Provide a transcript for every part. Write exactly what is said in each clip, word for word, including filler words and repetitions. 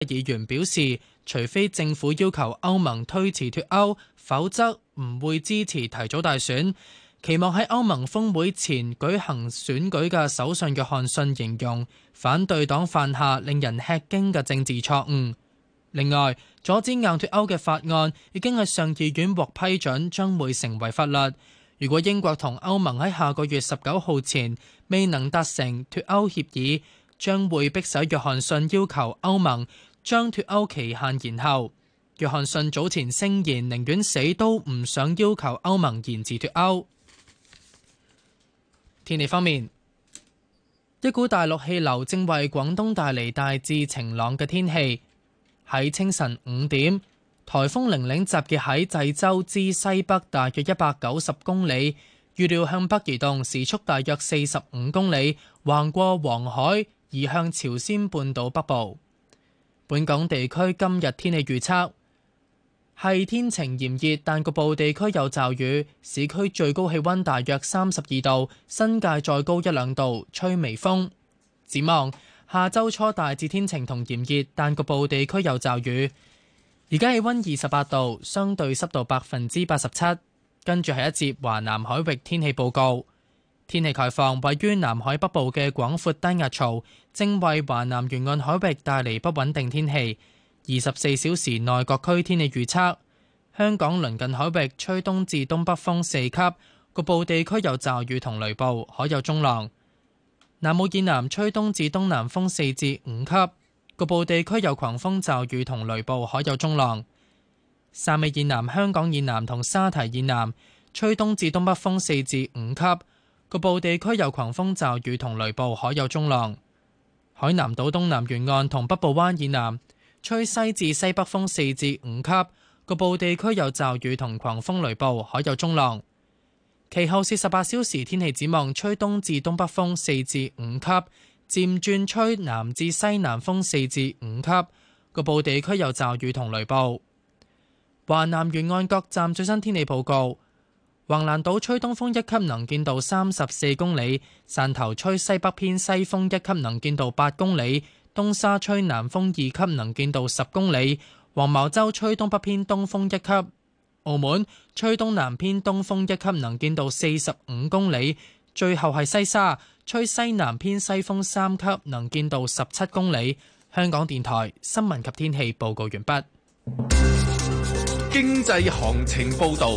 議員表示，除非政府要求歐盟推遲脫歐，否則唔會支持提早大選。期望喺歐盟峰會前舉行選舉嘅首相約翰遜形容反對黨犯下令人吃驚嘅政治錯誤。另外，阻止硬脫歐嘅法案已經喺上議院獲批准，將會成為法律。如果英國同歐盟喺下個月十九號前未能達成脫歐協議，將會迫使約翰遜要求歐盟將脫歐期限延後。約翰遜早前聲言寧願死都唔想要求歐盟延遲脫歐。天氣方面，一股大陸氣流正為廣東帶嚟大致晴朗嘅天氣。喺清晨五點，颱風玲玲集結喺濟州之西北大約一百九十公里，預料向北移動，時速大約四十五公里，橫過黃海，移向朝鮮半島北部。本港地區今日天氣預測係天晴炎熱，但局部地區有驟雨。市區最高氣溫大約三十二度，新界再高一兩度，吹微風。展望下周初大致天晴同炎熱，但局部地區有驟雨。而家氣溫二十八度，相對濕度百分之八十七。跟住係一節華南海域天氣報告。天氣概況，位於南海北部嘅廣闊低壓槽正為華南沿岸海域帶嚟不穩定天氣。二十四小時內各區天氣預測：香港鄰近海域吹東至東北風四級，局部地區有驟雨同雷暴，海有中浪。南澳以南吹東至東南風四至五級，局部地區有狂風驟雨同雷暴，海有中浪。汕尾以南、香港以南同沙堤以南吹東至東北風四至五級，局部地區有狂風驟雨同雷暴，海有中浪。海南島東南沿岸同北部灣以南吹西至西北風四至五級，局部地區有驟雨同狂風雷暴，海有中浪。其後四十八小時天氣展望，吹東至東北風四至五級，漸轉吹南至西南風四至五級，局部地區有驟雨同雷暴。華南沿岸各站最新天氣報告：橫瀾島吹東風一級，能見度三十四公里；汕頭吹西北偏西風一級，能見度八公里。東沙吹南風二級，能見度十公里；黃茅洲吹東北偏東風一級；澳門吹東南偏東風一級，能見度四十五公里；最後係西沙吹西南偏西風三級，能見度十七公里。香港電台新聞及天氣報告完畢。 經濟行情報道。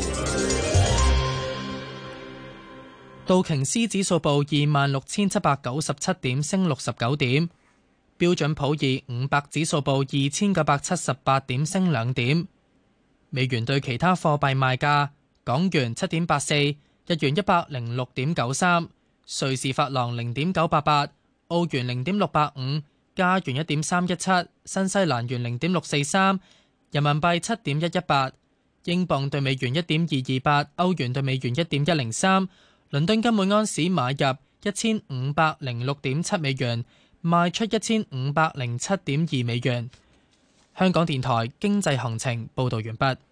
道瓊斯指數報二萬六千七百九十七點，升六十九點。標準普爾五百指數報二千九百七十八點，升兩點。美元對其他貨幣賣價：港元七點八四，日元一百零六點九三，瑞士法郎零點九八八，澳元零點六八五，加元一點三一七，新西蘭元零點六四三，人民幣七點一一八，英鎊對美元一點二二八，歐元對美元一點一零三。倫敦金每安士買入一千五百零六點七美元，賣出一千五百零七點二美元。香港電台經濟行情報道完畢。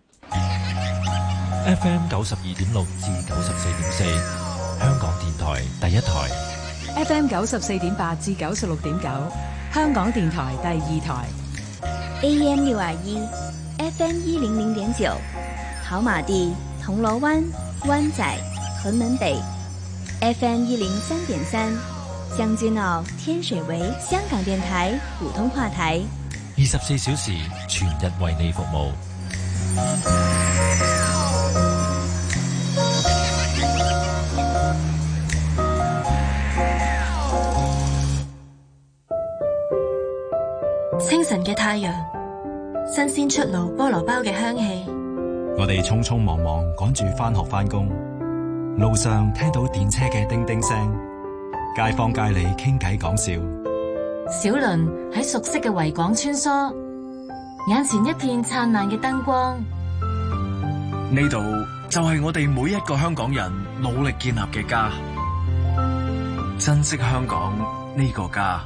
F M 九十二點六至九十四點四，香港電台第一台。 F M 九十四點八至九十六點九，香港電台第二台。 A M 六二一，F M 一零零點九，跑馬地、銅鑼灣、灣仔、屯門北 ，F M 一零三點三，將軍澳、天水圍，香港電台普通話台， 二十四小時全日為你服務。 清晨嘅太陽，新鮮出爐菠蘿包嘅香氣。 我哋匆匆忙忙趕住返學返工，路上聽到電車嘅叮叮聲，街坊街里傾偈講笑。 小輪喺熟悉嘅維港穿梭，眼前一片燦爛嘅燈光。 呢度就係我哋每一個香港人努力建立嘅家，珍惜香港呢個家。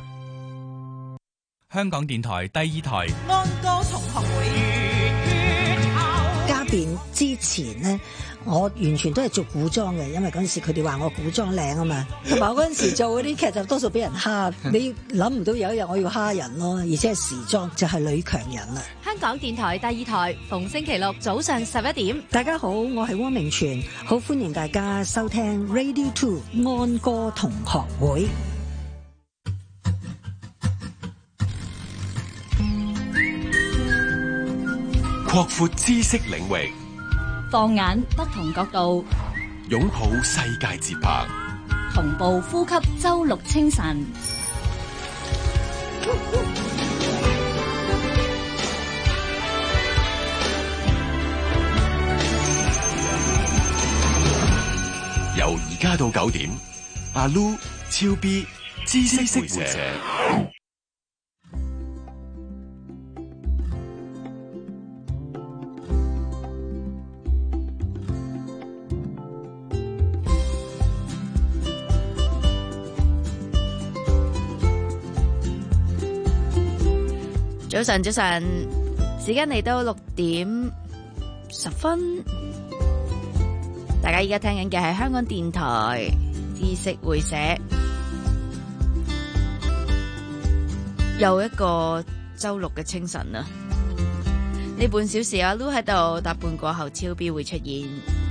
香港電台第二台安歌同學會，家邊之前咧，我完全都係做古裝嘅，因為嗰陣時佢哋話我古裝靚啊嘛。同埋我嗰陣時做嗰啲劇就多數俾人蝦，你諗唔到有一日我要蝦人咯，而且係時裝就係女強人啦。 香港電台第二台，逢星期六早上十一點。 大家好，我係汪明荃，好歡迎大家收聽 Radio Two 安歌同學會。 擴闊知識領域， 放眼不同角度， 擁抱世界節拍， 同步呼吸周六清晨。 由而家到九點，阿 Lu 超 B 知識會社。 早晨，早晨，時間嚟到六點十分。大家依家聽緊嘅係香港電台知識會社，又一個周六嘅清晨啦。呢半小時阿 Lu 喺度搭半過後，超 B 會出現。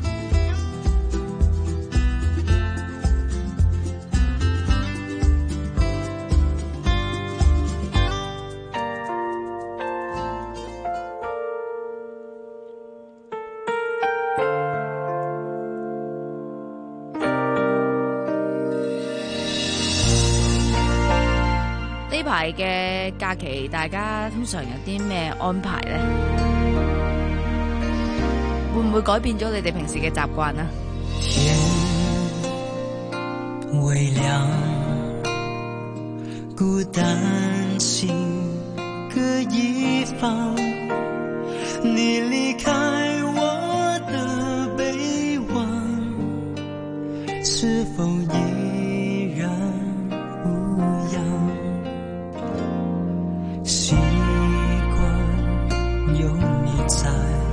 呢排嘅假期，大家通常有啲咩安排呢？會唔會改變咗你哋平時嘅習慣啊？ 天微亮，孤單星各一方，你離開我的臂彎，是否依然無恙？習慣有你在，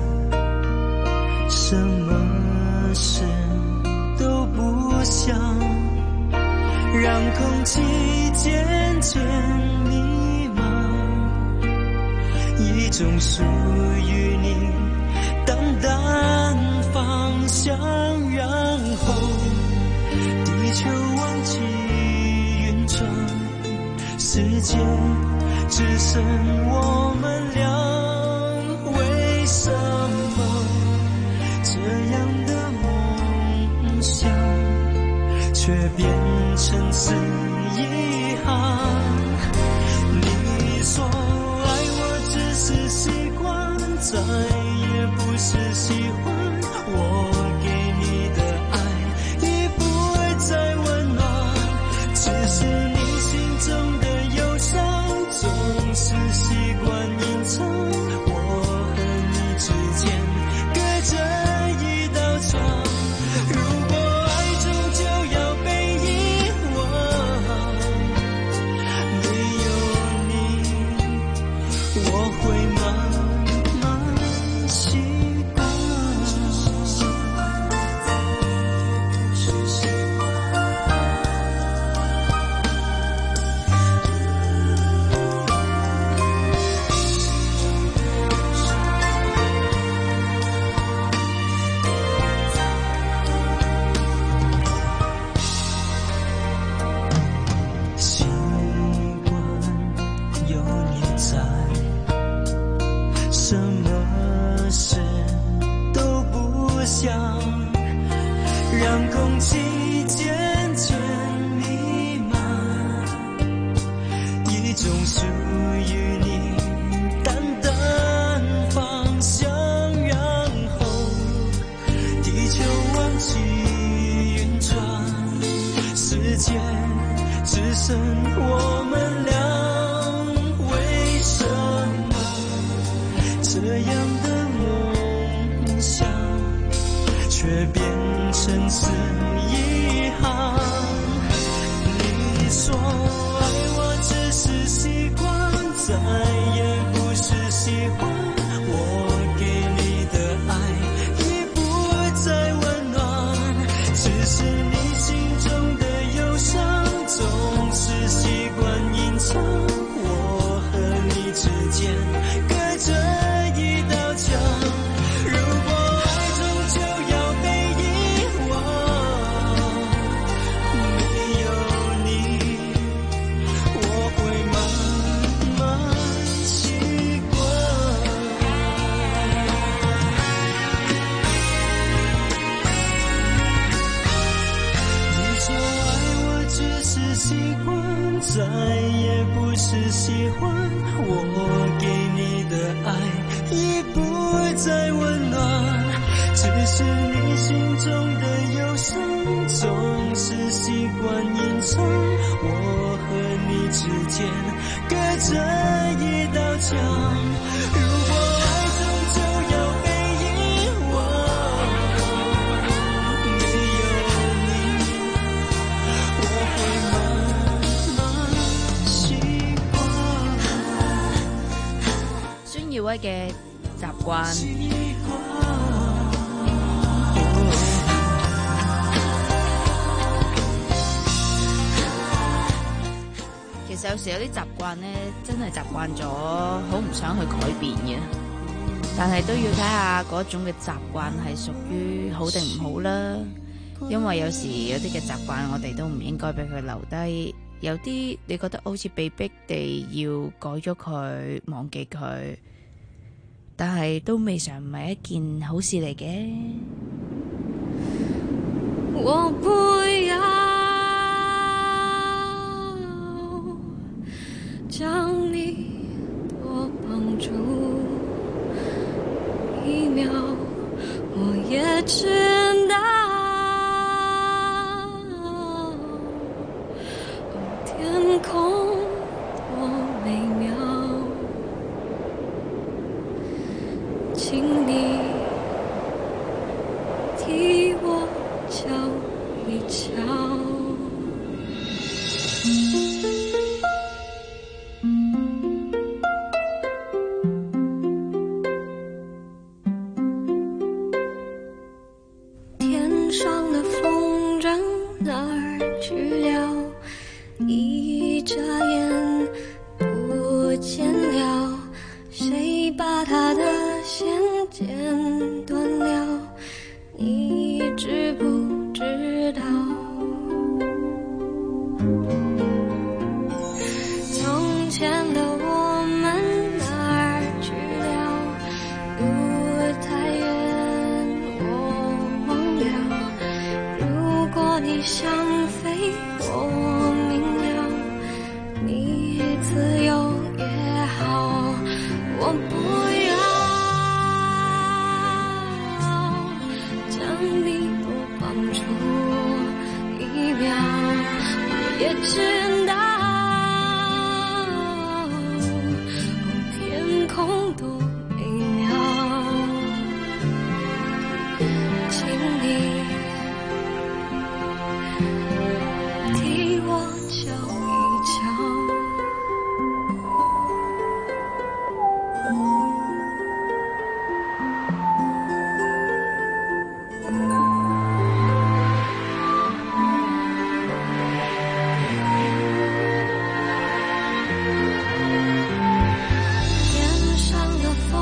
什麼事都不想，讓空氣漸漸彌漫，一種屬於你淡淡芳香，然後地球忘記運轉，世界只剩我們倆，為什麼這樣的夢想卻變成是遺憾？你說愛我只是習慣，再也不是喜歡，我給你的愛已不會再溫暖，只是你心中的憂傷總是習慣隱藏，我和你之間隔着一道牆，如果愛終究要被遺忘，沒有你我會慢慢習慣。習慣有你在，什麼事都不想，讓空氣漸漸彌漫，一種屬於你淡淡芳香，然後地球忘記運轉，世界只剩我們倆，為什麼這樣的夢想卻變成是遺憾？你說愛我只是習慣，再也不是喜歡，我給你的愛只是你心中的忧伤总是习惯隐藏，我和你之间隔着一道墙。如果爱终究要被遗忘，没有你我会慢慢习惯。 孫耀威嘅習慣。其實有時有啲習慣咧，真係習慣咗，好唔想去改變嘅。但係都要睇下嗰種嘅習慣係屬於好定唔好啦。因為有時有啲嘅習慣，我哋都唔應該俾佢留低。有啲你覺得好似被逼地要改咗佢，忘記佢，但係都未嘗唔係一件好事嚟嘅。 我不要將你多綁住一秒，我也知道天空多美妙，請你替我瞧一瞧。 天上的风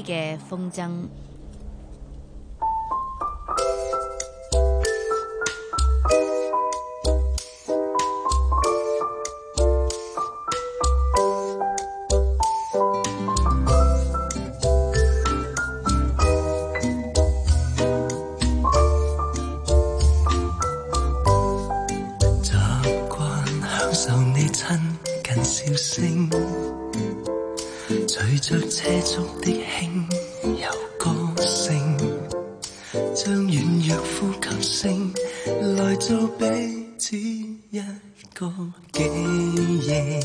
嘅風箏。 隨着車速的輕柔歌聲，將軟弱呼吸聲來做彼此一個記憶。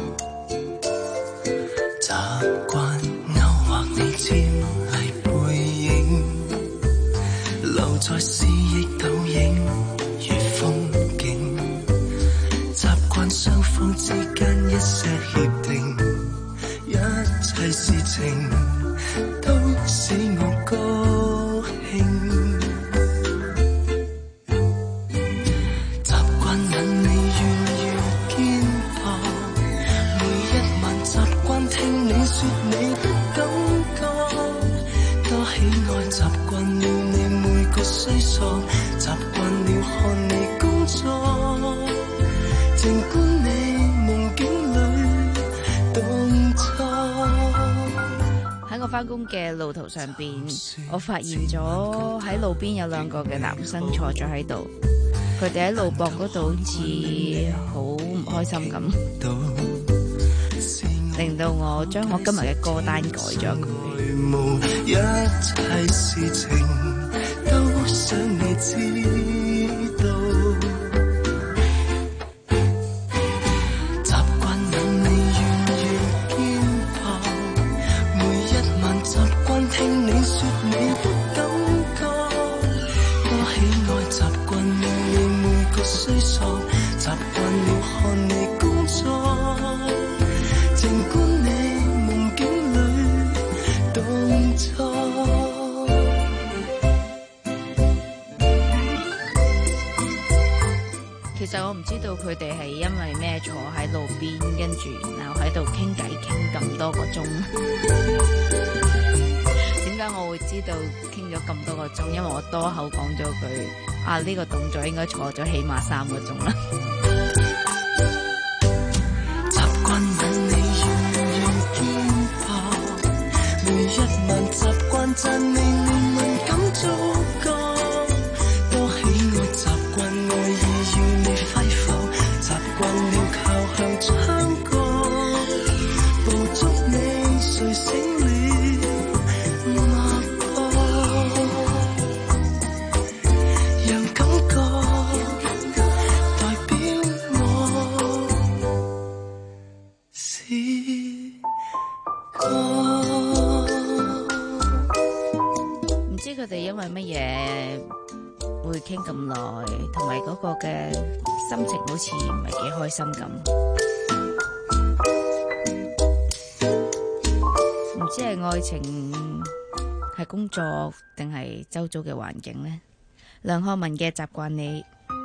習慣勾畫你纖麗背影，留在思憶倒影如風景。習慣雙方之間一些協定，一切事情都使我高興。習慣吻你軟如肩膀，每一晚習慣聽你說你的感覺，多喜愛。習慣了你每個衰索，習慣了看你工作，靜觀你夢境裏動作。 喺我返工嘅路途上邊，我發現咗喺路邊有兩個嘅男生坐咗喺度，佢哋喺路膊嗰度好似好唔開心咁，令到我將我今日嘅歌單改咗佢。 一切事情都想你知道。聽你說你的感覺，多喜愛。習慣了你每個衰索，習慣了看你工作，靜觀你夢境裏動作。 其實我唔知道佢哋係因為咩坐喺路邊，跟住然後喺度傾偈傾咁多個鐘。點解我會知道傾咗咁多個鐘？因為我多口講咗句啊，呢、這個動作應該坐咗起碼三個鐘啦。 習慣吻你軟軟肩膀，每一晚習慣讚你敏感觸覺，多喜愛。習慣愛意與你揮霍，習慣了靠向窗角，捕捉你睡醒了。 佢哋因為乜嘢會傾咁耐，同埋嗰個嘅心情好似唔係幾開心咁。唔知係愛情，係工作，定係周遭嘅環境呢？梁漢文嘅習慣你。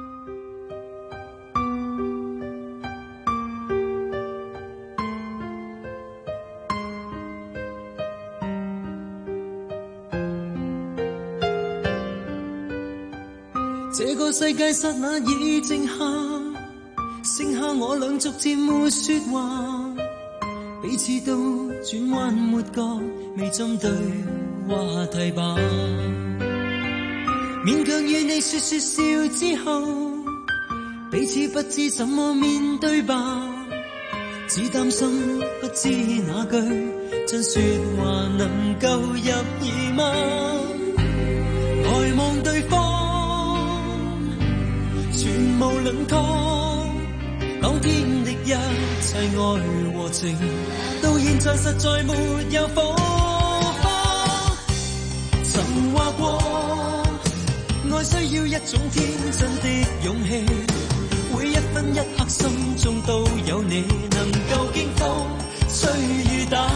這個世界剎那已靜下，剩下我倆逐漸沒說話，彼此都轉彎抹角，未針對話題吧。勉強與你說說笑之後，彼此不知怎麼面對吧，只擔心不知哪句真說話能夠入耳嗎？呆望對方全無輪廓，當天的一切愛和情，到現在實在沒有火花。曾話過，愛需要一種天真的勇氣，每一分一刻心中都有你，能夠經風吹雨打。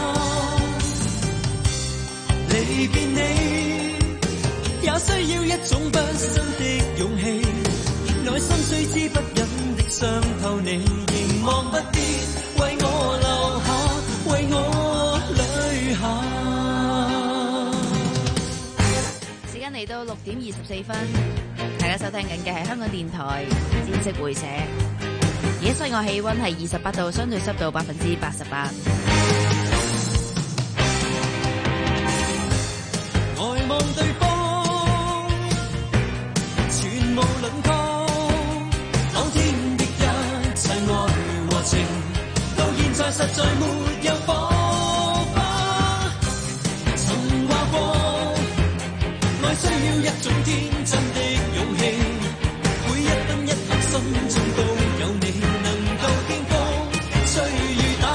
離別你，也需要一種不新的勇氣，內心雖知不忍的傷透你，凝望不必為我留下，為我淚下。 點二十四分，大家收聽緊嘅係香港電台知識會社。而家室外氣溫係二十八度，相對濕度百分之八十八。 呆望對方，全無輪廓，當天的一切愛和情，到現在實在沒有火花。曾話過，愛需要一種天真的勇氣，每一分一刻心中都有你，能夠經風吹雨打，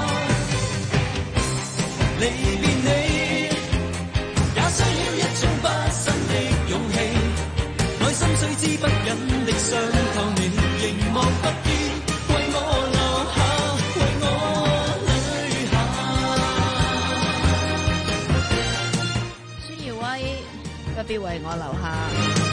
離別你也需要一種不生的勇氣，內心雖知不忍的傷透你，凝望不見，為我留下，為我旅下。孫耀威不必為我留下。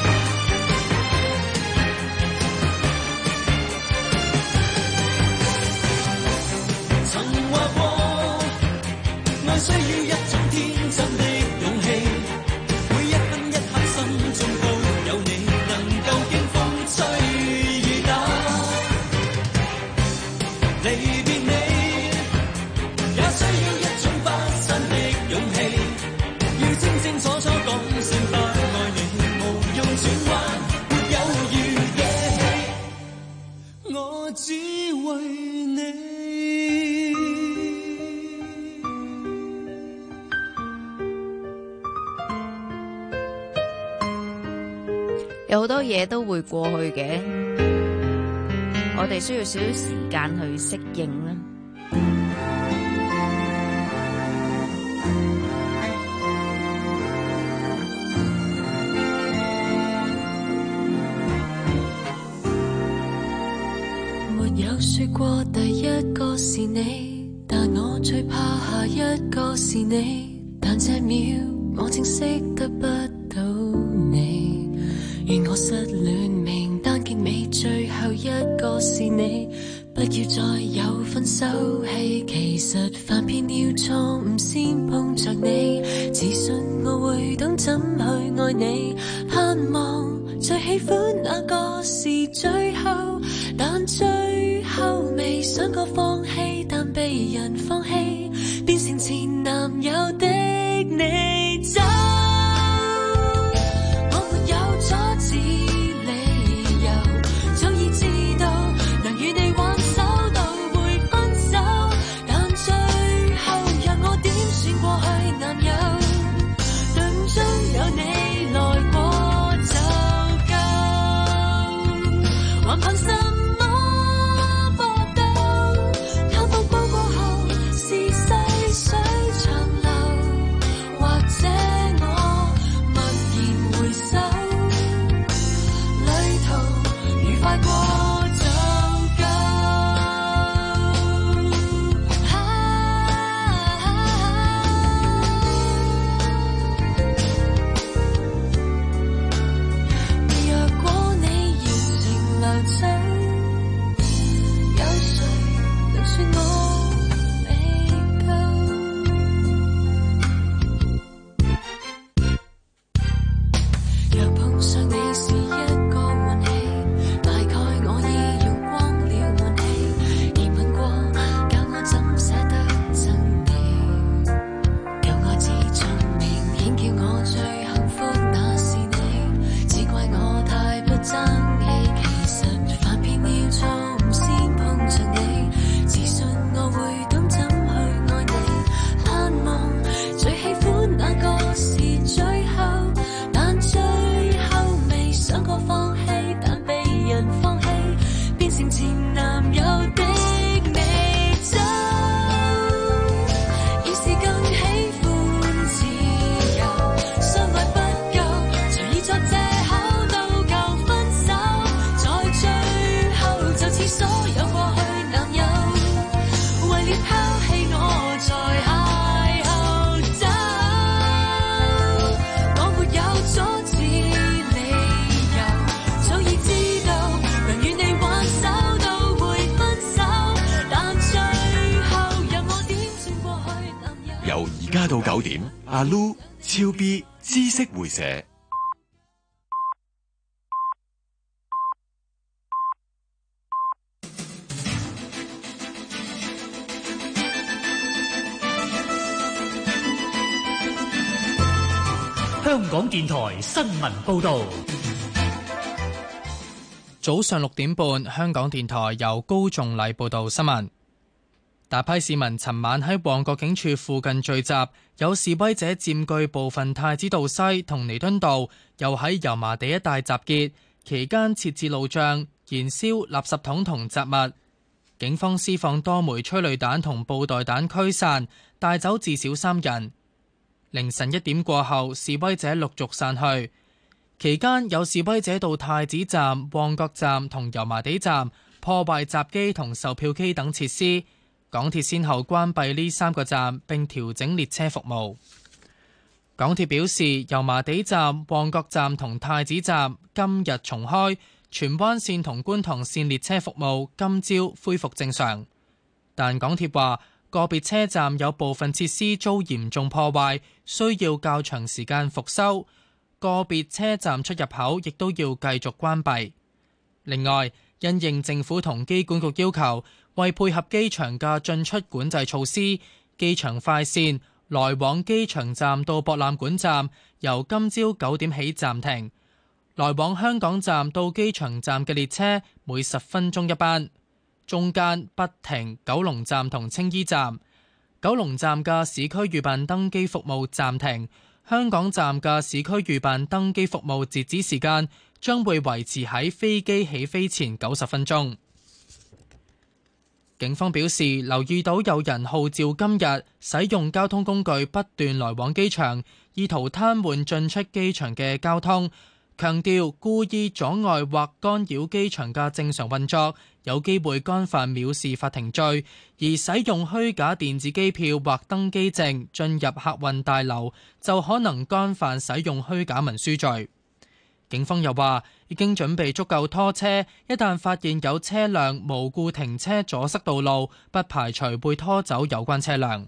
曾話過，愛需要一種天真的勇氣，每一分一刻心中都有你，能夠經風吹雨打，離別你也需要一種不生的勇氣，要清清楚楚講聲不愛你，無用轉彎，沒有預野，我只為你。 有好多嘢都會過去嘅，我哋需要少少時間去適應啦。 沒有說過第一個是你，但我最怕下一個是你，但這秒我正識得不到你。願我失戀名單結尾最後一個是你，不要再有分手戲，其實犯遍了錯誤先碰着你，自信我會懂怎去愛你，盼望最喜歡那個是最後，但最後未想過放棄，但被人放棄，變成前男友的你走。 由而家到九點，阿 Lu 超 B 知識會社。 香港電台新聞報道。 早上六點半，香港電台由高仲禮報道新聞。大批市民尋晚喺旺角警署附近聚集，有示威者佔據部分太子道西同彌敦道，又喺油麻地一帶集結，期間設置路障，燃燒垃圾桶同雜物。警方施放多枚催淚彈同布袋彈驅散，帶走至少三人。凌晨一點過後，示威者陸續散去。期間有示威者到太子站、旺角站同油麻地站破壞閘機同售票機等設施。港鐵先後關閉呢三個站並調整列車服務。港鐵表示，油麻地站、旺角站同太子站今日重開，荃灣線同觀塘線列車服務今朝恢復正常。但港鐵話，個別車站有部分設施遭嚴重破壞，需要較長時間復修。個別車站出入口亦都要繼續關閉。另外，因應政府同機管局要求，為配合機場嘅進出管制措施，機場快線來往機場站到博覽館站由今朝九點起暫停，來往香港站到機場站嘅列車每十分鐘一班，中間不停九龍站同青衣站。九龍站嘅市區預辦登機服務暫停。香港站嘅市區預辦登機服務截止時間將會維持喺飛機起飛前九十分鐘。警方表示，留意到有人號召今日使用交通工具不斷來往機場，意圖癱瘓進出機場嘅交通，強調故意阻礙或干擾機場嘅正常運作，有機會干犯藐視法庭罪，而使用虛假電子機票或登機證進入客運大樓，就可能干犯使用虛假文書罪。警方又話，已經準備足夠拖車，一旦發現有車輛無故停車阻塞道路，不排除會拖走有關車輛。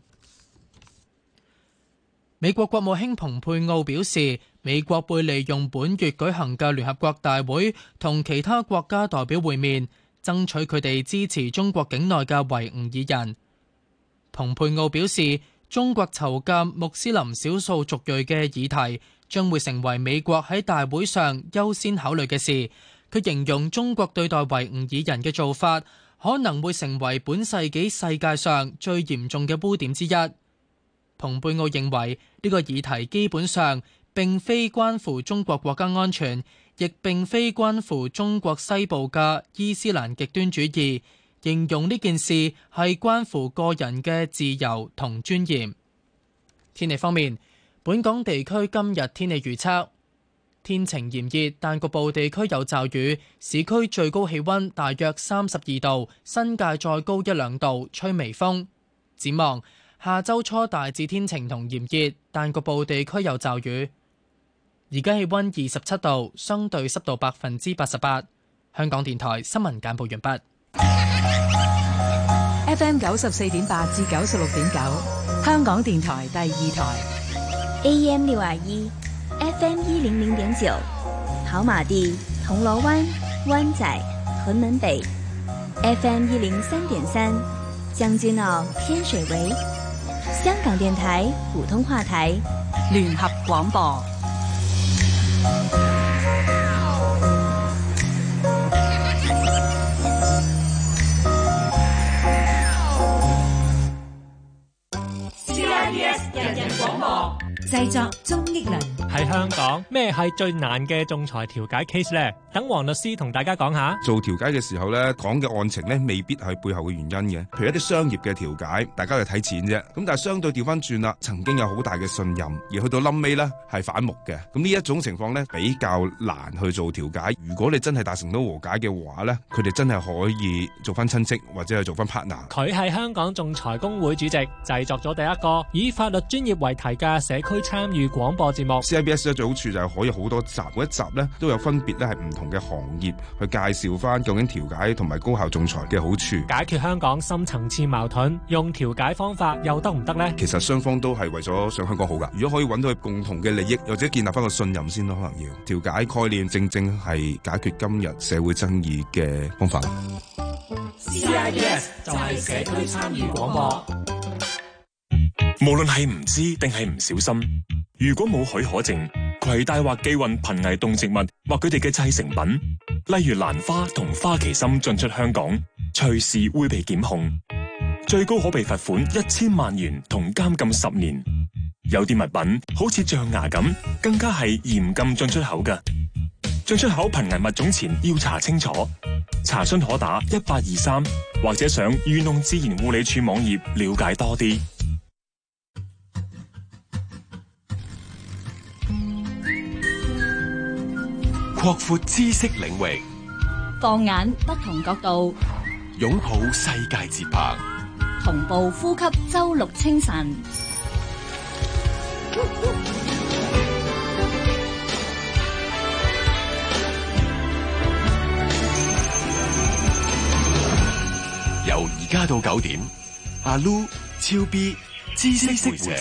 美國國務卿蓬佩奧表示，美國會利用本月舉行嘅聯合國大會同其他國家代表會面，爭取佢哋支持中國境內嘅維吾爾人。蓬佩奧表示，中國囚禁穆斯林少數族裔嘅議題將會成為美國喺大會上優先考慮嘅事。佢形容中國對待維吾爾人嘅做法可能會成為本世紀世界上最嚴重嘅污點之一。蓬佩奧認為呢個議題基本上並非關乎中國國家安全，亦並非關乎中國西部嘅伊斯蘭極端主義，形容呢件事係關乎個人嘅自由同尊嚴。天氣方面，本港地區今日天氣預測，天晴炎熱，但局部地區有驟雨，市區最高氣溫大約三十二度，新界再高一兩度，吹微風。展望下周初大致天晴同炎熱，但局部地區有驟雨。而家氣溫二十七度，相對濕度百分之八十八。香港電台新聞簡報完畢。 F M 九十四點八至九十六點九，香港電台第二台。 A M 六二一 ，F M 一零零點九，跑馬地、銅鑼灣、灣仔、屯門北 ，F M 一零三點三，將軍澳、天水圍，香港電台普通話台， 聯合廣播。 C I B S 人人廣播， 製作鍾益良。 喺香港，咩係最難嘅仲裁調解 case 呢？等黃律師同大家講下。 做調解嘅時候咧，講嘅案情咧，未必係背後嘅原因嘅。譬如一啲商業嘅調解，大家就睇錢啫。咁但係相對調翻轉啦，曾經有好大嘅信任，而去到臨尾咧係反目嘅。咁呢一種情況咧，比較難去做調解。如果你真係達成到和解嘅話咧，佢哋真係可以做翻親戚或者係做翻 partner。 佢係香港仲裁公會主席，製作咗第一個以法律專業為題嘅社區參與廣播節目。 C I B S 嘅最好處就係可以好多集，每一集咧都有分別咧係唔同嘅行業去介紹翻究竟調解同埋高效仲裁嘅好處， 解決香港深層次矛盾，用調解方法又得唔得呢？ 其實雙方都係為咗想香港好噶。如果可以揾到共同嘅利益，或者建立翻個信任先咯，可能要調解概念正正係解決今日社會爭議嘅方法。 C I B S 就係社區參與廣播。 無論係唔知定係唔小心，如果冇許可證， 攜帶或寄運瀕危動植物或佢哋嘅製成品，例如蘭花同花旗參進出香港，隨時會被檢控，最高可被罰款一千萬元同監禁十年。有啲物品好似象牙咁，更加係嚴禁進出口嘅。進出口瀕危物種前要查清楚。查詢可打一八二三，或者上漁農自然護理署網頁了解多啲。 擴闊知識領域， 放眼不同角度， 擁抱世界節拍， 同步呼吸周六清晨。 由而家到九點，阿 Lu、超 B、知識會者。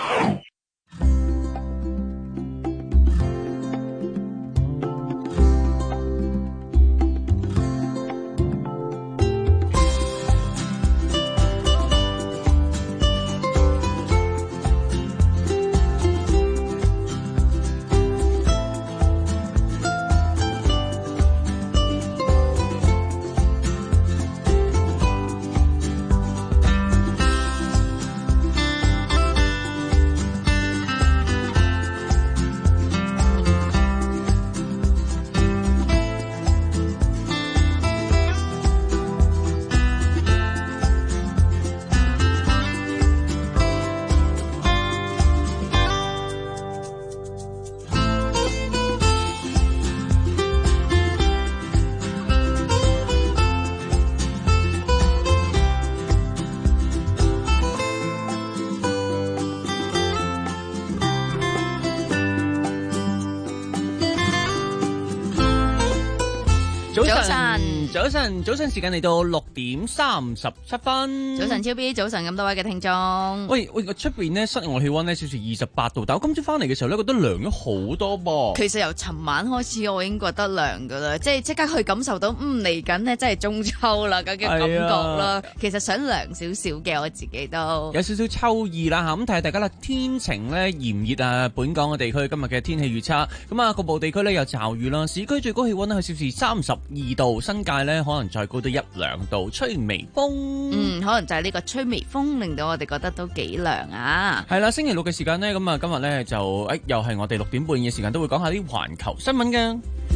早晨，早晨，早晨，時間嚟到六點三十七分。 早晨，超 B， 早晨咁多位嘅聽眾。 喂喂，出邊呢室外氣溫呢，少少二十八度，但我今朝翻嚟嘅時候呢，覺得涼咗好多噃。 其實由尋晚開始，我已經覺得涼噶啦，即係即刻去感受到，嗯嚟緊呢，真係中秋啦咁嘅感覺啦。其實想涼少少嘅，我自己都有少少秋意啦嚇。咁睇下大家啦，天晴呢，炎熱啊，本港嘅地區今日嘅天氣預測，咁啊局部地區呢，有驟雨啦。市區最高氣溫呢，係攝氏三十二度，新界呢，可能再高到一兩度，吹微風。 嗯，可能就係呢個吹微風，令到我哋覺得都幾涼啊。 係啦，星期六嘅時間呢，咁啊今日呢，就誒、哎、又係我哋六點半嘅時間都會講下啲環球新聞嘅。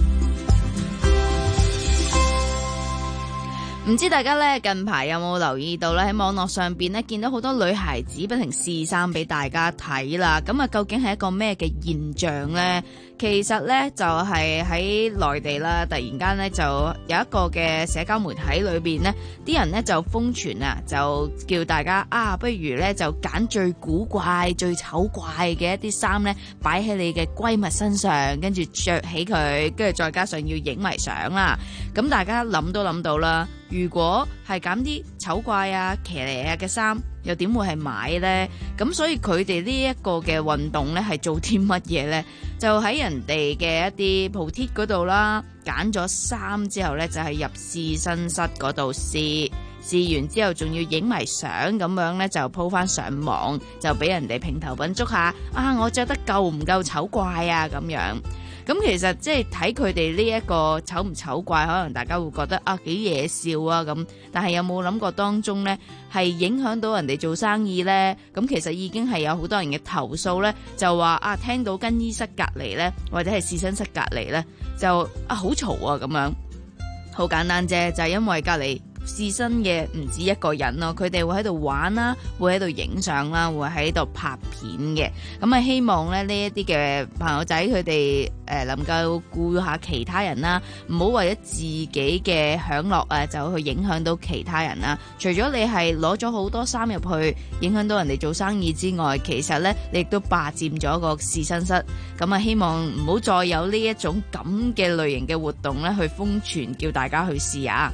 唔知大家咧近排有冇留意到咧，喺網絡上邊咧見到好多女孩子不停試衫俾大家睇啦，咁啊究竟係一個咩嘅現象呢？其實咧就係喺內地啦，突然間咧就有一個嘅社交媒體裏邊呢啲人咧就瘋傳啊，就叫大家啊，不如咧就揀最古怪、最醜怪嘅一啲衫咧，擺喺你嘅閨蜜身上，跟住着起佢，跟住再加上要影埋相啦。咁大家諗都諗到啦。如果係揀啲醜怪啊、騎呢啊嘅衫，又點會係買呢？咁所以佢哋呢一個嘅運動呢，係做啲乜嘢呢？就喺人哋嘅一啲鋪貼嗰度啦，揀咗衫之後呢，就係入試身室嗰度試，試完之後仲要影埋相，咁樣呢，就鋪翻上網，就俾人哋評頭品足下啊！我着得夠唔夠醜怪啊？咁樣。咁其實即係睇佢哋呢一個醜唔醜怪，可能大家會覺得啊幾惹笑啊咁，但係有冇諗過當中呢係影響到人哋做生意呢？咁其實已經係有好多人嘅投訴呢，就話啊聽到更衣室隔離呢，或者係試身室隔離呢，就啊好嘈啊咁樣，好簡單啫，就係因為隔離試身嘅唔止一個人咯，佢哋會喺度玩啦，會喺度影相啦，會喺度拍片嘅。咁啊，希望咧呢一啲嘅朋友仔佢哋誒能夠顧下其他人啦，唔好為咗自己嘅享樂啊，就去影響到其他人啦。除咗你係攞咗好多衫入去影響到人哋做生意之外，其實咧你亦都霸佔咗個試身室。咁啊，希望唔好再有呢一種咁嘅類型嘅活動咧，去瘋傳叫大家去試啊！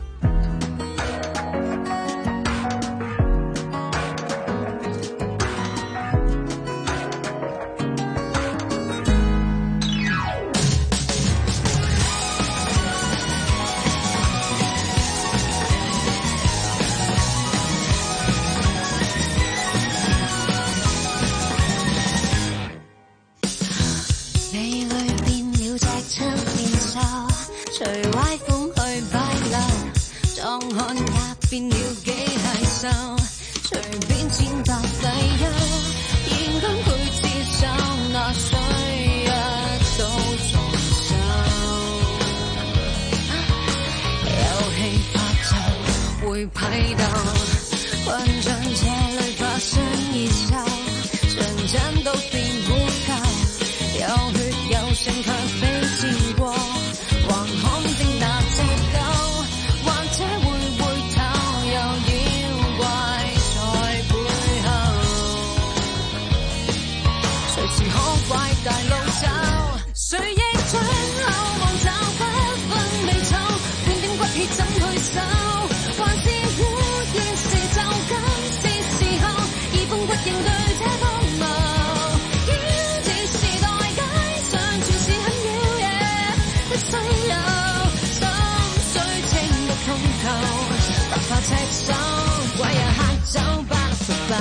你隨歪風去擺漏，壯漢也變了幾害羞，隨便踐踏禮優，現今佢接受那衰一都重手，遊戲拍就會批鬥，困進這裏不想熱手，純真都變污垢，有血有性卻非戰過，還看定那隻狗，或者會回頭有妖怪在背後，隨時可怪大路走，誰亦將口望找不分美醜，半點骨氣怎去守，還是污熱成就今是時候，以風骨應對這荒謬，妖冶時代街上全是很妖冶的西遊，心水清得通透，白髮赤手，鬼也嚇走不服爆。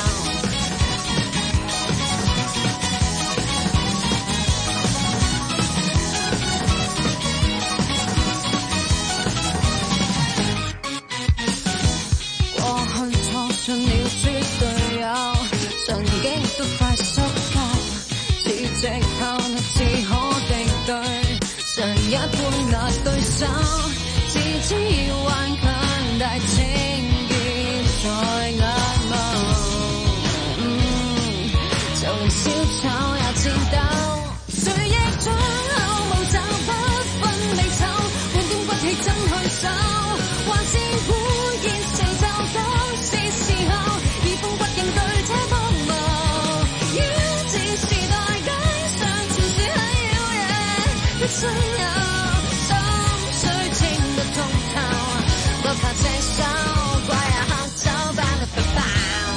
過去錯信了豬隊友，曾經都快縮夠，似藉口只可敵對，神一般那對手，自知要頑強，但情結在眼眸，嗯，就連小丑也戰鬥，誰亦將口無找不分美醜，半點骨氣怎去守，還是污熱成就當是時候，以風骨應對這荒謬，妖冶時代街上全是很妖冶的西遊，心水清得通透，不怕赤手，怪也嚇走吧啦吧吧。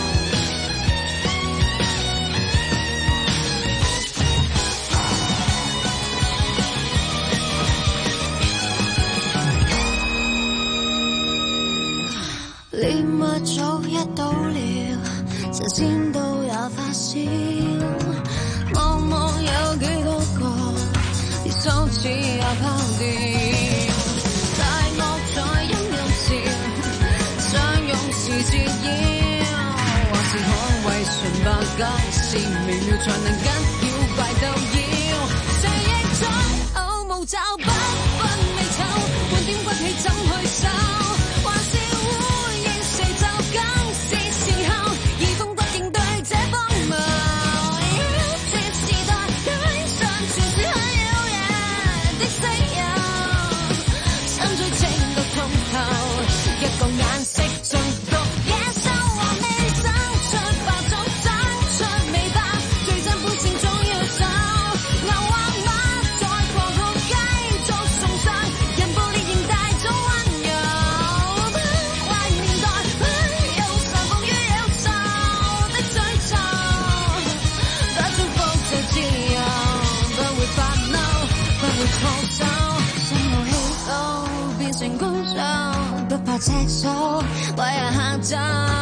獵物早一到了，神仙都也發燒，望望有幾多個，連手指也拋掉，大惡在陰陰笑，想用時折腰，還是可為純白金是微妙才能跟妖怪鬥妖，誰亦在口無找不分美醜，半點骨氣怎去守，還是會應成就更是時候，以風骨應對這荒謬，妖冶時代街上全是很妖冶的西遊，心最清到通透，一個顏色中毒野獸還未生出白種，生出尾巴，最真本性總要走，牛或馬在狂怒繼續崇尚，人暴烈仍大種溫柔，不壞年代有常服於有仇的詛咒，不祝福就自由，不會發嬲，不會錯手，心無氣度變成高手，不怕赤手，為人嚇走，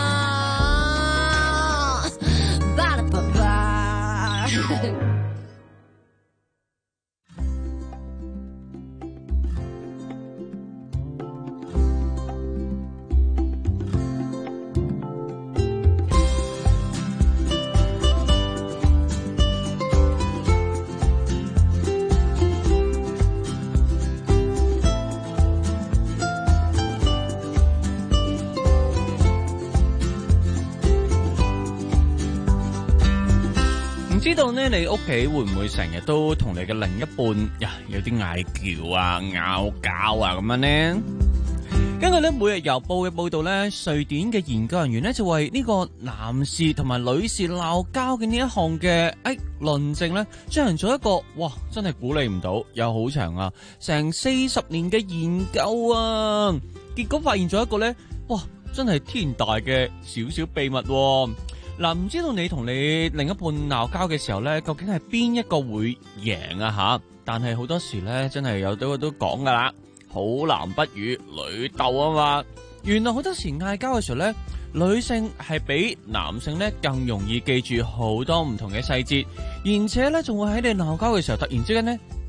巴啦吧吧。 唔知道呢，你屋企會唔會成日都同你嘅另一半呀有啲嗌交啊、拗交啊咁樣呢？根據咧每日郵報嘅報道咧，瑞典嘅研究人員咧就為呢個男士同埋女士鬧交嘅呢一項嘅誒論證咧，進行咗一個哇真係估你唔到，又好長啊，成四十年嘅研究啊，結果發現咗一個咧，哇真係天大嘅少少秘密喎。嗱，唔知道你同你另一半鬧交嘅時候咧，究竟係邊一個會贏啊吓？但係好多時咧，真係有都都講噶啦，好男不與女鬥啊嘛。原來好多時嗌交嘅時候咧，女性係比男性咧更容易記住好多唔同嘅細節，而且咧仲會喺你鬧交嘅時候突然之間咧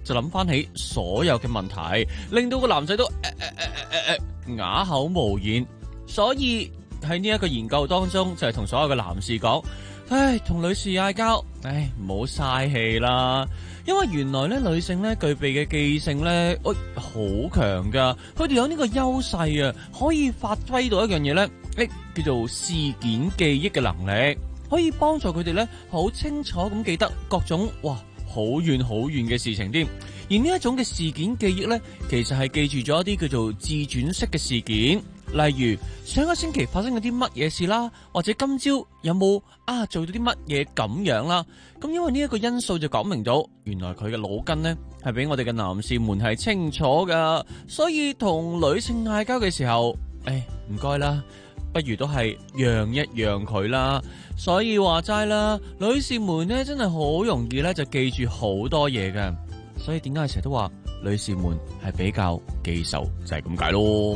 就諗翻起所有嘅問題，令到個男仔都誒誒誒誒誒啞口無言。所以喺呢一個研究當中，就係同所有嘅男士講，唉，同女士嗌交，唉，唔好嘥氣啦。因為原來咧女性咧具備嘅記性咧，誒好強噶，佢哋有呢個優勢啊，可以發揮到一樣嘢咧，誒叫做事件記憶嘅能力，可以幫助佢哋咧好清楚咁記得各種哇好遠好遠嘅事情添。而呢一種嘅事件記憶咧，其實係記住咗一啲叫做自轉式嘅事件。例如上個星期發生咗啲乜嘢事啦，或者今朝有冇啊做到啲乜嘢咁樣啦。咁因為呢一個因素就講明到，原來佢嘅腦筋呢係比我哋嘅男士們係清楚噶，所以同女性嗌交嘅時候，誒唔該啦，不如都係讓一讓佢啦。所以話齋啦，女士們呢真係好容易咧就記住好多嘢噶，所以點解成日都話女士們係比較記仇，就係咁解咯。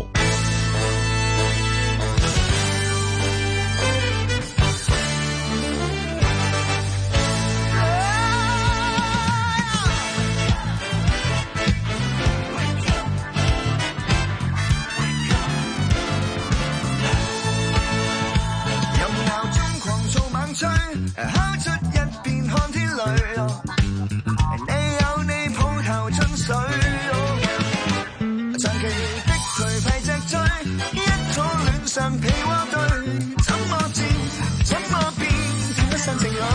敲出一片看天雷，你有你抱頭春水，長期的頹廢脊椎，一坐戀上被窩堆，怎麼戰，怎麼變，變得新情侶。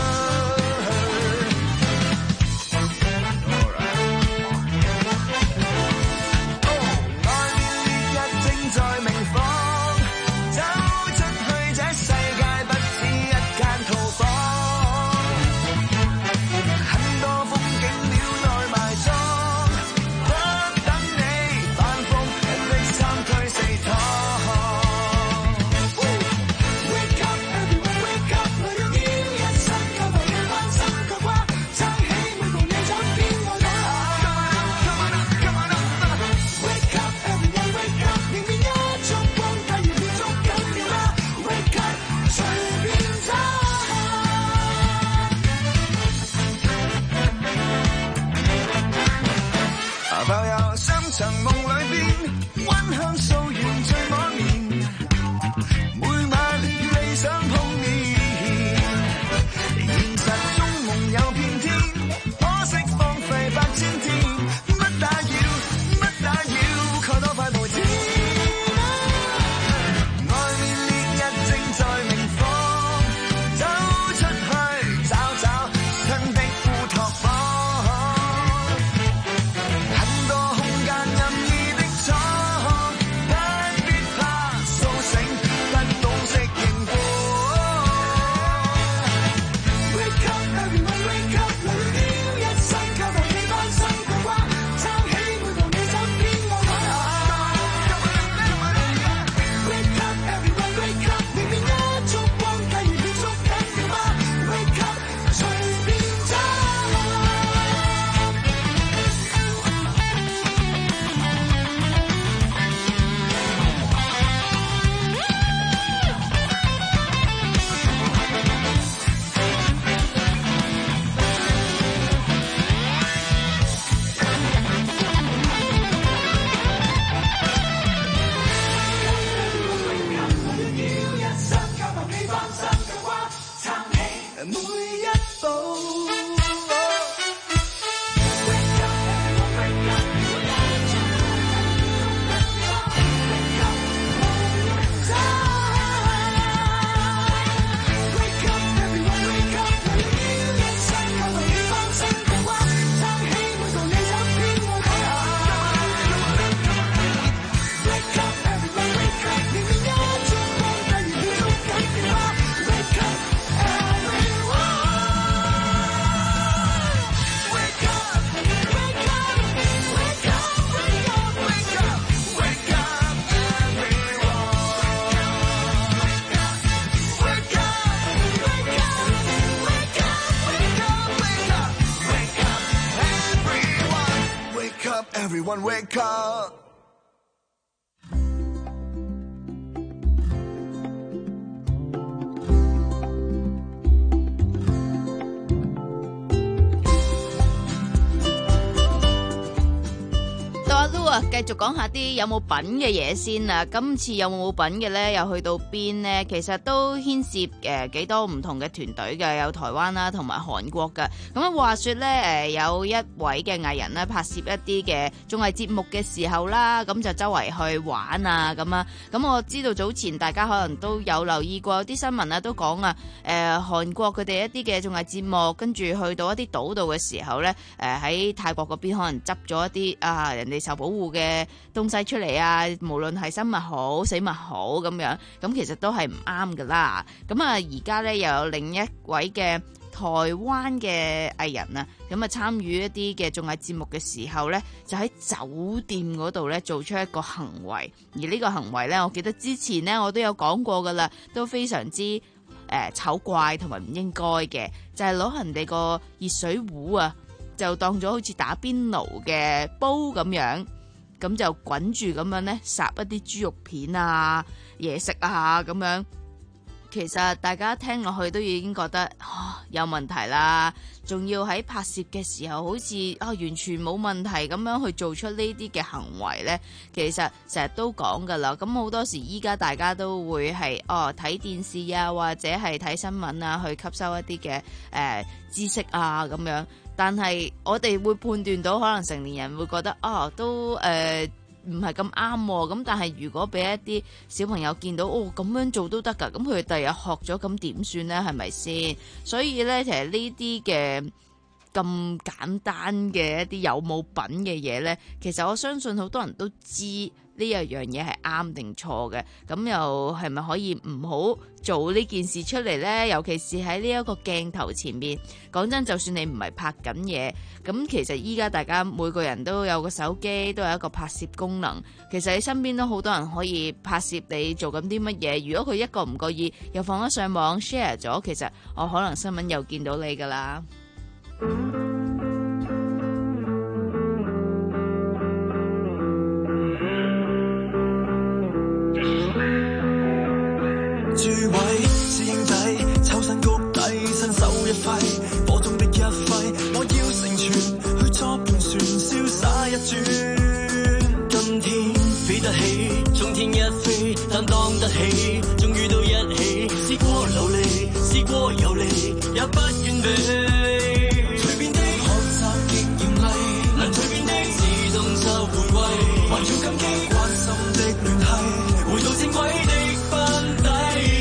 層夢裏邊，溫香素顏最滿面，每晚與理想碰面，現實中夢有片天，可惜荒廢百千天，不打擾，不打擾，蓋多塊布墊。外面烈日正在明放，走出去找找新的烏托邦。Everyone wake up. 繼繼續講下啲有冇品嘅嘢先啊！今次有冇品嘅呢？又去到邊呢？其實都牽涉誒幾多唔同嘅團隊嘅，有台灣啦，同埋韓國嘅。咁啊，話說呢，誒有一位嘅藝人呢，拍攝一啲嘅綜藝節目嘅時候啦，咁就周圍去玩啊咁啊。咁我知道早前大家可能都有留意過啲新聞啊，都講啊，誒韓國佢哋一啲嘅綜藝節目，跟住去到一啲島度嘅時候呢，誒喺泰國嗰邊可能執咗一啲啊人哋受保護嘅東西出嚟啊，無論係生物好死物好咁樣，咁其實都係唔啱噶啦。咁啊而家呢，又有另一位嘅台灣嘅藝人啊，咁啊參與一啲嘅綜藝節目嘅時候呢，就喺酒店嗰度呢做出一個行為，而呢個行為呢，我記得之前呢，我都有講過噶啦，都非常之誒醜怪同埋唔應該嘅，就係攞人哋個熱水壺啊，就當咗好似打邊爐嘅煲咁樣，咁就滾住咁樣呢，烚一啲豬肉片啊、嘢食啊咁樣。其實大家聽落去都已經覺得、哦、有問題啦，仲要喺拍攝嘅時候好似啊、哦、完全冇問題咁樣去做出呢啲嘅行為呢。其實成日都講噶啦，咁好多時依家大家都會係哦睇電視啊，或者係睇新聞啊，去吸收一啲嘅誒知識啊咁樣。但係我哋會判斷到，可能成年人會覺得哦都誒唔係咁啱喎。咁但係如果俾一啲小朋友見到哦咁樣做都得㗎，咁佢哋第日學咗咁點算呢？係咪先？所以呢，其實呢啲嘅咁簡單嘅一啲有冇品嘅嘢呢，其實我相信好多人都知呢一樣嘢係啱定錯嘅。咁又係咪可以唔好做呢件事出嚟呢？尤其是喺呢一個鏡頭前面，講真，就算你唔係拍緊嘢，咁其實依家大家每個人都有個手機，都有一個拍攝功能。其實你身邊都好多人可以拍攝你做緊啲乜嘢。如果佢一個唔覺意又放咗上網 share 咗，其實我可能新聞又見到你噶啦。 諸位師兄弟，抽身谷底，伸手一揮，火中的一揮，我要成全，去作盤旋，瀟灑一轉。今天飛得起，衝天一飛，擔當得起，終於到一起，試過流離，試過遊離，也不完美。蛻變的學習極嚴厲，能蛻變的自動就回歸，還要感激關心的聯繫，回到正軌的班底。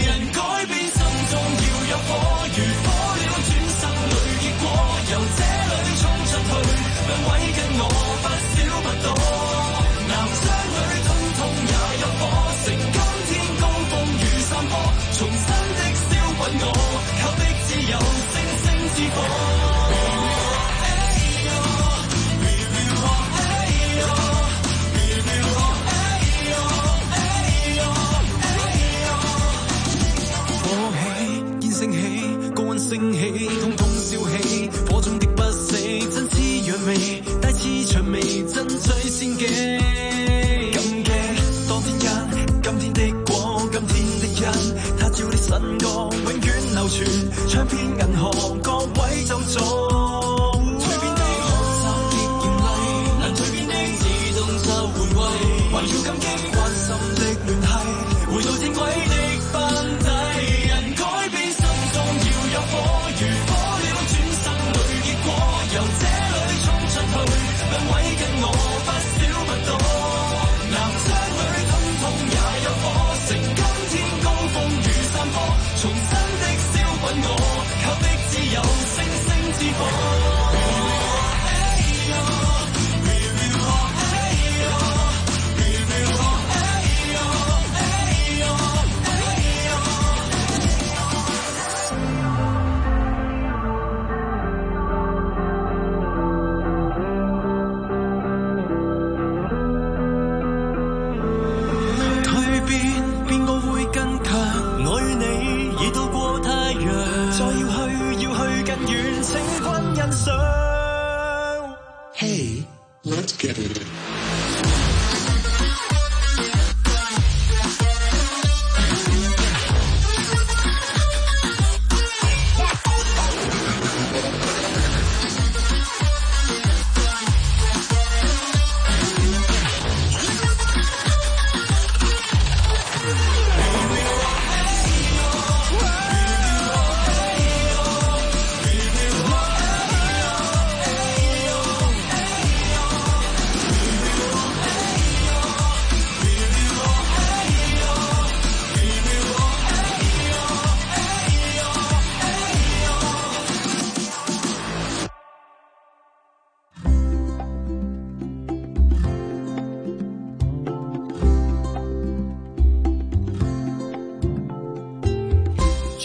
升起，通通燒起，火中的不死，真似揚眉，帶刺薔眉，爭取先機。感激當天因，今天的果，今天的因，他朝的新歌，永遠流傳，唱遍銀河，各位就做。蛻變的學習極嚴厲，能蛻變的自動就回歸，還要感激關心的聯繫，回到正軌的班底。人改變心中要有火，如火了轉生裏結果，由這裏衝出去，兩位跟我不少不多，南疆裏通通也有火，成今天高峰如山坡，重新的燒滾我，靠的只有星星之火。火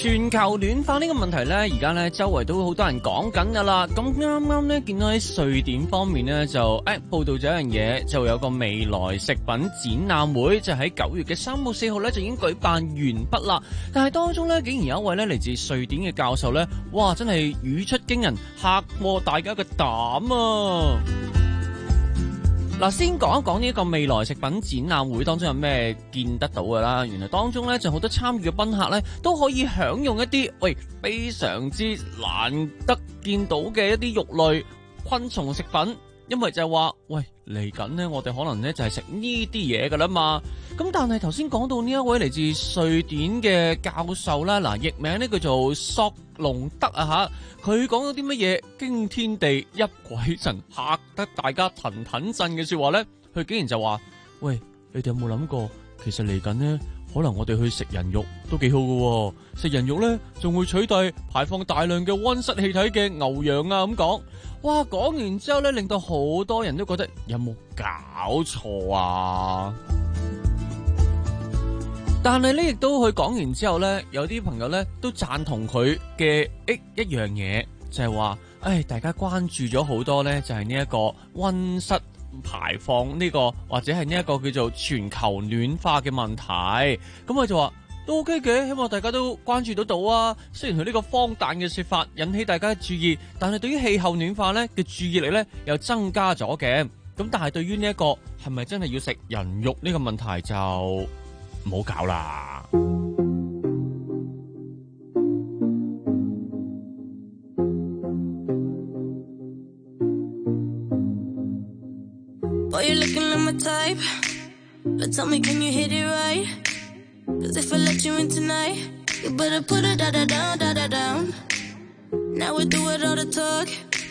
全球暖化呢個問題呢，而家呢周圍都好多人講緊噶啦。咁啱啱呢見到喺瑞典方面呢，就誒、哎、報道咗一樣嘢，就有個未來食品展覽會，就喺九月嘅三號四號呢就已經舉辦完畢啦。但係當中呢，竟然有一位呢嚟自瑞典嘅教授呢，哇真係語出驚人，嚇過大家嘅膽啊！嗱，先講一講呢一個未來食品展覽會當中有咩見得到㗎啦。原來當中咧就好多參與嘅賓客咧都可以享用一啲喂非常之難得見到嘅一啲肉類昆蟲食品，因為就係話喂嚟緊呢，我哋可能咧就係食呢啲嘢㗎啦嘛。咁但係頭先講到呢一位嚟自瑞典嘅教授啦，嗱譯名呢叫做索隆德啊嚇，佢講咗啲乜嘢驚天地泣鬼神嚇得大家騰騰震嘅説話咧？佢竟然就話：喂，你哋有冇諗過，其實嚟緊呢，可能我哋去食人肉都幾好㗎喎，食人肉咧仲會取代排放大量嘅溫室氣體嘅牛羊啊咁講。哇！講完之後咧，令到好多人都覺得有冇搞錯啊？但係咧，亦都佢講完之後咧，有啲朋友咧都贊同佢嘅一一樣嘢，就係話，誒，大家關注咗好多咧，就係呢一個溫室排放呢個，或者係呢一個叫做全球暖化嘅問題。咁佢就話都 OK 嘅，希望大家都關注得到啊。雖然佢呢個荒誕嘅說法引起大家嘅注意，但係對於氣候暖化咧嘅注意力咧又增加咗嘅。咁但係對於呢一個係咪真係要食人肉呢個問題就唔好搞啦。 Boy, you're looking like my type, but tell me, can you hit it right? Cause if I let you in tonight, you better put it da-da-down, da-da-down. Now we do it all the talk,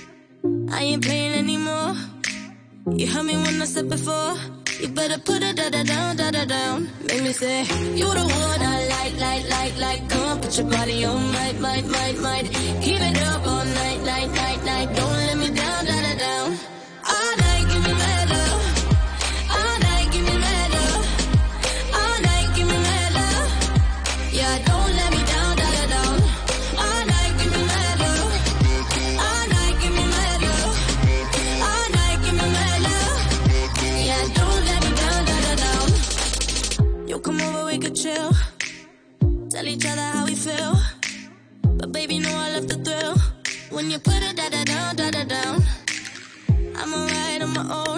I ain't playing anymore. You heard me when I said before, you better put it da-da-down, da-da-down. Make me say, you the one I like, like, like, like. Come on, put your body on, might, might, might, might. Keep it up all night, night, night, night. Don't let me down, da-da-down. All night, give me mad love. All night, give me mad love. All night, give me mad love. Yeah, don't let me down, da-da-down. All night, give me mad love. All night, give me mad love. All night, give me mad love. Yeah, don't let me down, da-da-down. Yo, come over, we could chill. Tell each other how we feel. But baby, know I love the thrill. When you put it da-da-down, da-da-down. I'm alright on my own,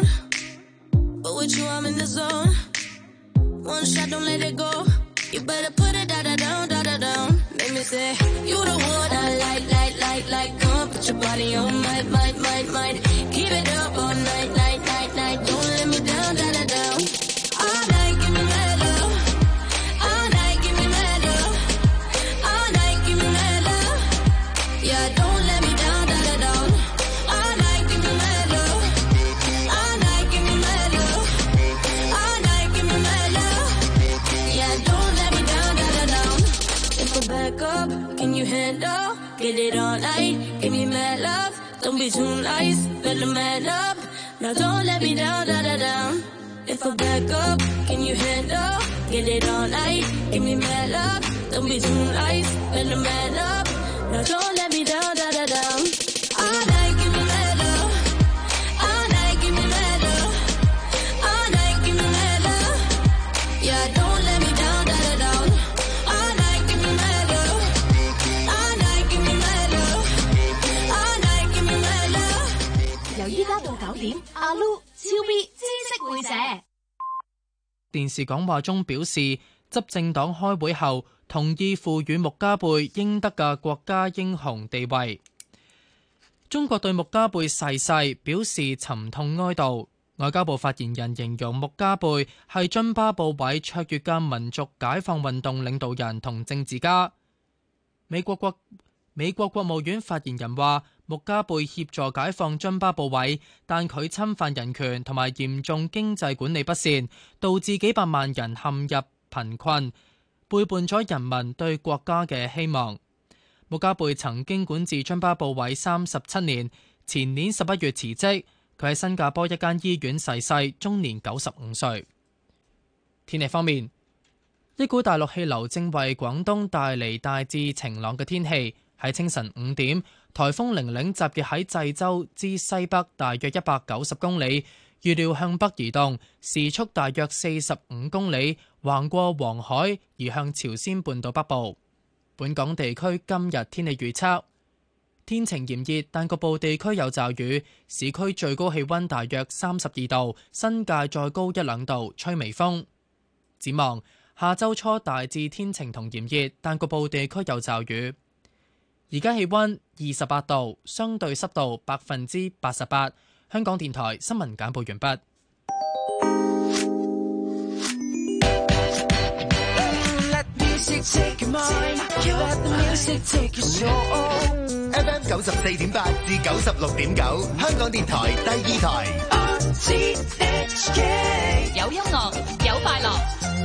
but with you I'm in the zone. One shot, don't let it go. You better put it da-da-down, da-da-down. Make me say, you the one I like, like, like, like. Come on, put your body on, might, might, might, might. Keep it up all night, night, night, night. Don't let me down, da-da-down. All night, give me mad love. All night, give me mad love. All night, give me mad love. Yeah, don't let me down, da-da-down. All night, give me mad love. All night, give me mad love. All night, give me mad love. Yeah, don't let me down, da-da-down. If I back up, can you handle? Get it all night, give me mad love. Don't be too nice, better man up. Now don't let me down, da-da-down. If I back up, can you handle? Get it all night, give me mad love. Don't be too nice, better man up. Now don't let me down, da-da-down. All night, give me mad love. All night, give me mad love. All night, give me mad love. Yeah, don't let me down, da-da-down. All night, give me mad love. All night, give me mad love. All night, give me mad love. 由依家到九點，阿 Lu 超 B 知識會社。 電視講話中表示，執政黨開會後同意賦予穆加貝應得嘅國家英雄地位。中國對穆加貝逝世表示沉痛哀悼。外交部發言人形容穆加貝係津巴布韋卓越嘅民族解放運動領導人同政治家。美國國美國國務院發言人話，穆加貝協助解放津巴布韋，但佢侵犯人權同埋嚴重經濟管理不善，導致幾百萬人陷入貧困，背叛咗人民對國家嘅希望。穆加貝曾經管治津巴布韋三十七年，前年十一月辭職，佢喺新加坡一間醫院逝世，終年九十五歲。天氣方面， 一股大陸氣流正為廣東帶嚟大致晴朗嘅天氣。喺清晨五點，颱風玲玲集結喺濟州之西北大約一百九十公里，預料向北移動，時速大約四十五公里，橫過黃海移向朝鮮半島北部。本港地區今日天氣預測：天晴炎熱，但局部地區有驟雨。市區最高氣溫大約三十二度，新界再高一兩度，吹微風。展望下周初大致天晴同炎熱，但局部地區有驟雨。而家氣溫二十八度，相對濕度百分之八十八。香港電台新聞簡報完畢。 F M 九十四點八至九十六點九，香港電台第二台。 有音樂，有快樂。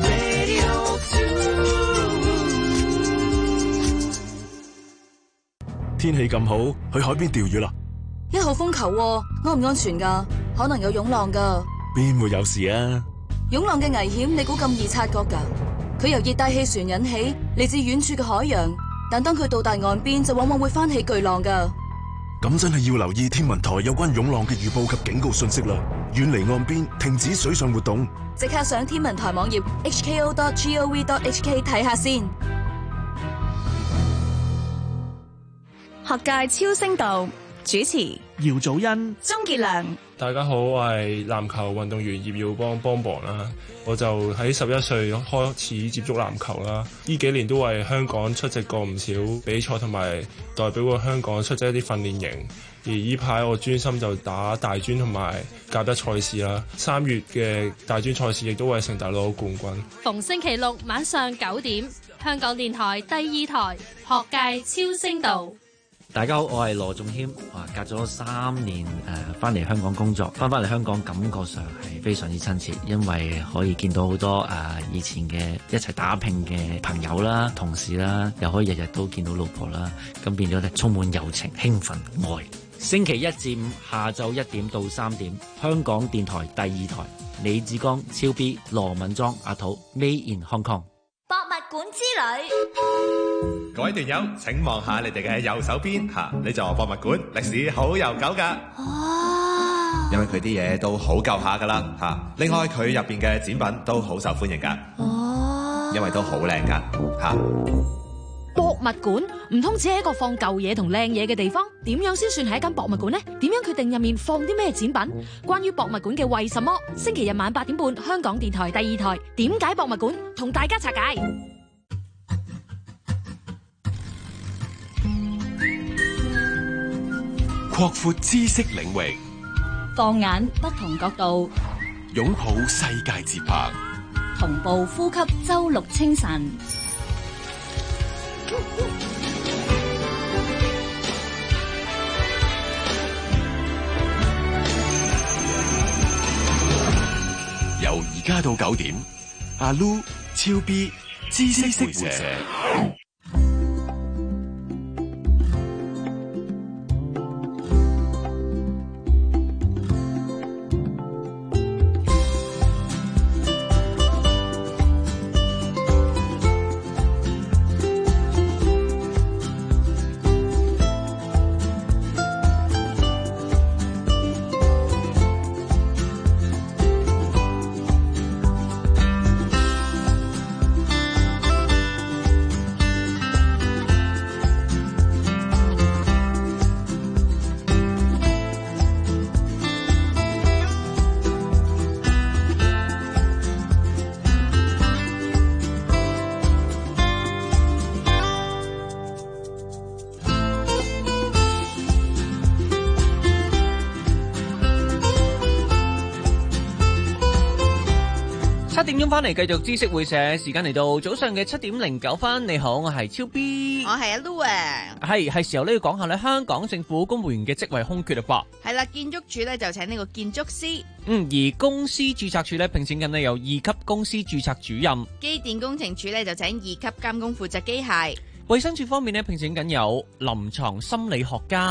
天氣咁好，去海邊釣魚啦！ 一號風球喎，安唔安全㗎？可能有湧浪㗎。 邊會有事啊？ 湧浪嘅危險，你估咁易察覺㗎？佢由熱帶氣旋引起，嚟自遠處嘅海洋，但當佢到達岸邊，就往往會翻起巨浪㗎。 咁真係要留意天文台有關湧浪嘅預報及警告信息啦！遠離岸邊，停止水上活動。 即刻上天文台網頁 h k o dot gov dot h k 睇下先。 學界超聲道主持姚祖恩、 鍾傑良。 大家好，我係籃球運動員葉耀邦邦邦啦。我就喺十一歲開始接觸籃球啦，呢幾年都為香港出席過唔少比賽，同埋代表過香港出席一啲訓練營。而呢排我專心就打大專同埋甲一賽事啦。三月嘅大專賽事亦都為城大攞冠軍。 逢星期六晚上九點，香港電台第二台學界超聲道。 大家好，我係羅仲謙。哇，隔咗三年誒，翻、呃、嚟香港工作，翻翻嚟香港感覺上係非常之親切，因為可以見到好多誒、呃、以前嘅一齊打拼嘅朋友啦、同事啦，又可以日日都見到老婆啦，咁變咗咧充滿友情、興奮、愛。星期一至五下晝一點到三點，香港電台第二台，李志剛、超 B、羅敏莊、阿土 Made in Hong Kong。 博物館之旅， 各位團友，請望下你哋嘅右手邊吓，呢座博物館歷史好悠久噶。哦，因為佢啲嘢都好舊下噶啦吓。另外佢入邊嘅展品都好受歡迎噶。哦，因為都好靚噶吓。 博物館唔通只係一個放舊嘢同靚嘢嘅地方？點樣先算係一間博物館呢？點樣決定入面放啲咩展品？關於博物館嘅為什麼？星期日晚八點半，香港電台第二台，點解博物館同大家拆解。 擴闊知識領域， 放眼不同角度， 擁抱世界節拍， 同步呼吸周六清晨。 由而家到九點，阿 Lu、超 B、知識會社。 七點鐘翻嚟繼續知識會社，時間嚟到早上嘅七點零九分。你好，我係超 B， 我係阿 Lu 啊。 係係時候呢要講下咧香港政府公務員嘅職位空缺啦噃。 係啦，建築署咧就請呢個建築師。 嗯，而公司註冊處咧聘請緊呢有二級公司註冊主任。 機電工程署咧就請二級監工負責機械。 衛生署方面呢聘請緊有臨床心理學家。 學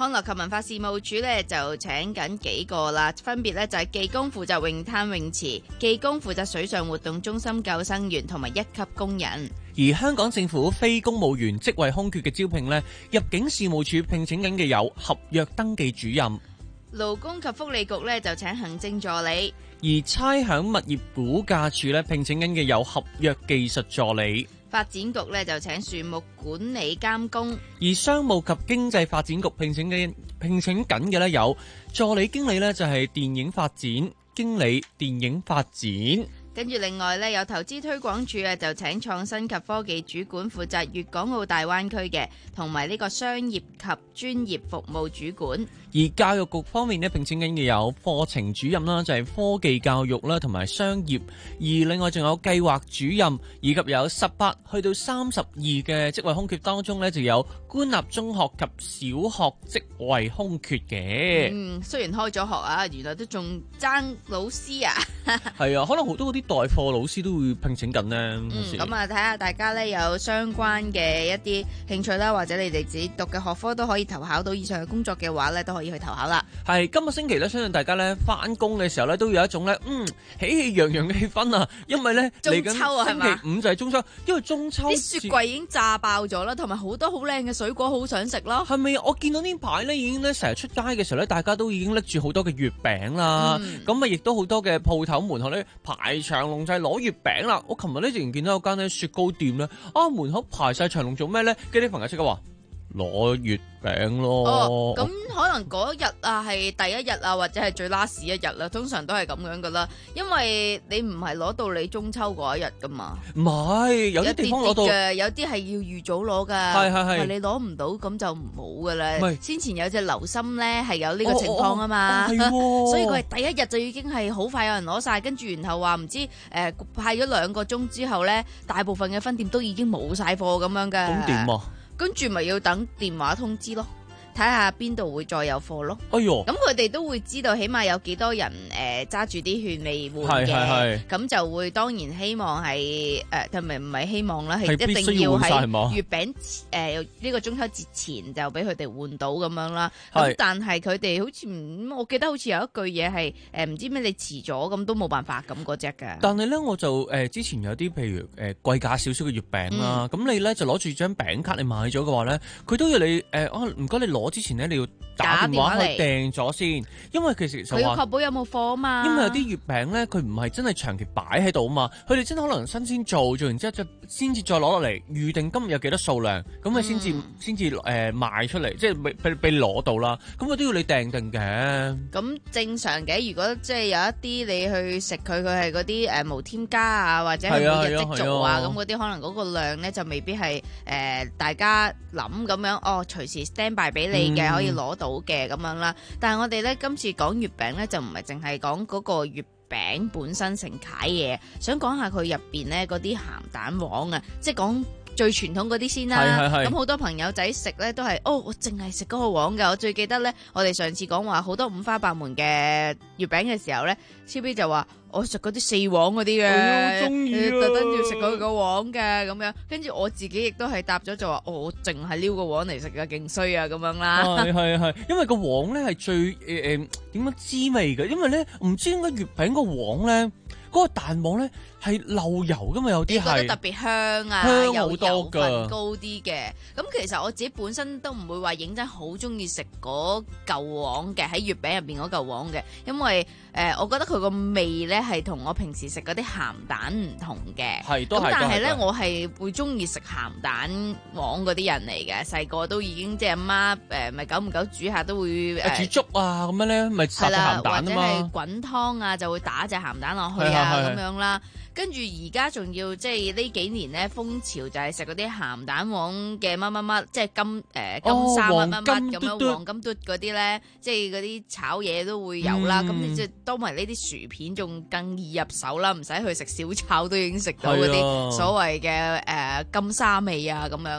康樂及文化事務署咧就請緊幾個啦，分別咧就係技工負責泳灘泳池，技工負責水上活動中心救生員同埋一級工人。 而香港政府非公務員職位空缺嘅招聘呢，入境事務處聘請緊嘅有合約登記主任， 勞工及福利局咧就請行政助理， 而差餉物業估價署咧聘請緊嘅有合約技術助理， 發展局咧就請樹木管理監工， 而商務及經濟發展局聘請緊聘請緊嘅咧有助理經理咧就係電影發展經理、電影發展。 跟住另外咧有投資推廣署啊，就請創新及科技主管負責粵港澳大灣區嘅，同埋呢個商業及專業服務主管。 而教育局方面咧聘請緊嘅有課程主任啦，就係科技教育啦，同埋商業。而另外仲有計劃主任，以及有十八去到三十二嘅職位空缺當中咧，就有官立中學及小學職位空缺嘅。 嗯，雖然開咗學啊，原來都仲爭老師啊。 係啊，可能好多嗰啲代課老師都會聘請緊呢。 嗯，咁啊睇下大家咧有相關嘅一啲興趣啦，或者你哋自己讀嘅學科都可以投考到以上嘅工作嘅話咧，都可以去投考啦。 係今個星期咧，相信大家咧翻工嘅時候咧，都有一種咧嗯喜氣洋洋嘅氣氛啊，因為咧嚟緊中秋啊，係嘛？ 星期五就係中秋，因為中秋啲雪櫃已經炸爆咗啦，同埋好多好靚嘅水果，好想食咯。 係咪？我見到呢排咧已經咧成日出街嘅時候咧，大家都已經拎住好多嘅月餅啦，咁啊亦都好多嘅鋪頭門口咧排長龍就係攞月餅啦。我琴日咧仍然見到有間咧雪糕店咧，啊門口排晒長龍做咩咧？跟啲朋友即刻話攞月餅咯。 哦，咁可能嗰日啊係第一日啊，或者係最 last 一日啦，通常都係咁樣噶啦。因為你唔係攞到你中秋嗰一日噶嘛。 唔係，有啲地方攞到嘅，有啲係要預早攞噶。 係係係。 你攞唔到咁就唔好噶啦。 唔係， 先前有隻流心咧係有呢個情況啊嘛。 係喎。 所以佢係第一日就已經係好快有人攞晒，跟住然後話唔知誒派咗兩個鐘之後咧，大部分嘅分店都已經冇晒貨咁樣嘅。 咁點啊？ 跟住咪要等電話通知咯，睇下邊度會再有貨咯。 哎呦， 咁佢哋都會知道起碼有幾多人誒揸住啲券未換嘅，咁就會當然希望係誒，係咪唔係希望啦，係一定要喺月餅誒呢個中秋節前就俾佢哋換到咁樣啦。咁但係佢哋好似唔，我記得好似有一句嘢係誒唔知咩你遲咗咁都冇辦法咁嗰隻㗎。 但係咧我就誒、呃、之前有啲譬如誒、呃、貴價少少嘅月餅啦，咁、嗯、你咧就攞住張餅卡你買咗嘅話咧，佢都要你誒啊唔該你攞。我之前咧，你要打電話去訂咗先，因為其實就話佢要確保有冇貨啊嘛。 因為有啲月餅咧，佢唔係真係長期擺喺度啊嘛，佢哋真係可能新鮮做，做完之後就先至再攞落嚟預定今日有幾多數量，咁咪先至先至誒賣出嚟，即係俾俾俾你攞到啦。咁佢都要你訂定嘅。 咁正常嘅，如果即係有一啲你去食佢，佢係嗰啲誒無添加啊，或者係每日即做啊，咁嗰啲可能嗰個量咧就未必係誒、呃、大家諗咁樣哦，隨時 stand by 俾你嘅、嗯、可以攞到嘅咁樣啦。但係我哋咧今次講月餅咧就唔係淨係講嗰個月餅本身成楷嘢，想講下佢入邊咧嗰啲鹹蛋黃啊，即係講最傳統嗰啲先啦。咁好多朋友仔食咧都係哦，我淨係食嗰個黃㗎。我最記得咧，我哋上次講話好多五花八門嘅月餅嘅時候咧，超 B 就話我食嗰啲四黃嗰啲嘅， 中意特登要食嗰個黃嘅咁樣。跟住我自己亦都係答咗就話、哦，我淨係撩個黃嚟食嘅，勁衰啊咁樣啦。 係係係，因為個黃咧係最誒誒點樣滋味嘅，因為咧唔知點解月餅個黃咧。嗰個蛋黃咧係漏油噶嘛，有啲係覺得特別香啊， 香好多噶， 油分高啲嘅。咁其實我自己本身都唔會話認真好中意食嗰嚿黃嘅，喺月餅入邊嗰嚿黃嘅，因為誒、呃、我覺得佢個味咧係同我平時食嗰啲鹹蛋唔同嘅。係都係。咁但係咧，我係會中意食鹹蛋黃嗰啲人嚟嘅。細個都已經即係阿媽誒，咪久唔久煮下都會誒、呃、 煮粥啊咁樣咧，咪烚隻鹹蛋啊嘛。或者係滾湯啊，就會打隻鹹蛋落去啊。咁樣啦，跟住而家仲要即係呢幾年咧風潮就係食嗰啲鹹蛋黃嘅乜乜乜，即係金誒、呃、金沙乜乜乜咁樣黃金嘟嗰啲咧，即係嗰啲炒嘢都會有啦。咁你即係當埋呢啲薯片仲更易入手啦，唔使去食小炒都已經食到嗰啲所謂嘅誒、呃、金沙味啊咁樣。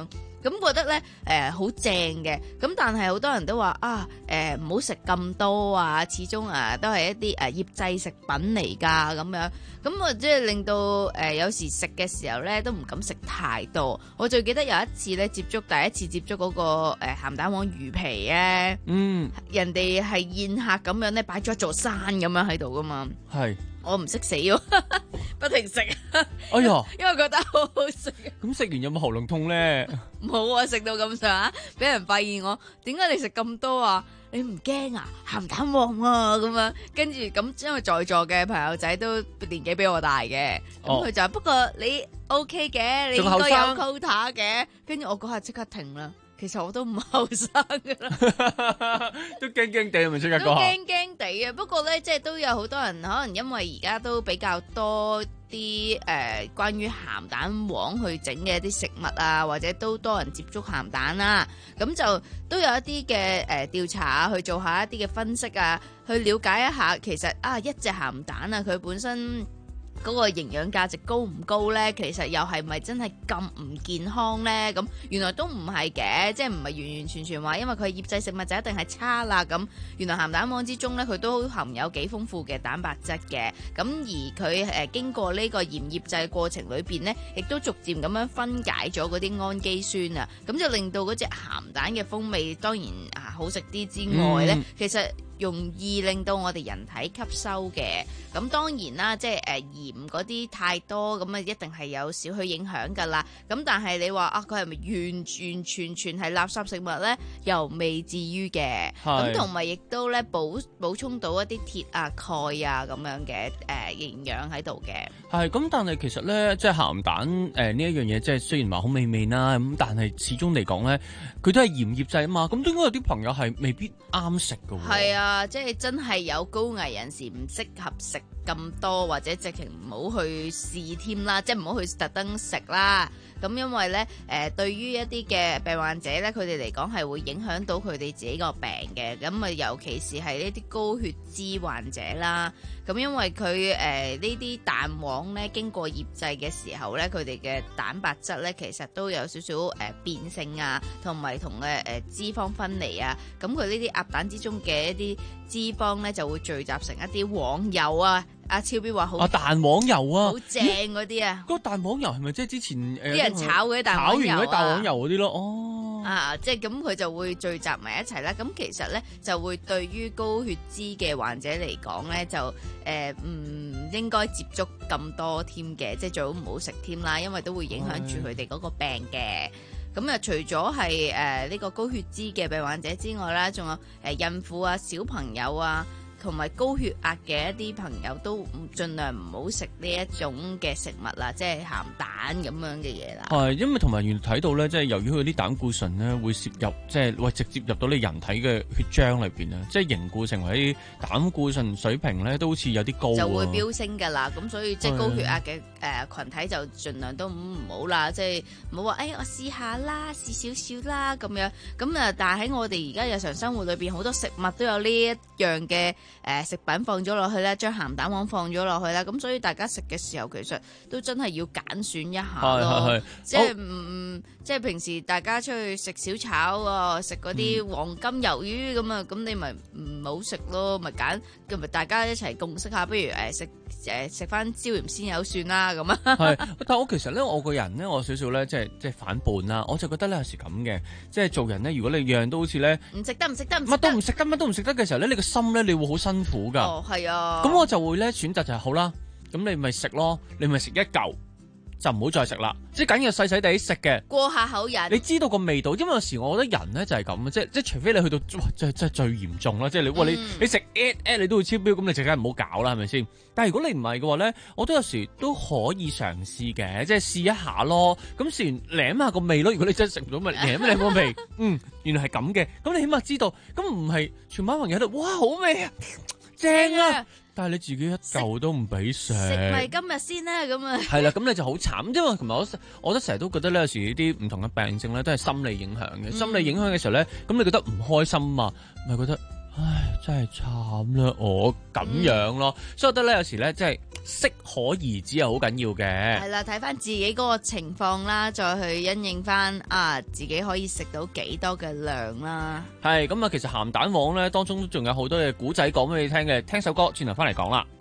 咁覺得咧誒好正嘅。咁但係好多人都話啊誒唔好食咁多啊，始終啊都係一啲誒醃製食品嚟㗎咁樣。咁啊即係令到誒、呃、有時食嘅時候咧都唔敢食太多。我最記得有一次咧接觸第一次接觸嗰、那個誒、呃、鹹蛋黃魚皮咧， 嗯， 人哋係宴客咁樣咧擺咗一座山咁樣喺度噶嘛， 係我唔識死喎，不停食， 哎呀， 因為覺得好好食。 咁食完有冇喉嚨痛咧？ 冇啊，食到咁上下，俾人發現我點解你食咁多啊？你唔驚啊？鹹蛋黃啊咁樣，跟住咁，因為在座嘅朋友仔都年紀比我大嘅，咁佢、哦、就話不過你 OK 嘅，你應該有 quota 嘅，跟住我嗰下即刻停啦。其實我都唔後生噶啦， 都驚驚地咪即刻講， 都驚驚地啊！不過咧，即係都有好多人可能因為而家都比較多啲誒、呃、關於鹹蛋黃去整嘅一啲食物啊，或者都多人接觸鹹蛋啦，咁就都有一啲嘅誒調查啊，去做下一啲嘅分析啊，去了解一下其實啊一隻鹹蛋啊佢本身嗰個營養價值高唔高呢？其實又係咪真係咁唔健康呢？咁原來都唔係嘅，即係唔係完完全全話因為佢係醃製食物就一定係差啦。咁原來鹹蛋黃之中呢，佢都含有幾豐富嘅蛋白質嘅。咁而佢誒、呃、經過呢個鹽醃製過程裏邊呢，亦都逐漸咁樣分解咗嗰啲氨基酸啊，咁就令到嗰隻鹹蛋嘅風味當然啊好食啲之外呢，嗯、其實容易令到我哋人體吸收嘅。咁當然啦，即係誒、呃、鹽嗰啲太多，咁啊一定係有少許影響㗎啦。咁但係你話啊，佢係咪完完全全係垃圾食物咧？又未至於嘅。咁同埋亦都咧補補充到一啲鐵啊、鈣啊咁樣嘅誒、呃、營養喺度嘅。 係咁，但係其實咧，即係鹹蛋誒呢一樣嘢，即係雖然話好美味啦，咁但係始終嚟講咧，佢都係鹽醃製啊嘛。咁應該有啲朋友係未必啱食㗎喎。係啊，即係真係有高危人士唔適合食咁多，或者直情唔好去試添啦，即係唔好去特登食啦。咁因為咧，誒、呃、對於一啲嘅病患者咧，佢哋嚟講係會影響到佢哋自己個病嘅。咁啊，尤其是係呢啲高血脂患者啦。咁因為佢誒、呃、呢啲蛋黃咧經過醃製嘅時候咧，佢哋嘅蛋白質咧其實都有少少誒、呃、變性啊，同埋同嘅誒脂肪分離啊。咁佢呢啲鴨蛋之中嘅一啲脂肪咧就會聚集成一啲黃油啊。阿超標話好啊，蛋黃油啊， 好正嗰啲啊！ 嗰、那個蛋黃油係咪即係之前誒啲、呃、 人炒嗰啲蛋黃油啊？ 炒完嗰啲蛋黃油嗰啲咯，哦， 啊，即係咁佢就會聚集埋一齊啦。咁其實咧就會對於高血脂嘅患者嚟講咧，就誒唔、呃、應該接觸咁多添嘅，即係最好唔好食添啦，因為都會影響住佢哋嗰個病嘅。咁啊，除咗係誒呢個高血脂嘅病患者之外啦，仲有誒孕婦啊、小朋友啊，同埋高血壓嘅一啲朋友都唔盡量唔好食呢一種嘅食物啦，即係鹹蛋咁樣嘅嘢啦。 係，因為同埋原來睇到咧，即係由於佢啲膽固醇咧會攝入，即係喂直接入到你人體嘅血漿裏邊啊，即係凝固成為啲膽固醇水平咧都好似有啲高，就會飆升㗎啦。咁所以即係高血壓嘅誒羣體就盡量都唔好啦，即係唔好話誒我試下啦，試少少啦咁樣。咁啊，但係喺我哋而家日常生活裏邊，好多食物都有呢一樣嘅誒、呃、食品放咗落去咧，將鹹蛋黃放咗落去啦。咁所以大家食嘅時候，其實都真係要揀選一下咯。即係唔即係平時大家出去食小炒啊，食嗰啲黃金魷魚咁啊，咁、嗯、你咪唔好食咯，咪揀咁咪大家一齊共識下，不如誒食誒食翻椒鹽鮮魷算啦咁啊。 係，但我其實咧，我個人咧，我少少咧，即係即係反叛啦。我就覺得咧有時咁嘅，即係做人咧，如果你樣樣都好似咧唔食得唔食得乜都唔食得乜都唔食得嘅時候咧，你個心咧你會好辛苦㗎。 哦，係啊。 咁我就會咧選擇就係好啦，咁你咪食咯，你咪食一嚿。就唔好再食啦，即係緊要細細地食嘅， 過下口癮。你知道個味道，因為有時我覺得人咧就係咁，即係即係除非你去到哇，真係真係最嚴重啦，即係你哇、嗯、你你食 at at 你都會超標，咁你就梗係唔好搞啦，係咪先？但係如果你唔係嘅話咧，我都有時都可以嘗試嘅，即係試一下咯。咁試完舐下個味咯。如果你真係食唔到，咪舐舐個味。嗯，原來係咁嘅，咁你起碼知道，咁唔係全班朋友喺度，哇好味啊，正啊！但係你自己一嚿都唔俾食， 食咪今日先啦咁啊！ 係啦，咁你就好慘，因為同埋我，我覺得成日都覺得咧，有時呢啲唔同嘅病症咧，都係心理影響嘅。嗯、心理影響嘅時候咧，咁你覺得唔開心嘛，咪覺得唉，真係慘啦，我咁樣咯，嗯、所以我覺得咧，有時咧，即係適可而止係好緊要嘅。 係啦，睇翻自己嗰個情況啦，再去因應翻啊，自己可以食到幾多嘅量啦。 係咁啊，其實鹹蛋黃咧當中都仲有好多嘅古仔講俾你聽嘅，聽首歌轉頭翻嚟講啦。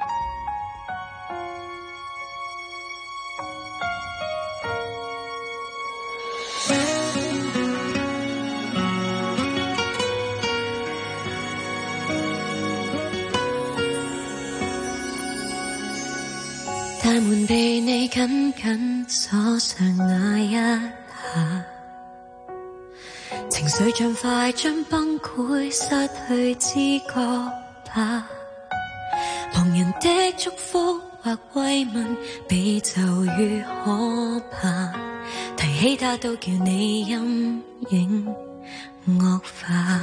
大門被你緊緊鎖上那一下，情緒像快將崩潰，失去知覺吧。旁人的祝福或慰問比咒語可怕，提起它都叫你陰影惡化。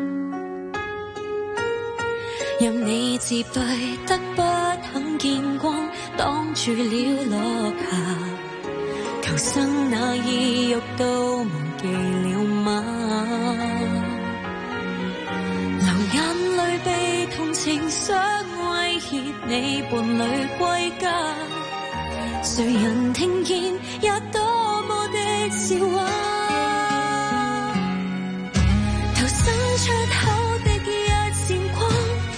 任你自閉得不肯見光，擋住了落霞，求生那意欲都忘記了嗎？流眼淚被同情想威脅你伴侶歸家，誰人聽見也多麼的笑話，投身出口的一線光，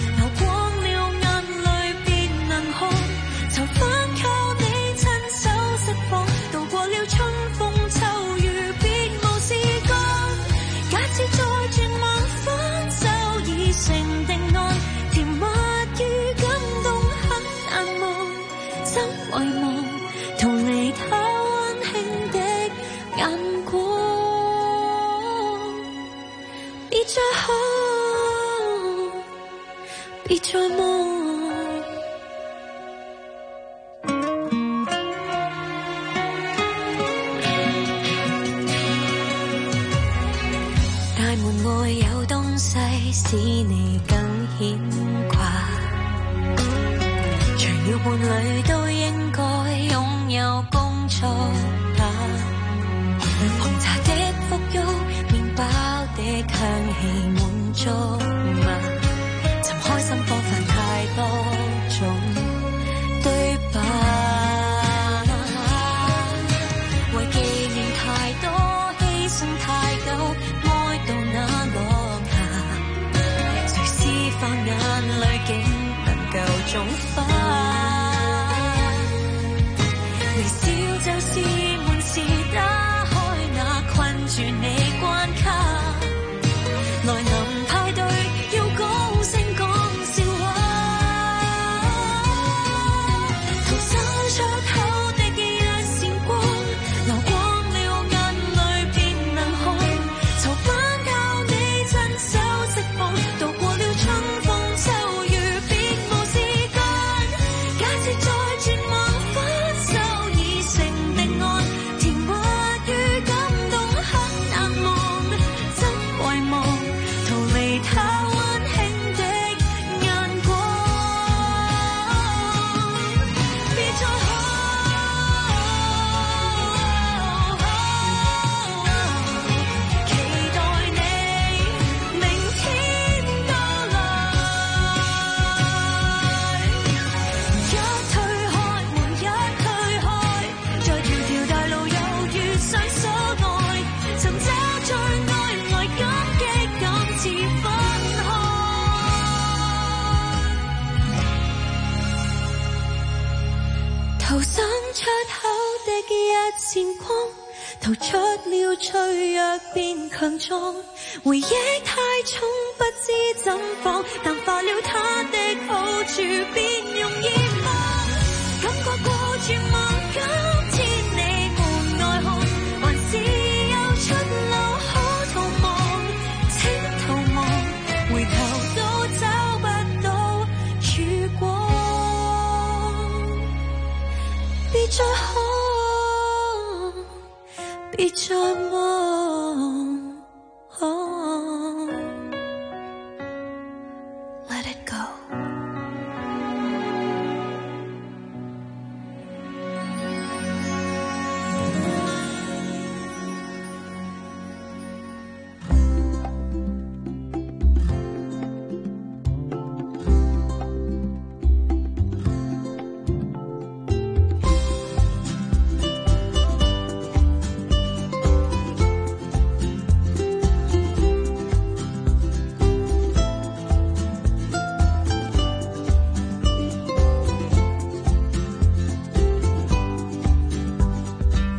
再好，別再夢。大門外有東西使你更牽掛，除了伴侶都應該擁有工作吧。紅茶的馥郁，麵包的香氣滿足嗎？尋開心方法太多種對白，為紀念太多犧牲太久，愛到那落下，誰施放眼淚竟能夠種花？微笑就是門匙打開那困住你關卡，來臨派對要高聲講笑話，逃生出口的一線光，流光了眼淚便能看，囚犯靠你親手釋放，渡過了春風秋雨別無時間，假設再絕望分手已成定案，甜蜜與感動很難忘，真遺忘逃離他溫馨的眼光，別再可期待你明天到來，一推開門一推開，在條條大路又遇上所愛，尋找最愛來感激今次分開，逃生出口的一線光，逃出了脆弱變強壯，回憶太重不知怎放，淡化了它的好處便容易忘，感覺過絕望，今天你門外看，還是有出路可逃亡，請逃亡，回頭都找不到曙光，別再可，別再忘。Let it go。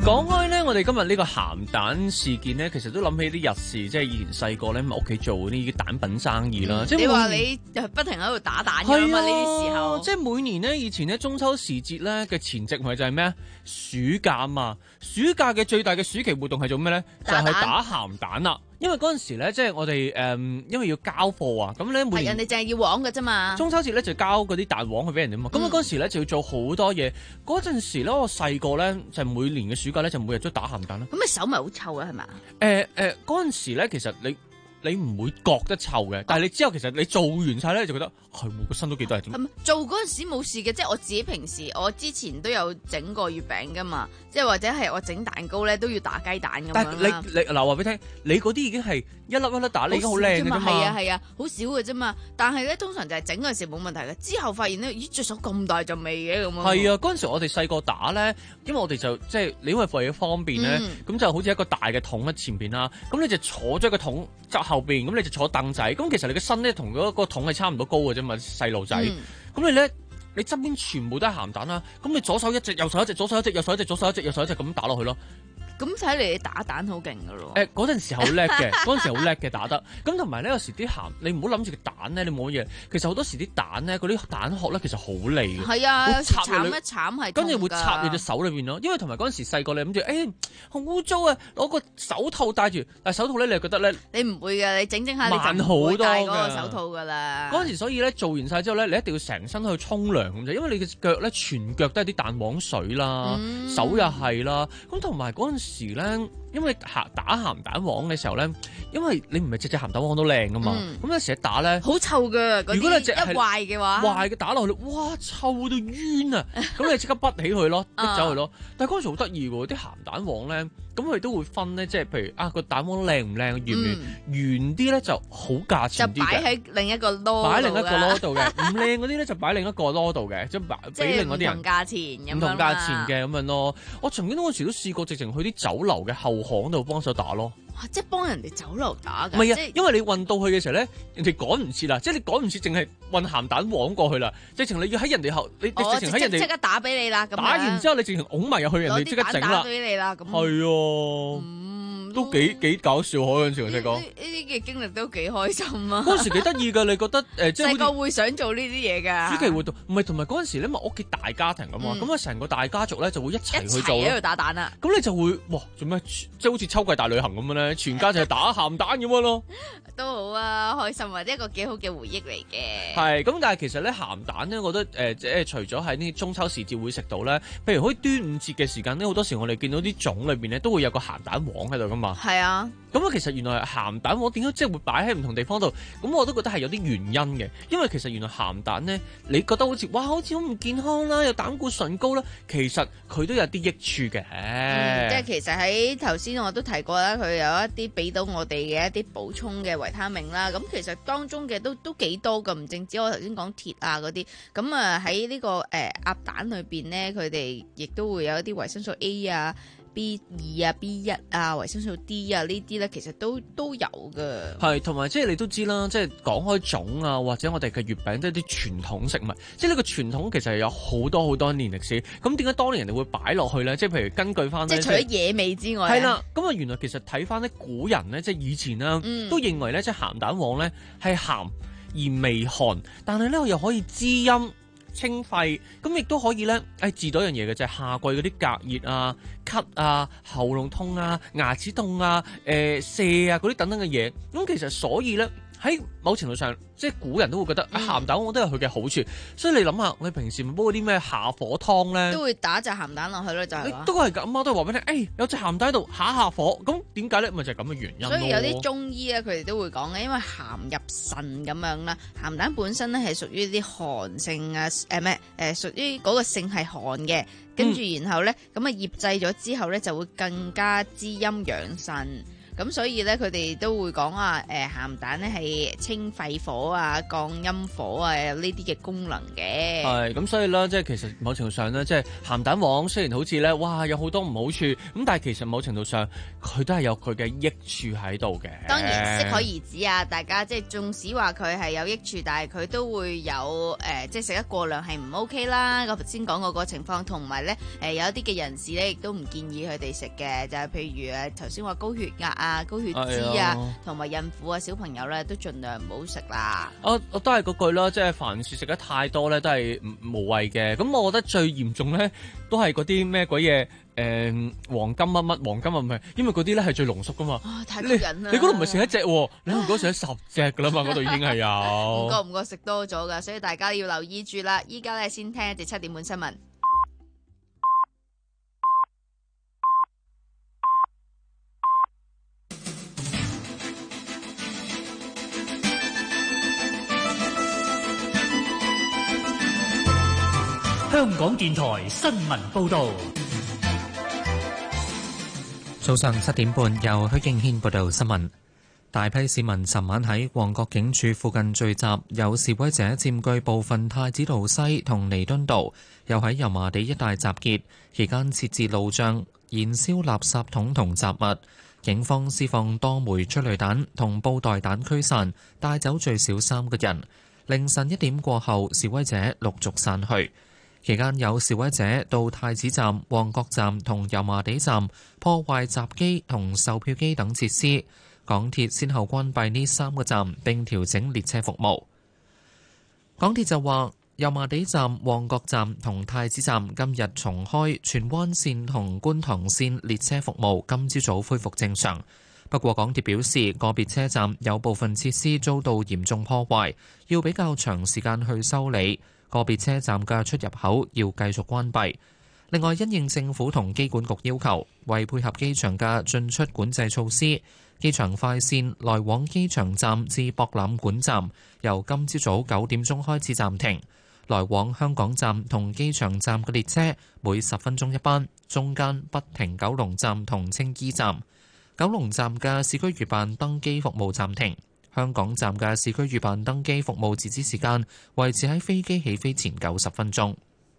講開咧，我哋今日呢個鹹蛋事件咧，其實都諗起啲日事，即係以前細個咧，咪屋企做呢啲蛋品生意啦。即係你話你就不停喺度打蛋㗎嘛？呢啲時候， 即係每年咧，以前咧中秋時節咧嘅前夕，咪就係咩？暑假啊嘛！暑假嘅最大嘅暑期活動係做咩咧？就係打鹹蛋啦。因為嗰陣時咧，即係我哋誒、嗯，因為要交貨啊，咁咧每年人哋淨係要黃嘅啫嘛。 中秋節咧就交嗰啲蛋黃去俾人哋嘛。咁啊嗰陣時咧就要做好多嘢。嗰陣時咧，我細個咧就每年嘅暑假咧就每日都打鹹蛋啦。 咁你手咪好臭啊？係嘛？ 誒誒，嗰陣時咧其實你。你唔會覺得臭嘅，但係你之後其實你做完晒咧，你就覺得係喎，個身都幾多係點？ 做嗰陣時冇事嘅，即係我自己平時我之前都有整過月餅噶嘛，即係或者係我整蛋糕咧都要打雞蛋咁樣。 但係你你嗱話俾你聽，你嗰啲已經係一粒一粒打，你已經好靚嘅啫嘛。 係啊係啊，好少嘅啫嘛。但係咧通常就係整嗰陣時冇問題嘅，之後發現咧，咦隻手咁大陣味嘅咁樣。 係啊，嗰陣時我哋細個打咧，因為我哋就即係你因為為咗方便咧，咁、嗯、就好似一個大嘅桶喺前邊啦，咁你就坐咗個桶側後邊，咁你就坐凳仔，咁其實你嘅身咧同嗰個桶係差唔多高嘅啫嘛，細路仔。咁、嗯、你咧，你側邊全部都係鹹蛋啦，咁你左手一隻，右手一隻，左手一隻，右手一隻，左手一隻，右手一隻咁打落去咯。 咁睇嚟你打蛋好勁噶咯？ 誒嗰陣時好叻嘅，嗰陣時好叻嘅打得。咁同埋咧，有時啲鹹，你唔好諗住個蛋咧，你冇乜嘢。其實好多時啲蛋咧，嗰啲蛋殼咧，其實好利嘅。 係啊， 會插慘一慘係。 跟住會插你隻手裏邊咯。因為同埋嗰陣時細個你諗住，誒好污糟啊，攞個手套戴住。但係手套咧，你又覺得咧， 你唔會嘅，你整整下你慢就唔會戴嗰個手套㗎啦。 嗰陣時所以咧做完晒之後咧，你一定要成身去沖涼咁啫，因為你嘅腳咧全腳都係啲蛋黃水啦，嗯、手又係啦。咁同埋嗰陣時咧。因為打鹹蛋黃嘅時候咧，因為你唔係隻隻鹹蛋黃都靚噶嘛，咁有時打咧好臭噶。 如果你隻一壞嘅話， 壞嘅打落去，哇臭到冤啊！咁你即刻潷起佢咯，潷走佢咯。但係嗰陣時好得意喎，啲鹹蛋黃咧，咁佢都會分咧，即係譬如啊個蛋黃靚唔靚，圓唔圓，圓啲咧就好價錢啲嘅， 就擺喺另一個籮， 擺喺另一個籮度嘅。唔靚嗰啲咧就擺另一個籮度嘅，即係俾另外啲人唔同價錢， 唔同價錢嘅咁樣咯。我曾經嗰陣時都試過直情去啲酒樓嘅後巷度幫手打咯。 即係幫人哋酒樓打㗎。 唔係啊，因為你運到去嘅時候咧，人哋趕唔切啦，即係你趕唔切，淨係運鹹蛋黃過去啦。直情你要喺人哋後，你你直情喺人哋即刻打俾你啦。 打完之後，你直情拱埋入去，人哋即刻整啦。 打俾你啦。咁係啊。都幾幾搞笑，嗰陣時我細個呢啲嘅經歷都幾開心啊！ 嗰陣時幾得意㗎，你覺得誒、呃、即係細個會想做呢啲嘢㗎？ 暑期活動唔係，同埋嗰陣時咧，咪屋企大家庭㗎嘛，咁啊成個大家族咧就會一齊去做， 一齊喺度打蛋啊！ 咁你就會哇做咩？即係好似秋季大旅行咁樣咧，全家就係打鹹蛋咁樣咯。 都好啊，開心或者一個幾好嘅回憶嚟嘅。 係咁，但係其實咧鹹蛋咧，我覺得誒即係除咗喺呢中秋時節會食到咧，譬如好似端午節嘅時間咧，好多時我哋見到啲粽裏邊咧都會有個鹹蛋黃喺度㗎嘛。 係啊。 咁啊，其實原來鹹蛋黃點解即係會擺喺唔同地方度？咁我都覺得係有啲原因嘅，因為其實原來鹹蛋咧，你覺得好似哇，好似好唔健康啦，有膽固醇高啦，其實佢都有啲益處嘅、 嗯。即係其實喺頭先我都提過啦，佢有一啲俾到我哋嘅一啲補充嘅維他命啦。咁其實當中嘅都都幾多㗎，唔淨止我頭先講鐵啊嗰啲。咁啊喺呢個誒、呃、鴨蛋裏邊咧，佢哋亦都會有一啲維生素 A 啊。B 二啊 B 一啊維生素 D 啊呢啲咧其實都都有㗎。係同埋即係你都知啦，即係講開粽啊或者我哋嘅月餅都係啲傳統食物，即係呢個傳統其實係有好多好多年歷史。咁點解當年人哋會擺落去咧？即係譬如根據翻即係除咗野味之外，係啦。咁啊原來其實睇翻啲古人咧，即係以前啦、嗯，都認為咧即係鹹蛋黃咧係鹹而微寒，但係咧又可以滋陰清肺，咁亦都可以咧，誒治到一樣嘢嘅就係夏季嗰啲隔熱啊、咳啊、喉嚨痛啊、牙齒痛啊、誒、呃、瀉啊嗰啲等等嘅嘢。咁其實所以咧喺某程度上，即係古人都會覺得、嗯、鹹蛋黃都有佢嘅好處。所以你諗下，我哋平時咪煲嗰啲咩下火湯咧，都會打隻鹹蛋落去咯，就係、是、都係咁啊，都係話俾你聽，誒有隻鹹蛋喺度下下火，咁點解咧？咪就係咁嘅原因。所以有啲中醫咧，佢哋都會講嘅，因為鹹入腎咁樣啦。鹹蛋本身咧係屬於啲寒性啊，誒咩誒屬於嗰個性係寒嘅，跟住然後咧咁啊醃製咗之後咧就會更加滋陰養腎。 咁所以咧佢哋都會講啊，誒鹹蛋咧係清肺火啊、降陰火啊呢啲嘅功能嘅。 係咁，所以咧即係其實某程度上咧，即係鹹蛋黃雖然好似咧哇有好多唔好處，咁但係其實某程度上佢都係有佢嘅益處喺度嘅。 當然適可而止啊！大家即係縱使話佢係有益處，但係佢都會有誒、呃，即係食得過量係唔 OK 啦。我頭先講過個情況，同埋咧誒有一啲嘅人士咧，亦都唔建議佢哋食嘅，就係、是、譬如誒頭先話高血壓啊、高血脂啊，同埋、哎、孕婦啊、小朋友咧，都盡量唔好食啦。 我我都係嗰句啦，即係凡事食得太多咧，都係無謂嘅。咁我覺得最嚴重咧，都係嗰啲咩鬼嘢。誒、嗯、黃金乜乜黃金啊，唔係，因為嗰啲咧係最濃縮噶嘛。 啊，太吸引啦！ 你嗰度唔係食一隻喎，你嗰度食咗十隻噶啦嘛，嗰度已經係有。 唔覺唔覺食多咗噶，所以大家要留意住啦。依家咧先聽一節七點半新聞。 香港電台新聞報導。 早上七點半，由許敬軒報道新聞。大批市民尋晚喺旺角警署附近聚集，有示威者佔據部分太子道西同彌敦道，又喺油麻地一帶集結，期間設置路障，燃燒垃圾桶同雜物。警方施放多枚催淚彈同布袋彈驅散，帶走最少三個人。凌晨一點過後，示威者陸續散去。期間有示威者到太子站、旺角站同油麻地站破壞閘機同售票機等設施，港鐵先後關閉呢三個站並調整列車服務。港鐵就話，油麻地站、旺角站同太子站今日重開，荃灣線同觀塘線列車服務今朝早恢復正常。不過港鐵表示，個別車站有部分設施遭到嚴重破壞，要比較長時間去修理。個別車站嘅出入口要繼續關閉。另外，因應政府同機管局要求，為配合機場嘅進出管制措施，機場快線來往機場站至博覽館站由今朝早九點鐘開始暫停。來往香港站同機場站嘅列車每十分鐘一班，中間不停九龍站同青衣站。九龍站嘅市區預辦登機服務暫停。香港站嘅市區預辦登機服務截止時間維持喺飛機起飛前九十分鐘。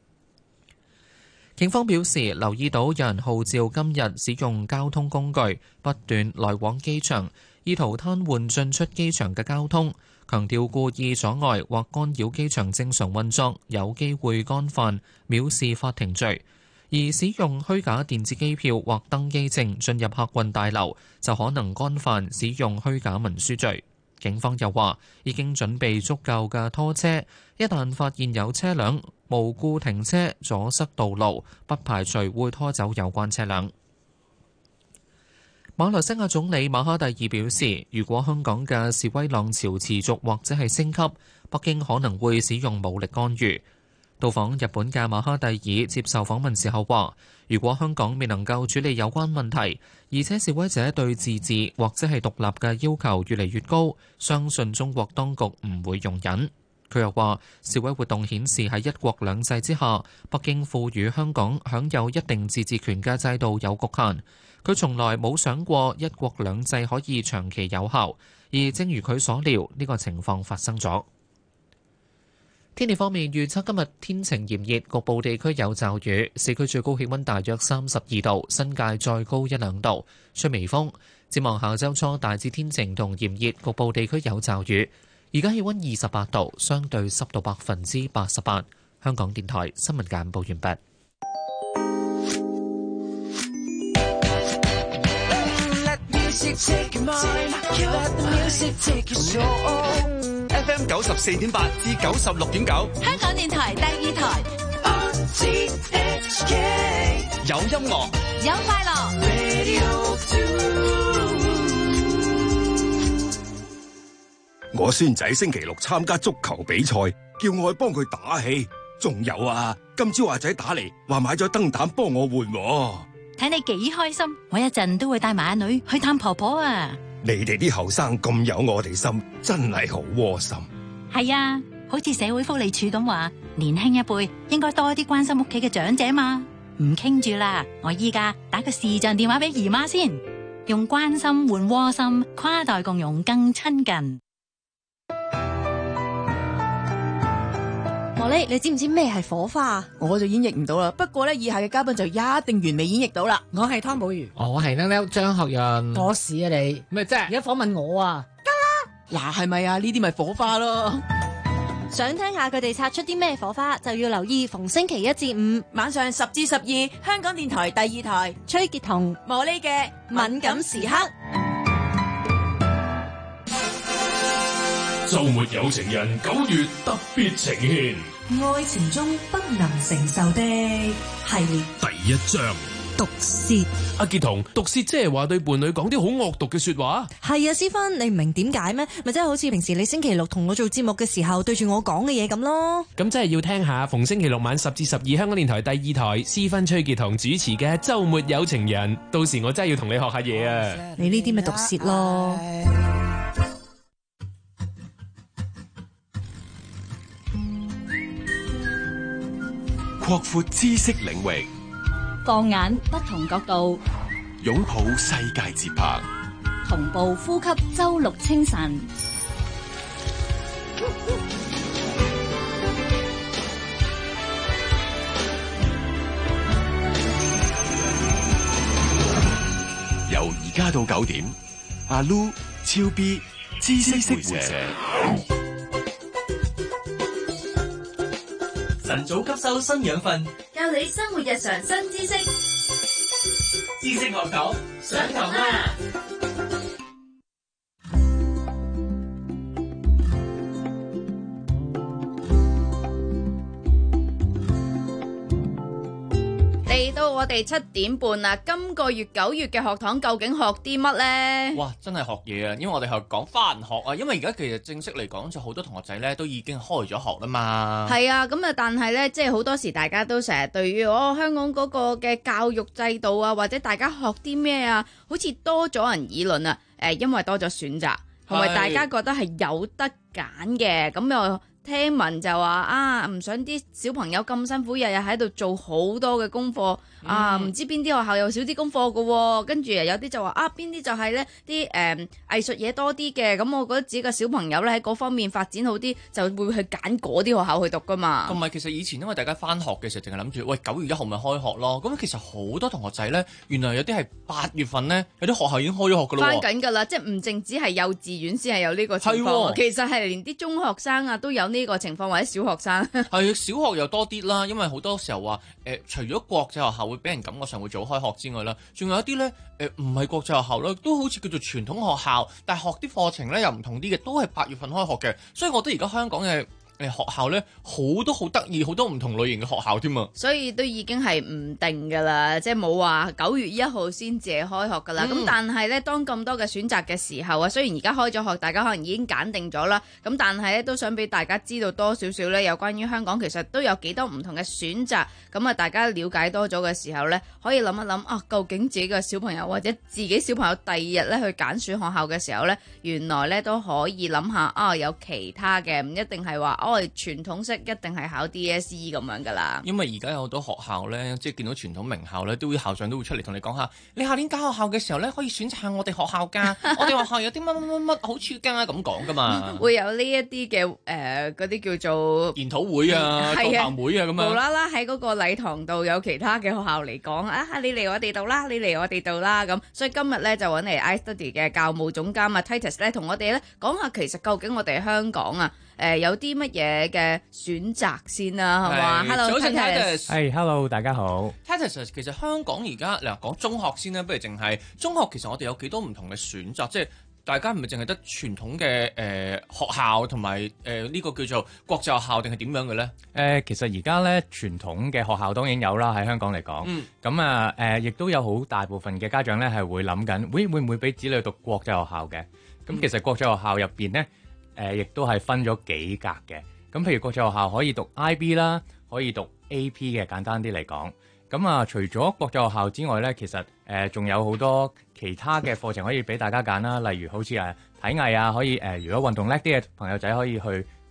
警方表示留意到有人號召今日使用交通工具不斷來往機場，意圖癱瘓進出機場嘅交通，強調故意阻礙或干擾機場正常運作，有機會干犯藐視法庭罪。而使用虛假電子機票或登機證進入客運大樓，就可能干犯使用虛假文書罪。警方又話已經準備足夠嘅拖車，一旦發現有車輛無故停車阻塞道路，不排除會拖走有關車輛。馬來西亞總理馬哈蒂爾表示，如果香港嘅示威浪潮持續或者係升級，北京可能會使用武力干預。到訪日本嘅馬哈蒂爾接受訪問時候話，如果香港未能夠處理有關問題，而且示威者對自治或者係獨立嘅要求越嚟越高，相信中國當局唔會容忍。佢又話，示威活動顯示喺一國兩制之下，北京賦予香港享有一定自治權嘅制度有局限。佢從來冇想過一國兩制可以長期有效，而正如佢所料，呢個情況發生咗。天氣方面，預測今日天晴炎熱，局部地區有驟雨，市區最高氣溫大約三十二度，新界再高一兩度，吹微風。展望下週初大致天晴同炎熱，局部地區有驟雨。而家氣溫二十八度，相對濕度百分之八十八。香港電台新聞簡報完畢。 F M 九十四點八至九十六點九， 香港電台第二台。 有音樂， 有快樂。 我孫仔星期六參加足球比賽，叫我去幫佢打氣。仲有啊，今朝阿仔打嚟話買咗燈膽幫我換。 睇你幾開心，我一陣都會帶埋阿女去探婆婆啊！ 你哋啲後生咁有我哋心，真係好窩心。 係啊，好似社會福利署咁話，年輕一輩應該多啲關心屋企嘅長者嘛。唔傾住啦，我依家打個視像電話俾姨媽先。 用關心換窩心，跨代共融更親近。 莫莉，你知唔知咩係火花啊？我就演繹唔到啦。不過咧，以下嘅嘉賓就一定完美演繹到啦。 我係湯寶如， 我係叻叻張學潤。 我屎啊你咩啫？ 而家訪問我啊？ 得啦，嗱係咪啊？呢啲咪火花咯。 想聽下佢哋擦出啲咩火花，就要留意逢星期一至五晚上十至十二，香港電台第二台崔潔彤、 莫莉嘅敏感時刻。 周末有情人九月特別呈現愛情中不能承受的系列第一章毒舌。 阿傑彤，毒舌即係話對伴侶講啲好惡毒嘅說話。 係啊，思芬，你唔明點解咩？咪即係好似平時你星期六同我做節目嘅時候對住我講嘅嘢咁咯。 咁真係要聽下逢星期六晚十至十二香港電台第二台思芬崔傑彤主持嘅周末有情人，到時我真係要同你學下嘢啊。 你呢啲咪毒舌咯。 擴闊知識領域， 放眼不同角度， 擁抱世界節拍， 同步呼吸周六清晨。 由而家到九點，阿 Lu、超 B、知識會社。 晨早吸收新養分， 教你生活日常新知識。 知識學堂上堂啦！ 嚟到我哋七點半啦，今個月九月嘅學堂究竟學啲乜呢？ 哇，真係學嘢啊！因為我哋係講返學啊，因為而家其實正式嚟講，就好多同學仔咧都已經開咗學啦嘛。 係啊，咁啊，但係咧，即係好多時大家都成日對於哦香港嗰個嘅教育制度啊，或者大家學啲咩啊，好似多咗人議論啊。誒，因為多咗選擇，同埋大家覺得係有得揀嘅，咁又。聽聞就話啊，唔想啲小朋友咁辛苦，日日喺度做好多嘅功課、嗯、啊，唔知邊啲學校有少啲功課嘅喎，跟住有啲就話啊，邊啲就係呢啲誒藝術嘢多啲嘅，咁我覺得自己個小朋友咧喺嗰方面發展好啲，就會去揀嗰啲學校去讀噶嘛。 同埋其實以前因為大家返學嘅時候，淨係諗住喂九月一號咪開學咯，咁其實好多同學仔咧，原來有啲係八月份咧，有啲學校已經開咗學㗎咯。 返緊㗎啦，即係唔淨止係幼稚園先係有呢個情況，其實係連啲中學生啊都有呢個情況，或者小學生係小學又多啲啦，因為好多時候話誒、呃，除咗國際學校會俾人感覺上會早開學之外啦，仲有一啲咧誒唔係國際學校啦，都好似叫做傳統學校，但係學啲課程咧又唔同啲嘅，都係八月份開學嘅，所以我覺得而家香港嘅誒學校咧好多好得意，好多唔同類型嘅學校添啊， 所以都已經係唔定㗎啦，即係冇話九月一號先至係開學㗎啦。咁、嗯、但係咧，當咁多嘅選擇嘅時候啊，雖然而家開咗學，大家可能已經揀定咗啦，咁但係咧都想俾大家知道多少少咧，有關於香港其實都有幾多唔同嘅選擇。咁啊，大家了解多咗嘅時候咧，可以諗一諗啊，究竟自己嘅小朋友或者自己小朋友第二日咧去揀選學校嘅時候咧，原來咧都可以諗下啊，有其他嘅，唔一定係話哦傳統式一定係考 D S E 咁樣噶啦。 因為而家有好多學校咧，即係見到傳統名校咧，都會校長都會出嚟同你講下，你下年揀學校嘅時候咧，可以選擇下我哋學校㗎，我哋學校有啲乜乜乜乜好處㗎，咁講㗎嘛。 會有呢一啲嘅誒嗰啲叫做研討會啊、交談會啊咁樣。無啦啦喺嗰個禮堂度有其他嘅學校嚟講啊，你嚟我哋度啦，你嚟我哋度啦咁。所以今日咧就揾嚟 iStudy 嘅教務總監啊 Titus 咧，同我哋咧講下其實究竟我哋香港啊。誒、呃、有啲乜嘢嘅選擇先啦，係嘛 ？Hello Titus， 係 Hello 大家好。 Titus 其實香港而家嗱講中學先啦，不如淨係中學其實我哋有幾多唔同嘅選擇，即係大家唔係淨係得傳統嘅誒、呃、學校同埋誒呢個叫做國際學校定係點樣嘅咧？誒、 呃、其實而家咧傳統嘅學校當然有啦，喺香港嚟講。嗯。咁啊誒，亦都有好大部分嘅家長咧係會諗緊，會會唔會俾子女讀國際學校嘅？咁、嗯、其實國際學校入邊咧。誒，亦都係分咗幾格嘅。咁譬如國際學校可以讀 I B 啦，可以讀 A P 嘅，簡單啲嚟講。咁啊，除咗國際學校之外咧，其實誒仲、呃、有好多其他嘅課程可以俾大家揀啦。例如好似誒體藝啊，可以誒、呃，如果運動叻啲嘅朋友仔可以去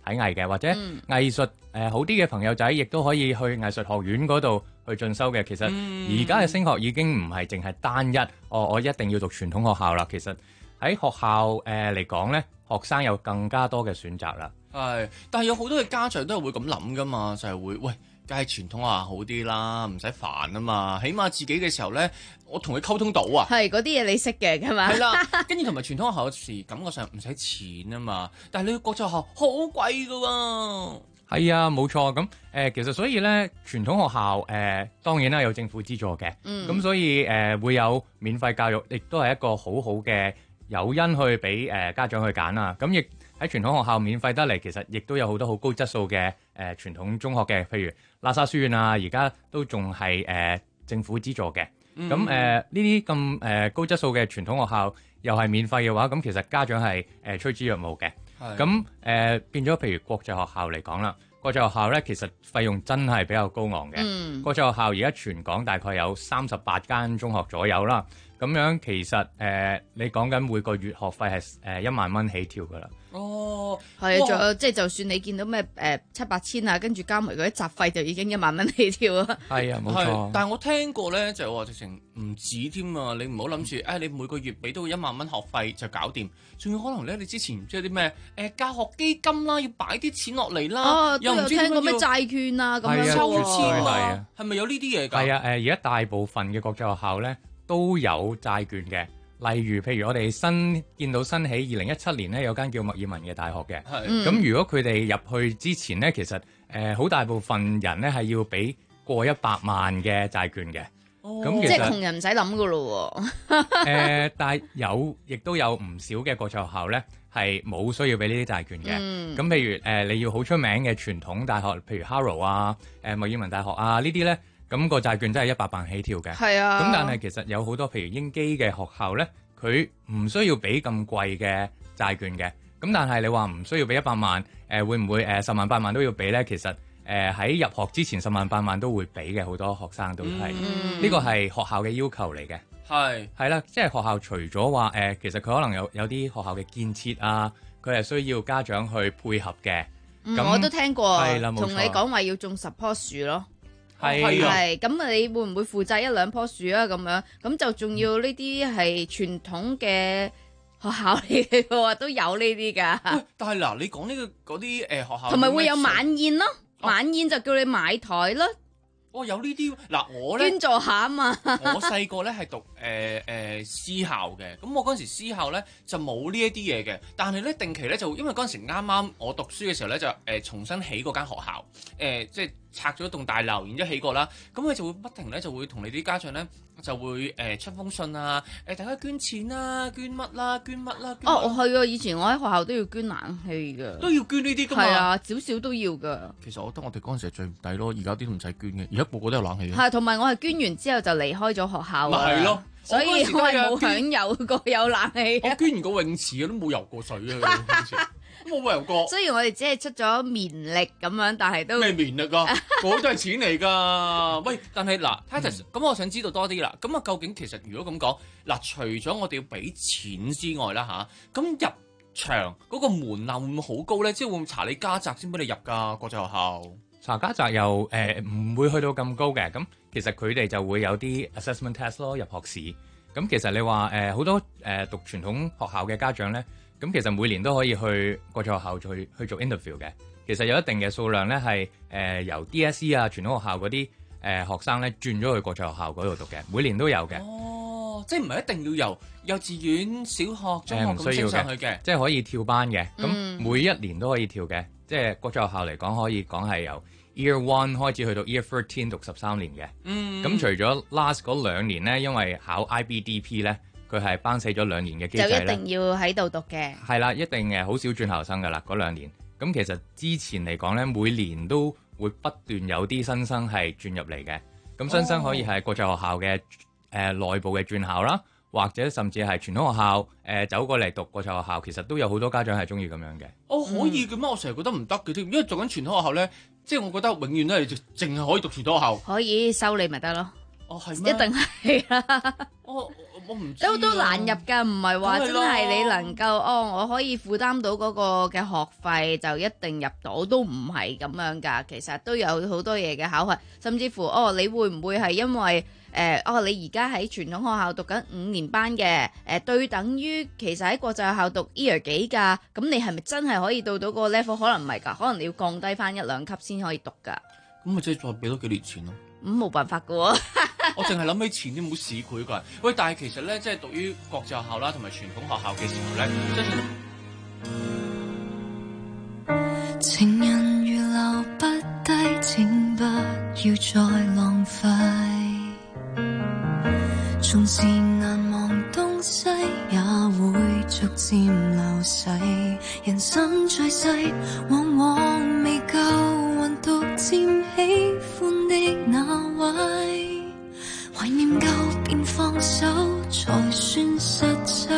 藝嘅，或者藝術誒、呃、好啲嘅朋友仔，亦都可以去藝術學院嗰度去進修嘅。其實而家嘅升學已經唔係淨係單一，哦，我一定要讀傳統學校啦。其實喺學校誒嚟講咧，學生有更加多嘅選擇啦。 係，但係有好多嘅家長都係會咁諗噶嘛，就係、是、會喂。梗係傳統學校好啲啦，唔使煩啊嘛，起碼自己嘅時候咧，我同佢溝通到啊。 係嗰啲嘢你識嘅，係嘛？ 係啦，跟住同埋傳統學校有時感覺上唔使錢啊嘛，但係你去國際學校好貴噶喎。 係啊，冇錯。咁誒、呃，其實所以咧，傳統學校誒、呃、當然啦有政府資助嘅，咁、嗯、所以誒、呃、會有免費教育，亦都係一個好好嘅誘因去俾誒、呃、家長去揀啦。咁亦喺傳統學校免費得嚟，其實亦都有好多好高質素嘅誒、呃、傳統中學嘅，譬如喇沙書院啊，而家都仲係誒政府資助嘅。咁誒呢啲咁誒高質素嘅傳統學校又係免費嘅話，咁其實家長係誒趨之若鶩嘅。咁誒、呃、變咗，譬如國際學校嚟講啦，國際學校咧其實費用真係比較高昂嘅。嗯、國際學校而家全港大概有三十八間中學左右啦。咁樣其實誒、呃，你講緊每個月學費係誒一萬蚊起跳噶啦。 哦，係啊，仲有即係就算你見到咩誒、呃、七八千啊，跟住加埋嗰啲雜費就已經一萬蚊起跳啊。 係啊，冇錯。 但係我聽過咧，就係話直情唔止添啊！你唔好諗住誒，你每個月俾到一萬蚊學費就搞掂，仲有可能咧，你之前唔知有啲咩誒教學基金啦，要擺啲錢落嚟啦。 哦， 又唔知聽過咩債券啊咁樣抽籤啊？ 啊，係咪有呢啲嘢㗎？ 係啊，誒而家大部分嘅國際學校咧都有債券嘅。例如，譬如我哋新見到新起二零一七年咧，有間叫墨爾文嘅大學嘅。咁、嗯、如果佢哋入去之前咧，其實誒好、呃、大部分人咧係要俾過一百萬嘅債券嘅。 哦，咁其實即係窮人唔使諗噶咯喎。 誒，但係有，亦都有唔少嘅國際學校咧係冇需要俾呢啲債券嘅。咁、嗯、譬如誒、呃，你要好出名嘅傳統大學，譬如 Harrow 啊、誒墨爾文大學啊呢啲咧。咁個債券真係一百萬起跳嘅，係啊。咁但係其實有好多譬如英基嘅學校咧，佢唔需要俾咁貴嘅債券嘅。咁但係你話唔需要俾一百萬，誒、呃、會唔會誒十萬八萬都要俾咧？其實誒喺、呃、入學之前十萬八萬都會俾嘅，好多學生都係。呢個係學校嘅要求嚟嘅。係係啦，即係學校除咗話誒，其實佢可能有有啲學校嘅建設啊，佢係需要家長去配合嘅。 嗯，我都聽過， 係啦， 同你講話要種十棵樹咯。 係係咁啊！你會唔會負責一兩棵樹啊？咁樣咁就仲要呢啲係傳統嘅學校嚟嘅喎，都有呢啲㗎。 但係嗱，你講呢、呢個嗰啲誒學校， 同埋會有晚宴咯，哦、晚宴就叫你買台咯。 哦，有呢啲嗱，我咧捐助下啊嘛。 我細個咧係讀誒誒、呃呃、私校嘅，咁我嗰陣時私校咧就冇呢一啲嘢嘅，但係咧定期咧就因為嗰陣時啱啱我讀書嘅時候咧就誒、呃、重新起嗰間學校，誒、呃、即係拆咗棟大樓，然之後起過啦，咁佢就會不停咧就會同你啲家長咧就會誒、呃、出封信啊，誒、呃、大家捐錢啦，捐乜啦，捐乜啦。 哦，我係啊，以前我喺學校都要捐冷氣㗎， 都要捐呢啲㗎嘛。 係啊，少少都要㗎。 其實我覺得我哋嗰陣時係最唔抵咯，而家啲都唔使捐嘅，而家個個都有冷氣。 係，同埋我係捐完之後就離開咗學校啊。 咪係咯， 所以我係冇享有過有冷氣。 我捐完個泳池啊，都冇游過水啊。冇游過， 雖然我哋只係出咗綿力咁樣，但係都咩綿力啊？嗰都係錢嚟㗎。喂，但係嗱 Titus 咁我想知道多啲啦。咁啊，究竟其實如果咁講嗱，除咗我哋要俾錢之外啦吓，咁入場嗰個門檻會唔會好高咧？即係會唔會查你家宅先俾你入㗎？國際學校查家宅又誒唔會去到咁高嘅。咁其實佢哋就會有啲 assessment test 咯，入學試。咁其實你話誒好多誒、呃、讀傳統學校嘅家長咧。咁其實每年都可以去國際學校去去做 interview 嘅，其實有一定嘅數量咧係誒由 D S E 啊傳統學校嗰啲誒學生咧轉咗去國際學校嗰度讀嘅，每年都有嘅。 哦，即係唔係一定要由幼稚園、小學、中學咁升上去嘅， 即係可以跳班嘅。咁、 嗯、 每一年都可以跳嘅，即係國際學校嚟講可以講係由 Year One 開始去到 Year Thirteen 讀十三年嘅。嗯，咁除咗 last 嗰兩年咧，因為考 I B D P 咧。佢係班死咗兩年嘅機制， 就一定要喺度讀嘅。 係啦，一定誒好少轉校生噶啦，嗰兩年。咁其實之前嚟講咧，每年都會不斷有啲新生係轉入嚟嘅。咁新生可以係國際學校嘅誒、呃、內部嘅轉校啦，或者甚至係傳統學校誒、呃、走過嚟讀國際學校，其實都有好多家長係中意咁樣嘅。 哦，可以嘅咩？我成日覺得唔得嘅添，因為做緊傳統學校咧，即係我覺得永遠都係淨係可以讀傳統學校。 可以收你咪得咯。 哦，係咩？ 一定係啦。 哦。 我唔知、啊、 都都難入㗎，唔係話真係你能夠哦，我可以負擔到嗰個嘅學費就一定入到，都唔係咁樣㗎。其實都有好多嘢嘅考核，甚至乎哦，你會唔會係因為誒、呃、哦，你而家喺傳統學校讀緊五年班嘅誒、呃，對等於其實喺國際學校讀 year 幾㗎？咁你係咪真係可以到到個 level？ 可能唔係㗎，可能你要降低翻一兩級先可以讀㗎。 咁咪即係再俾多幾年錢咯。 咁冇、嗯、辦法㗎喎。 我淨係諗起錢都冇市儈㗎。喂，但係其實咧，即係讀於國際學校啦，同埋傳統學校嘅時候咧，相信情人如留不低，請不要再浪費。從前難忘東西也會逐漸流逝，人生在世往往未夠運，獨佔喜歡的那位，懷念夠便放手才算實際，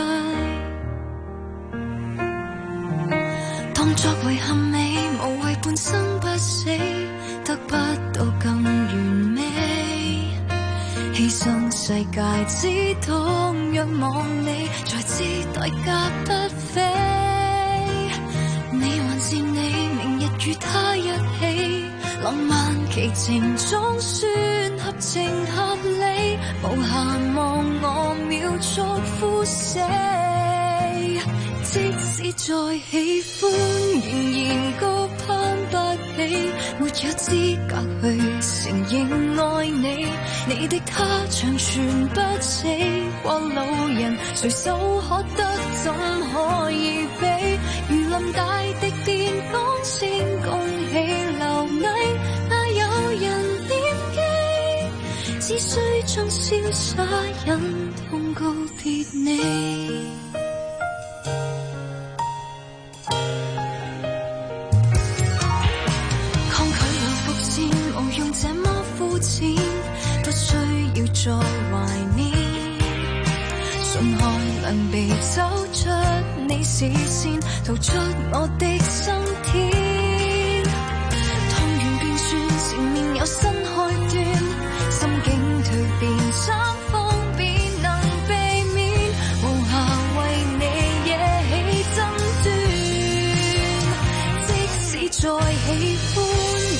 當作遺憾美，無謂半生不死，得不到更完美，犧牲世界只當仰望你，才知代價不菲。你還是你，明日與他一起，浪漫奇情總算合情合理，無限望我秒速呼死。即使再喜歡，仍然高攀不起，沒有資格去承認愛你。你的他長存不死，過路人隨手可得，怎可以比？如臨大敵便講聲恭喜留禮，哪有人念記？只需將瀟灑忍痛告別你。這麼膚淺，不需要再懷念，鬆開兩臂走出你視線，逃出我的心田。湯圓便算前面有新開端，心境蛻變，三方便能避免，無暇為你惹起爭端。即使再喜歡，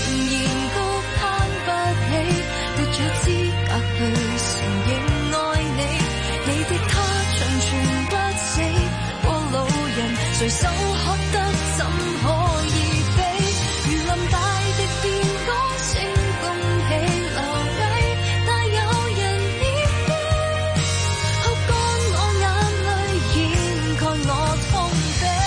有資格去承認愛你，你的他長存不死，過路人隨手可得，怎可以比？如臨大敵便講聲恭喜留禮，哪有人念記？哭乾我眼淚，掩蓋我痛悲。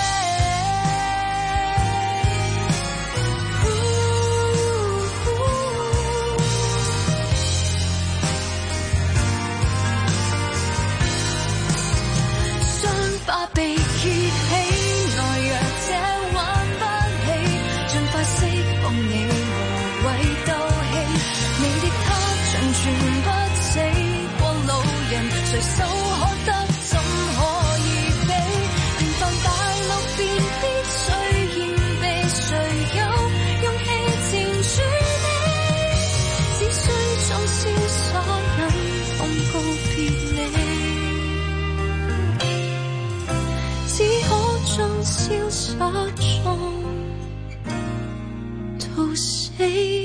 把被揭起，懦弱者玩不起，盡快釋放你，無謂鬥氣。你的他長存不死，過路人隨手可得，怎可以比？平凡大陸便必須謙卑，誰有勇氣纏住你？只需將瀟灑忍痛告別你。只可將瀟灑中到死。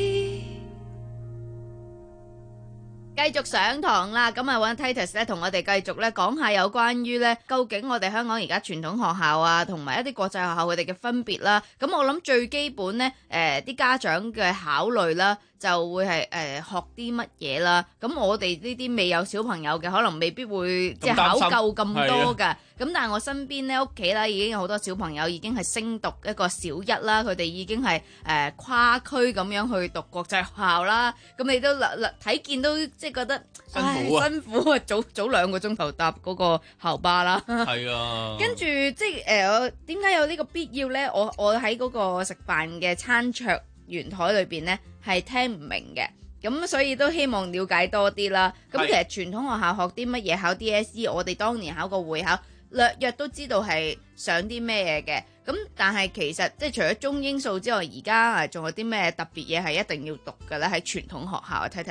繼續上堂啦，咁啊揾 Titus 咧同我哋繼續咧講下有關於咧究竟我哋香港而家傳統學校啊，同埋一啲國際學校佢哋嘅分別啦。咁我諗最基本咧，誒、呃、啲家長嘅考慮啦，就會係誒、呃、學啲乜嘢啦。咁我哋呢啲未有小朋友嘅，可能未必會即係考究咁多㗎。咁但係我身邊咧屋企啦，已經有好多小朋友已經係升讀一個小一啦，佢哋已經係誒、呃、跨區咁樣去讀國際學校啦。咁你都睇見都即係覺得辛苦啊， 辛苦啊！早早兩個鐘頭搭嗰個校巴啦。 係啊。跟住即係誒，點、呃、解有呢個必要咧？我我喺嗰個食飯嘅餐桌圓台裏邊咧係聽唔明嘅。咁所以都希望了解多啲啦。咁其實傳統學校學啲乜嘢？考 D S E， 我哋當年考過會考。略約都知道係上啲咩嘢嘅，咁但係其實即係除咗中英數之外，而家仲有啲咩特別嘢係一定要讀嘅咧？喺傳統學校啊 Titus。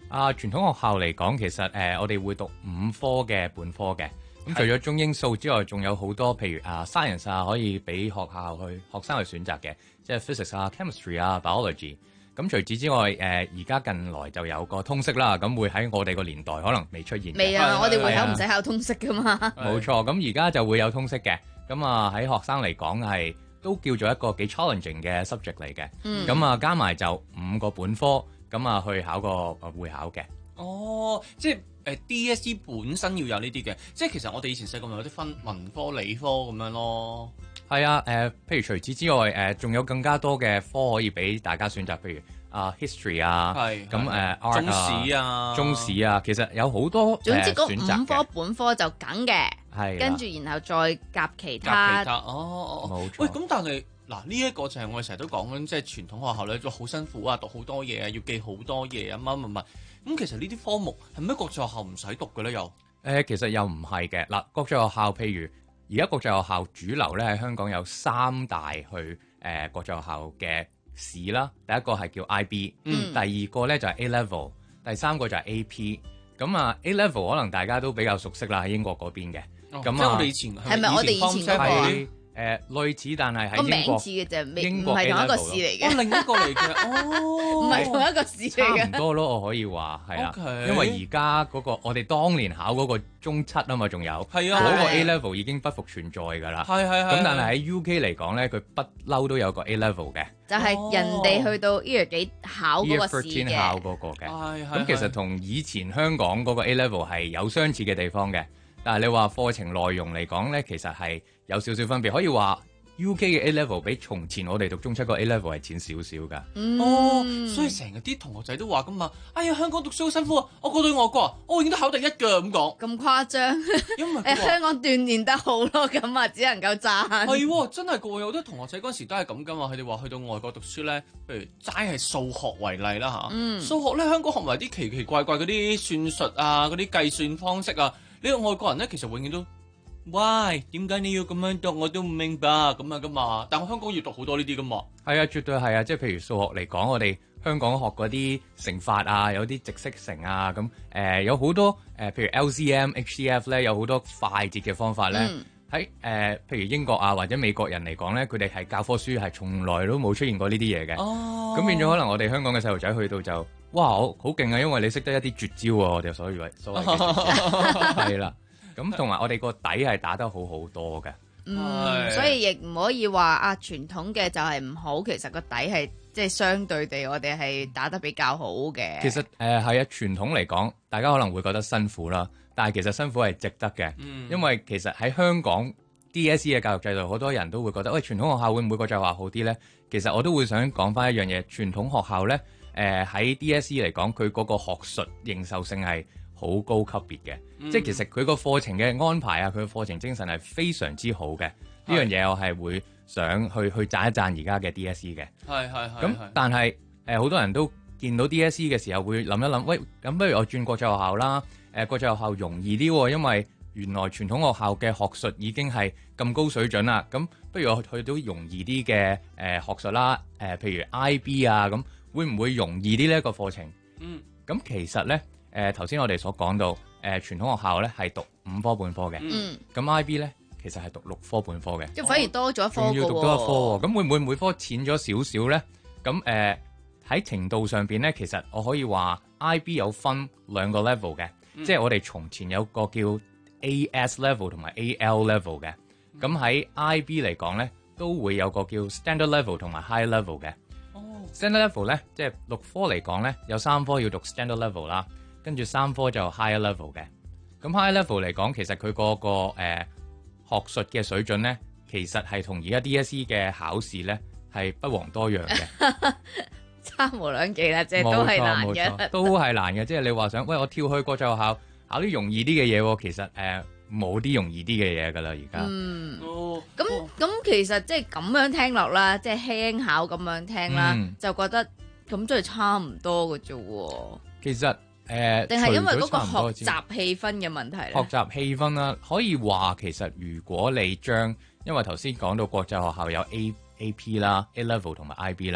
啊，傳統學校嚟講，其實誒、呃、我哋會讀五科嘅本科嘅。咁除咗中英數之外，仲有好多譬如啊 science 啊，可以俾學校去學生去選擇嘅，即係 physics 啊、chemistry 啊、biology。咁除此之外，誒而家近來就有個通識啦，咁會喺我哋個年代可能未出現。 未啊，我哋會考唔使考通識噶嘛。 冇錯，咁而家就會有通識嘅。咁啊喺學生嚟講係都叫做一個幾 challenging 嘅 subject 嚟嘅。咁啊、嗯、加埋就五個本科，咁啊去考個會考嘅。 哦，即係誒 D S E 本身要有呢啲嘅，即係其實我哋以前細個咪有啲分文科、理科咁樣咯。 係啊，誒、呃，譬如除此之外，誒、呃，仲有更加多嘅科可以俾大家選擇，譬如啊、呃、history 啊，咁誒、呃、art 中史啊， 中史啊，其實有好多總之嗰五五科本科就梗嘅， 係跟住然後再夾其他。 夾其他，哦， 冇錯。 喂，咁但係嗱呢一個就係我哋成日都講緊，即係傳統學校咧，都好辛苦啊，讀好多嘢啊，要記好多嘢啊，乜乜乜。咁其實呢啲科目係咪國際學校唔使讀嘅咧？又誒、 呃，其實又唔係嘅。嗱，國際學校譬如。而家國際學校主流咧喺香港有三大去誒、呃、國際學校嘅試啦，第一個係叫 I B，、嗯、第二個咧就係 A Level， 第三個就係 A P。咁啊 A Level 可能大家都比較熟悉啦，喺英國嗰邊嘅。咁、哦、啊， 即係我哋以前係咪我哋以前嗰個啊？ 誒、呃、類似，但係喺個名英國似嘅啫， 英國唔係同一個試嚟嘅。 哦，另一個嚟嘅，哦， 唔係同一個試嚟嘅。 差唔多咯，我可以話係啦。 Okay. 因為而家嗰個我哋當年考嗰個中七啊嘛，仲有係啊， 嗰個 A level 已經不復存在㗎啦。 係係係。 咁但係喺 U K 嚟講咧，佢不嬲都有個 A level 嘅。 就係人哋去到 year 幾考嗰個試嘅。 考嗰個嘅。 係係。 咁其實同以前香港嗰個 A level 係有相似嘅地方嘅，但係你話課程內容嚟講咧，其實係有少少分別，可以話。U K 嘅 A level 比從前我哋讀中七個 A level 係淺少少㗎。 嗯、哦，所以成日啲同學仔都話㗎嘛，哎呀香港讀書好辛苦啊，我過到外國啊，我已經都考第一㗎咁講。 咁誇張？ 因為誒香港鍛鍊得好咯，咁啊只能夠讚。 係喎，真係㗎喎，有好多同學仔嗰時都係咁㗎嘛，佢哋話去到外國讀書咧，譬如齋係數學為例啦嚇，嗯、數學咧香港學埋啲奇奇怪怪嗰啲算術啊，嗰啲計算方式啊，呢個外國人咧其實永遠都。喂，點解你要咁樣讀？我都唔明白咁啊噶嘛。但我香港要讀好多呢啲噶嘛。 係啊，絕對係啊。即係譬如數學嚟講，我哋香港學嗰啲乘法啊，有啲直式乘啊，咁誒、呃、有好多誒、呃，譬如 L C M、H C F 咧，有好多快捷嘅方法咧。喺誒、嗯呃，譬如英國啊或者美國人嚟講咧，佢哋係教科書係從來都冇出現過呢啲嘢嘅。哦。咁變咗可能我哋香港嘅細路仔去到就，哇，好好勁啊！因為你識得一啲絕招啊，我哋所以為所謂嘅絕招係啦。咁同埋我哋個底係打得好好多嘅， 嗯，所以亦唔可以話啊傳統嘅就係唔好，其實個底係即係相對地，我哋係打得比較好嘅。 其實誒係啊，傳統嚟講，大家可能會覺得辛苦啦，但係其實辛苦係值得嘅，嗯、因為其實喺香港 D S E 嘅教育制度，好多人都會覺得，喂，傳統學校會唔會國際學校好啲咧？其實我都會想講翻一樣嘢，傳統學校咧，誒、呃、喺 D S E 嚟講，佢嗰個學術認受性係好高級別嘅，嗯、即係其實佢個課程嘅安排啊，佢個課程精神係非常之好嘅。呢樣嘢我係會想去去讚一讚而家嘅 D S E 嘅。係係係。咁但係誒好多人都見到 D S E 嘅時候會諗一諗，喂，咁不如我轉國際學校啦。誒、呃、國際學校容易啲喎，因為原來傳統學校嘅學術已經係咁高水準啦。咁不如我去到容易啲嘅誒學術啦。誒、呃、譬如 I B 啊，咁會唔會容易啲呢一個課程？嗯。咁其實咧。誒頭先我哋所講到，誒、呃、傳統學校咧係讀五科本科嘅，咁、嗯、I B 咧其實係讀六科本科嘅， 即係反而多咗一科， 仲要讀多一科喎。咁會唔會每科淺咗少少咧？咁誒喺程度上邊咧，其實我可以話 I B 有分兩個 level 嘅，嗯、即係我哋從前有個叫 A S level 同埋 A L level 嘅。咁喺、嗯、I B 嚟講咧，都會有個叫 standard level 同埋 high level 嘅。哦、standard level 咧，即係六科嚟講咧，有三科要讀 standard level 啦。跟住三科就 higher level 嘅，咁 higher level 嚟講，其實佢嗰個誒、呃、學術嘅水準咧，其實係同而家 D S E 嘅考試咧係不遑多讓嘅， 差無兩幾啦，即係都係難嘅， 都係難嘅。即係你話想，喂，我跳去國際學校考啲容易啲嘅嘢，其實誒冇啲容易啲嘅嘢噶啦，而家。嗯， 咁咁、哦、其實即係咁樣聽落啦，即係輕考咁樣聽啦，嗯、就覺得咁即係差唔多嘅啫喎。 其實。誒， 定係因為嗰個學習氣氛嘅問題咧？ 學習氣氛啦，可以話其實如果你將，因為頭先講到國際學校有 A A P 啦、A Level 同埋 I B 啦，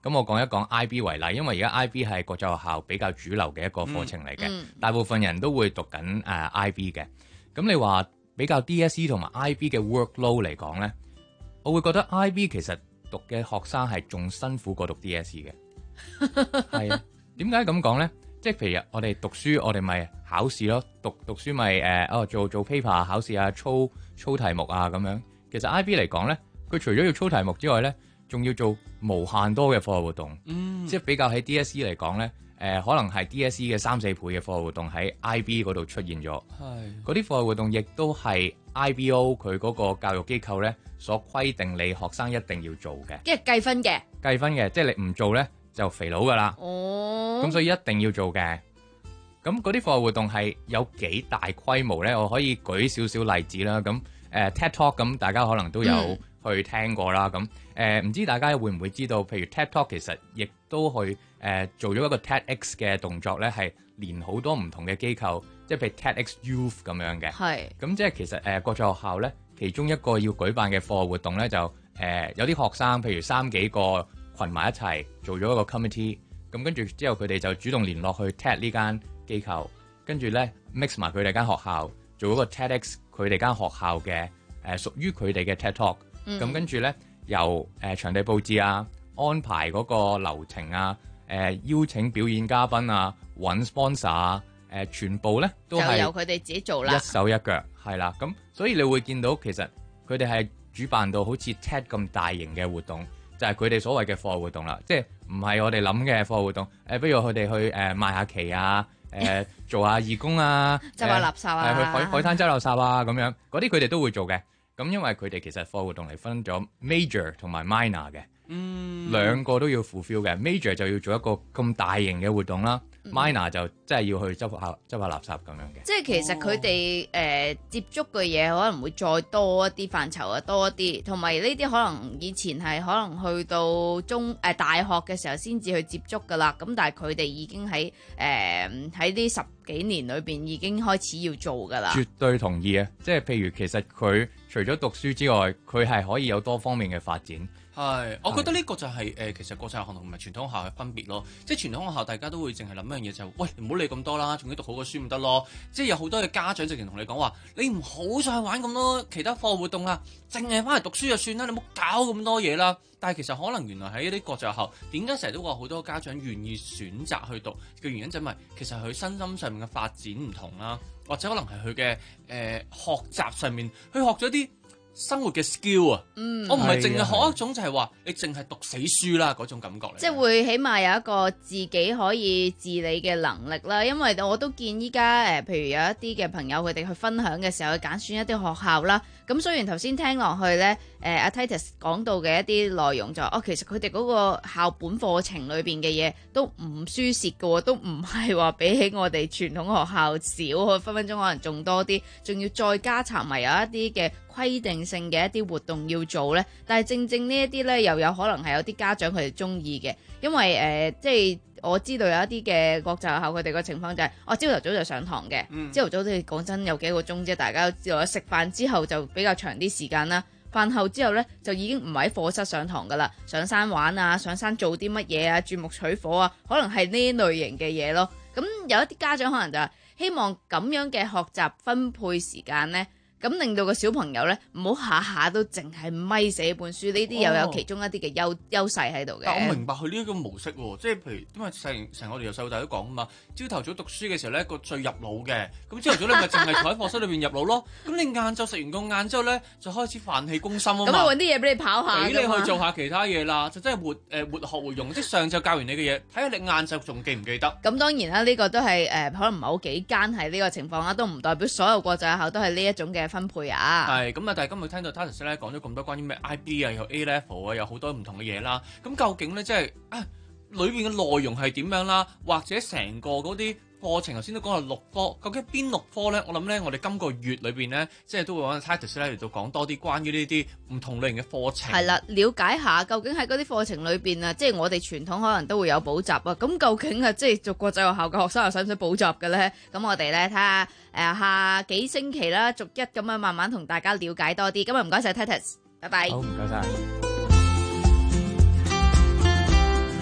咁我講一講 I B 為例，因為而家 I B 係國際學校比較主流嘅一個課程嚟嘅， 嗯嗯、 大部分人都會讀緊誒 I B 嘅。咁你話比較 D S E 同埋 I B 嘅 workload 嚟講咧，我會覺得 I B 其實讀嘅學生係仲辛苦過讀 D S E 嘅。係啊，點解咁講咧？即係譬如我哋讀書，我哋咪考試咯，讀讀書咪誒哦做做 paper 考試啊，操操題目啊咁樣。其實 I B 嚟講咧，佢除咗要操題目之外咧，仲要做無限多嘅課外活動。嗯，即係比較喺 D S E 嚟講咧，誒、呃、可能係 D S E 嘅三四倍嘅課外活動喺 I B 嗰度出現咗。係嗰啲課外活動亦都係 I B O 佢嗰個教育機構咧所規定你學生一定要做嘅， 即係計分嘅， 計分嘅，即係你唔做咧就肥佬噶啦。 哦， 咁所以一定要做嘅。咁嗰啲課外活動係有幾大規模咧？我可以舉少少例子啦。咁誒、呃、TED Talk 咁大家可能都有去聽過啦。咁誒唔知大家會唔會知道？譬如 TED Talk 其實亦都去誒、呃、做咗一個 TEDx 嘅動作咧，係連好多唔同嘅機構，即係譬如 TEDx Youth 咁樣嘅。係。咁即係其實誒、呃、國際學校咧，其中一個要舉辦嘅課外活動咧，就誒、呃、有啲學生，譬如三幾個群埋一齊做咗一個 committee， 咁跟住之後佢哋就主動聯絡去 TED 呢間機構，跟住咧 mix 埋佢哋間學校做嗰個 TEDx 佢哋間學校嘅誒屬於佢哋嘅 TED Talk，咁、嗯、跟住咧由誒、呃、場地佈置啊、安排嗰個流程啊、誒、呃、邀請表演嘉賓啊、揾 sponsor 啊、誒、呃、全部咧都係由佢哋自己做啦， 一手一腳係啦。咁所以你會見到其實佢哋係主辦到好似 TED 咁大型嘅活動。就係佢哋所謂嘅課外活動啦，即係唔係我哋諗嘅課外活動。誒、呃，不如佢哋去誒、呃、賣下旗啊，誒、呃、做下義工啊， 執下垃圾啊， 呃、去海海灘執垃圾啊，咁樣嗰啲佢哋都會做嘅。咁因為佢哋其實課外活動嚟分咗 major 同埋 minor 嘅，嗯，兩個都要 fulfill 嘅。major 就要做一個咁大型嘅活動啦。minor 就真係要去執下執下垃圾咁樣嘅， 即係其實佢哋誒接觸嘅嘢可能會再多一啲範疇啊，多一啲，同埋呢啲可能以前係可能去到中誒、呃、大學嘅時候先至去接觸噶啦，咁但係佢哋已經喺誒喺呢十幾年裏邊已經開始要做噶啦。 絕對同意啊！即係譬如其實佢除咗讀書之外，佢係可以有多方面嘅發展。 係，我覺得呢個就係、是、誒、呃，其實國際學校同埋傳統學校嘅分別咯。即係傳統學校大家都會淨係諗一樣嘢就係、是，喂，唔好理咁多啦，總之讀好個書咪得咯。即係有好多嘅家長直情同你講話，你唔好再玩咁多其他課外活動啦，淨係翻嚟讀書就算啦，你唔好搞咁多嘢啦。但係其實可能原來喺一啲國際學校，點解成日都話好多家長願意選擇去讀嘅原因就係咪其實佢身心上面嘅發展唔同啦，或者可能係佢嘅誒學習上面，佢學咗啲生活嘅 skill 啊，嗯，我唔係淨係學一種就係話你淨係讀死書啦嗰種感覺嚟， 即係會起碼有一個自己可以自理嘅能力啦。因為我都見依家誒，譬如有一啲嘅朋友佢哋去分享嘅時候，去揀選一啲學校啦。咁雖然頭先聽落去咧，誒阿 Titus 講到嘅一啲內容就哦，其實佢哋嗰個校本課程裏邊嘅嘢都唔輸蝕嘅喎，都唔係話比起我哋傳統學校少，分分鐘可能仲多啲，仲要再加插埋有一啲嘅規定性嘅一啲活動要做咧。但係正正呢一啲咧，又有可能係有啲家長佢哋中意嘅，因為誒、呃、即係。我知道有一啲嘅國際學校佢哋個情況就係、是，我朝頭早就上堂嘅，朝頭、嗯、早都講真有幾個鐘啫，大家都知道。食飯之後就比較長啲時間啦，飯後之後呢，就已經唔喺課室上堂噶啦，上山玩啊，上山做啲乜嘢啊，鑽木取火啊，可能係呢類型嘅嘢咯。咁有一啲家長可能就係希望咁樣嘅學習分配時間呢。咁令到個小朋友咧，唔好下下都淨係咪寫本書，呢啲又有其中一啲嘅優優勢喺度嘅。 但我明白佢呢一個模式喎，即係譬如因為成成我哋由細到大都講啊嘛，朝頭早讀書嘅時候咧，個最入腦嘅，咁朝頭早你咪淨係坐喺課室裏邊入腦咯。咁你晏晝食完個晏之後咧，就開始飯氣攻心啊嘛。咁我揾啲嘢俾你跑下， 俾你去做下其他嘢啦，就真係活誒、呃、活學活用。即係上晝教完你嘅嘢，睇下你晏晝仲記唔記得。咁當然啦，呢、呢個都係誒、呃、可能唔係好幾間係呢個情況啦，都唔代表所有國際學校都係呢一種嘅分配啊。 係咁啊！但係今日聽到 Titus 咧講咗咁多關於咩 I B 啊，有 A level 啊，有好多唔同嘅嘢啦。咁究竟咧，即係啊，裏邊嘅內容係點樣啦？或者成個嗰啲課程，頭先都講係六科，究竟邊六科咧？我諗咧，我哋今個月裏邊咧，即係都會揾 Titus 咧嚟到講多啲關於呢啲唔同類型嘅課程。 係啦，了解下究竟喺嗰啲課程裏邊啊，即係我哋傳統可能都會有補習啊。咁究竟啊，即係做國際學校嘅學生又使唔使補習嘅咧？咁我哋咧睇下。誒、呃、下幾星期啦，逐一咁樣慢慢同大家了解多啲。今日唔該晒 Titus，拜拜。 好，唔該晒。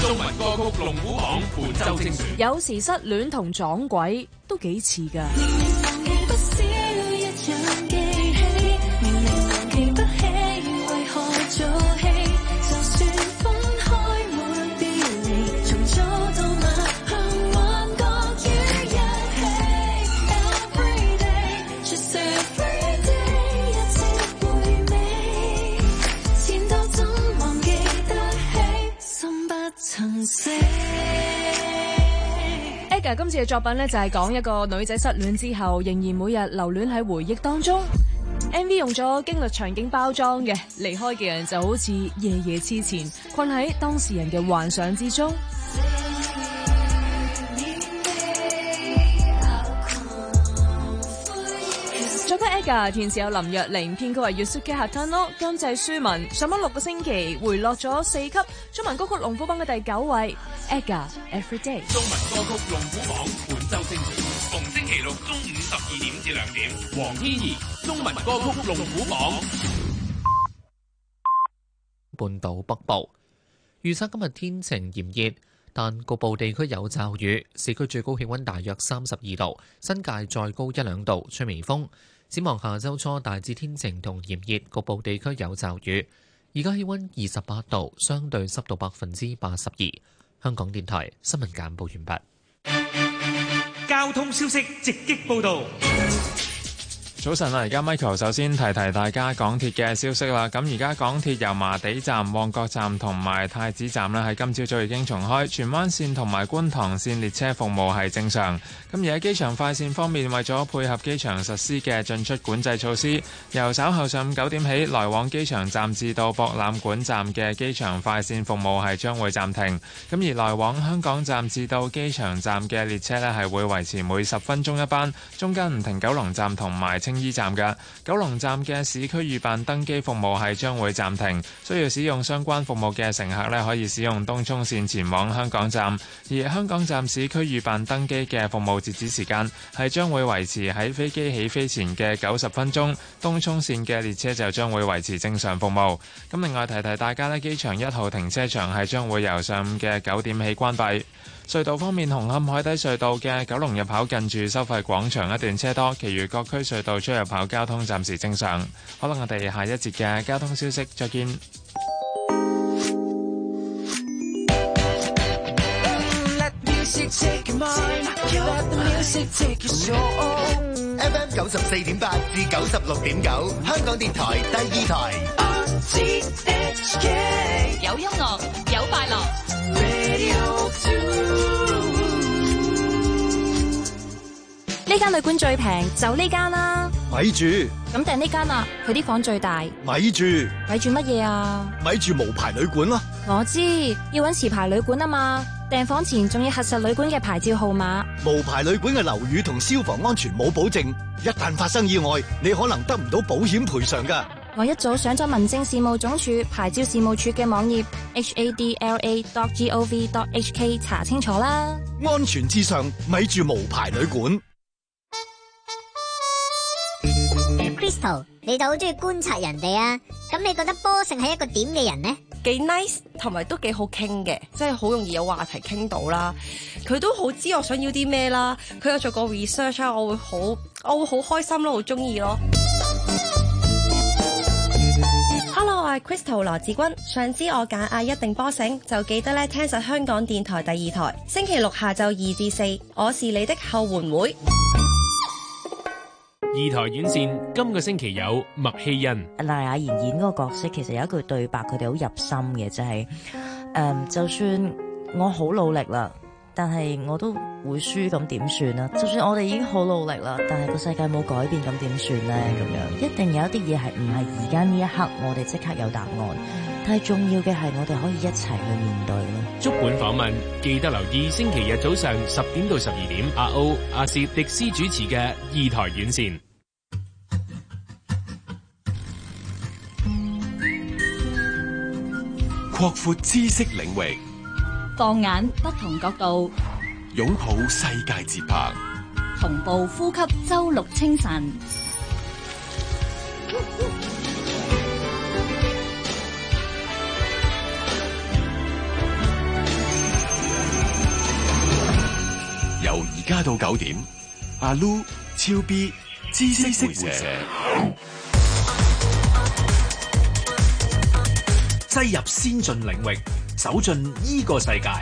中文歌曲龍虎榜本周精選。 有時失戀同撞鬼都幾似㗎。Aga 今次嘅作品呢，就係講一個女仔失戀之後，仍然每日留戀喺回憶當中。M V 用咗驚慄場景包裝嘅，離開嘅人就好似夜夜痴纏，困喺當事人嘅幻想之中。作曲 Aga 填詞有林若寧，編曲係 Yusuke Hatano， 監製舒文。上榜六個星期，回落咗四級，中文歌曲龍虎榜嘅第九位。Aga Everyday。 中文歌曲龍虎榜本周精選，逢星期六中午十二點至兩點。黃天怡中文歌曲龍虎榜。 半島北部預測今日天晴炎熱，但局部地區有驟雨。市區最高氣溫大約三十二度，新界再高一兩度，吹微風。展望下周初大致天晴同炎熱，局部地區有驟雨。而家氣溫二十八度，相對濕度百分之八十二。香港電台新聞簡報完畢。 交通消息直擊報道。 早晨啊！而家 Michael 首先提提大家港鐵嘅消息啦。咁而家港鐵油麻地站、旺角站同埋太子站呢，喺今朝早已經重開，荃灣線同埋觀塘線列車服務係正常。咁而喺機場快線方面，為咗配合機場實施嘅進出管制措施，由稍後上午九點起，來往機場站至到博覽館站嘅機場快線服務係將會暫停。咁而來往香港站至到機場站嘅列車呢，係會維持每十分鐘一班，中間唔停九龍站同埋青衣站嘅。九龍站嘅市區預辦登機服務係將會暫停，需要使用相關服務嘅乘客呢，可以使用東涌線前往香港站，而香港站市區預辦登機嘅服務截止時間係將會維持喺飛機起飛前嘅九十分鐘，東涌線嘅列車就將會維持正常服務。咁另外提提大家呢，機場一號停車場係將會由上午嘅九點起關閉。隧道方面，紅磡海底隧道嘅九龍入口近住收費廣場一段車多，其餘各區隧道出入口交通暫時正常。好啦，我哋下一節嘅交通消息再見。 F M 九十四點八至九十六點九，香港電台第二台。 有音樂，有快樂。 呢間旅館最平，就呢間啦。 咪住， 咁訂呢間啊，佢啲房最大。 咪住， 咪住乜嘢啊？ 咪住無牌旅館啦。 我知，要揾持牌旅館啊嘛。訂房前仲要核實旅館嘅牌照號碼。 無牌旅館嘅樓宇同消防安全冇保證，一旦發生意外，你可能得唔到保險賠償㗎。 我一早上咗民政事務總署牌照事務處嘅網頁 h a d l a dot gov dot h k 查清楚啦。 安全至上，咪住無牌旅館。 Crystal， 你就好中意觀察人哋啊？咁你覺得波成係一個點嘅人呢？ 幾 nice， 同埋都幾好傾嘅，即係好容易有話題傾到啦。佢都好知我想要啲咩啦。佢有做過 research 啦，我會好，我會好開心咯，好中意咯。Hello， 我係 Crystal 羅志君。上次我揀嗌一定波醒，就記得咧聽實香港電台第二台，星期六下晝二至四，我是你的後援會。 二台院線今個星期有麥希恩。 賴雅妍演嗰個角色，其實有一句對白，佢哋好入心嘅，就係、是、誒、嗯，就算我好努力啦，但係我都會輸，咁點算啦？就算我哋已經好努力啦，但係個世界冇改變，咁點算呢？咁樣一定有一啲嘢係唔係而家呢一刻我哋即刻有答案，但係重要嘅係我哋可以一齊去面對咯。 足本訪問，記得留意星期日早上十點到十二點，阿歐阿薛迪斯主持嘅二台院線。 擴闊知識領域， 放眼不同角度， 擁抱世界節拍， 同步呼吸周六清晨。 家到九點，阿 Lu、超 B、知識會社， 擠入先進領域，走進呢個世界。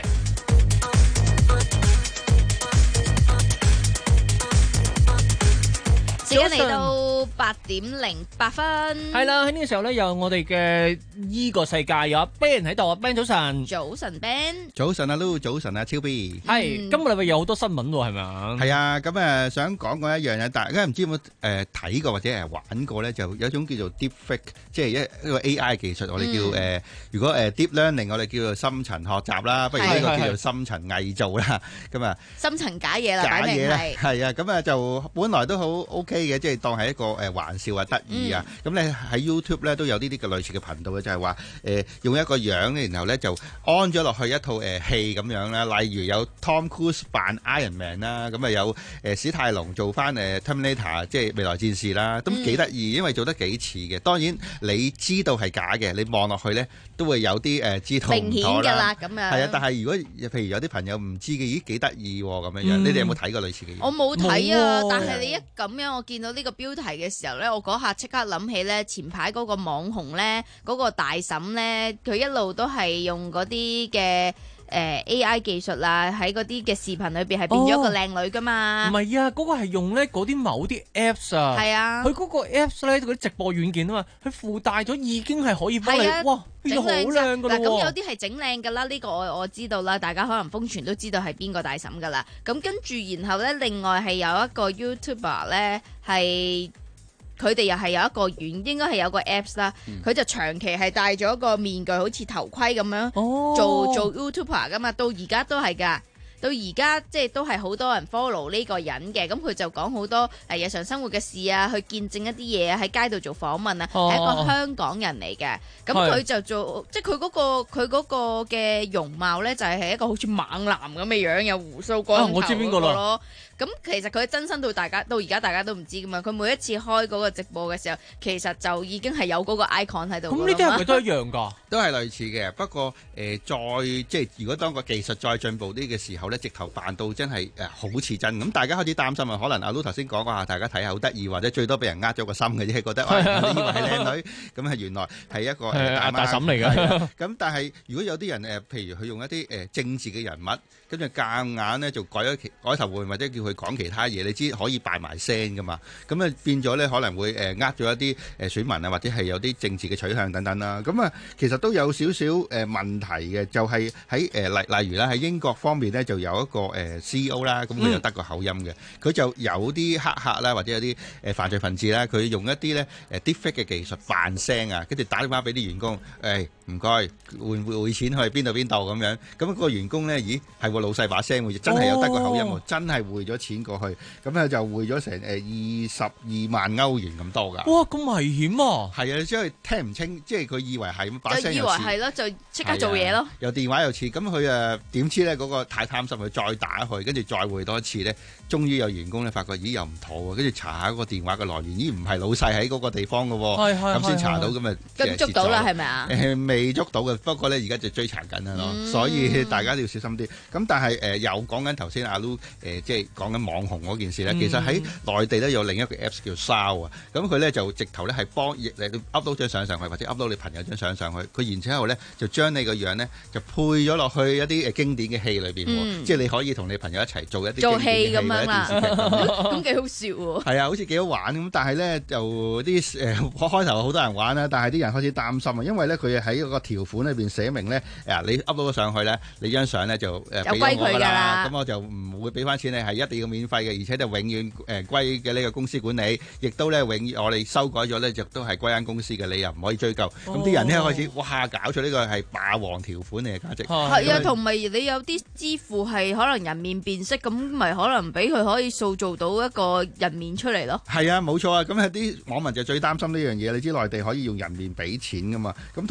時間嚟到八點零八分， 係啦，喺呢個時候咧，有我哋嘅依個世界有阿 Ben 喺度，阿 Ben 早晨， 早晨 Ben， 早晨阿 Lu， 早晨啊超 B， 係今個禮拜有好多新聞喎，係咪啊？ 係啊，咁誒想講過一樣嘢，大家唔知有冇誒睇過或者係玩過咧？就有一種叫做 deepfake，即係一一個 A I 技術，我哋叫誒，如果誒 deep learning，我哋叫做深層學習啦，不如呢個叫做深層偽造啦，咁啊， 深層假嘢啦， 假嘢啦， 係係啊，咁啊就本來都好 OK 嘅，即係當係一個誒玩笑啊、得意啊，咁你喺 YouTube 咧都有呢啲嘅類似嘅頻道嘅，就係話誒用一個樣咧，然後咧就安咗落去一套誒戲咁樣啦，例如有 Tom Cruise 扮 Iron Man 啦，咁啊有誒史泰龍做翻誒 Terminator， 即係未來戰士啦，都幾得意，因為做得幾似嘅。當然你知道係假嘅，你望落去咧都會有啲誒知道唔妥啦。明顯㗎啦，咁樣。係啊，但係如果譬如有啲朋友唔知嘅，咦幾得意喎咁樣樣，你哋有冇睇過類似嘅嘢？ 我冇睇啊，但係你一咁樣，我見到呢個標題嘅時候咧，我嗰下即刻諗起咧，前排嗰個網紅咧，嗰個大嬸咧，佢一路都係用嗰啲嘅。誒、呃、A I 技術啦，喺嗰啲嘅視頻裏邊係變咗個靚女噶嘛？ 唔係啊，嗰、嗰個係用咧嗰啲某啲 Apps 啊。係啊，佢嗰個 Apps 咧，嗰啲直播軟件啊嘛，佢附帶咗已經係可以幫你，啊、哇變到好靚噶咯喎！ 咁有啲係整靚噶啦，呢、呢個我我知道啦，大家可能瘋傳都知道係邊個大嬸噶啦。咁跟住然後咧，另外係有一個 YouTuber 咧係。佢哋又係有一個軟，應該係有個 Apps 啦。佢、嗯、就長期係戴咗一個面具，好似頭盔咁樣、哦、做做 YouTuber 噶嘛。到而家都係㗎，到而家即係都係好多人 follow 呢個人嘅。咁佢就講好多誒日常生活嘅事啊，去見證一啲嘢啊，喺街度做訪問啊，係、哦、一個香港人嚟嘅。咁佢就做，即係佢嗰個佢嗰個嘅容貌咧，就係、係、一個好似猛男咁嘅樣，有胡鬚光頭、嗰個。我知邊個咯。咁其實佢真身到大家到而家大家都唔知噶嘛，佢每一次開嗰個直播嘅時候，其實就已經係有嗰個 icon 喺度。咁呢啲係咪都一樣㗎？ 都係類似嘅，不過誒、呃、再即係如果當個技術再進步啲嘅時候咧，直頭扮到真係誒、呃、好似真。咁大家開始擔心啊，可能阿 Lu 頭先講過下，大家睇下好得意，或者最多俾人呃咗個心嘅啫，覺得、哎、你以為係靚女，咁係原來係一個、呃、大， 大嬸嚟㗎。 咁但係如果有啲人誒、呃，譬如佢用一啲誒、呃、政治嘅人物，跟住夾硬咧就改咗改頭換，或者叫佢講其他嘢，你知可以扮埋聲噶嘛？咁啊變咗咧可能會誒呃咗一啲誒選民啊，或者係有啲政治嘅取向等等啦。咁啊其實都有少少誒問題嘅，就係喺誒例例如啦喺英國方面咧就有一個誒 C E O 啦，咁佢就得個口音嘅，佢、嗯、就有啲黑客啦，或者有啲誒犯罪分子啦，佢用一啲咧誒 deepfake 嘅技術扮聲啊，跟住打電話俾啲員工，誒唔該換匯錢去邊度邊度咁樣，咁、個員工咧，咦係老細把聲喎，真係有得個口音喎、哦，真係匯咗錢過去，咁咧就匯咗成誒二十二萬歐元咁多㗎。 哇，咁危險啊！ 係啊，即係聽唔清，即係佢以為係咁把聲又似， 就以為係咯，就即刻做嘢咯。 有電話又似，咁佢誒點知咧嗰個太貪心，佢再打去，跟住再匯多一次咧，終於有員工咧發覺，咦又唔妥喎，跟住查下嗰個電話嘅來源，咦唔係老細喺嗰個地方㗎喎，咁先查到咁啊， 咁捉到啦係咪啊？ 誒未捉到嘅，不過咧而家就追查緊啦咯，嗯、所以大家都要小心啲。咁但係誒又講緊頭先阿 Lu 誒即係講緊網紅嗰件事咧，嗯、其實喺內地咧有另一個 Apps 叫 Show 啊，咁佢咧就直頭咧係幫你 upload 張相上去，或者 upload 你朋友張相上去，佢然之後咧就將你個樣咧就配咗落去一啲誒經典嘅戲裏邊，嗯、即係你可以同你朋友一齊做一啲做戲咁樣啦， 咁幾好笑喎。係啊，好似幾好玩咁，但係咧就啲誒開頭好多人玩啦，但係啲人開始擔心啊，因為咧佢喺嗰個條款裏邊寫明咧，誒你 upload 咗上去咧，你張相咧就誒俾咗我㗎啦，咁我就唔會俾翻錢你，係一定要免費嘅，而且就永遠誒歸嘅呢個公司管理，亦都咧永遠我哋修改咗咧，亦都係歸間公司嘅，你又唔可以追究。咁啲、哦、人咧開始哇搞出呢個係霸王條款嚟嘅價值。 係啊，同埋你有啲支付係可能人面辨識，咁咪可能俾佢可以塑造到一個人面出嚟咯。 係啊，冇錯啊。咁有啲網民就最擔心呢樣嘢，你知內地可以用人面俾錢噶嘛？咁同埋咧，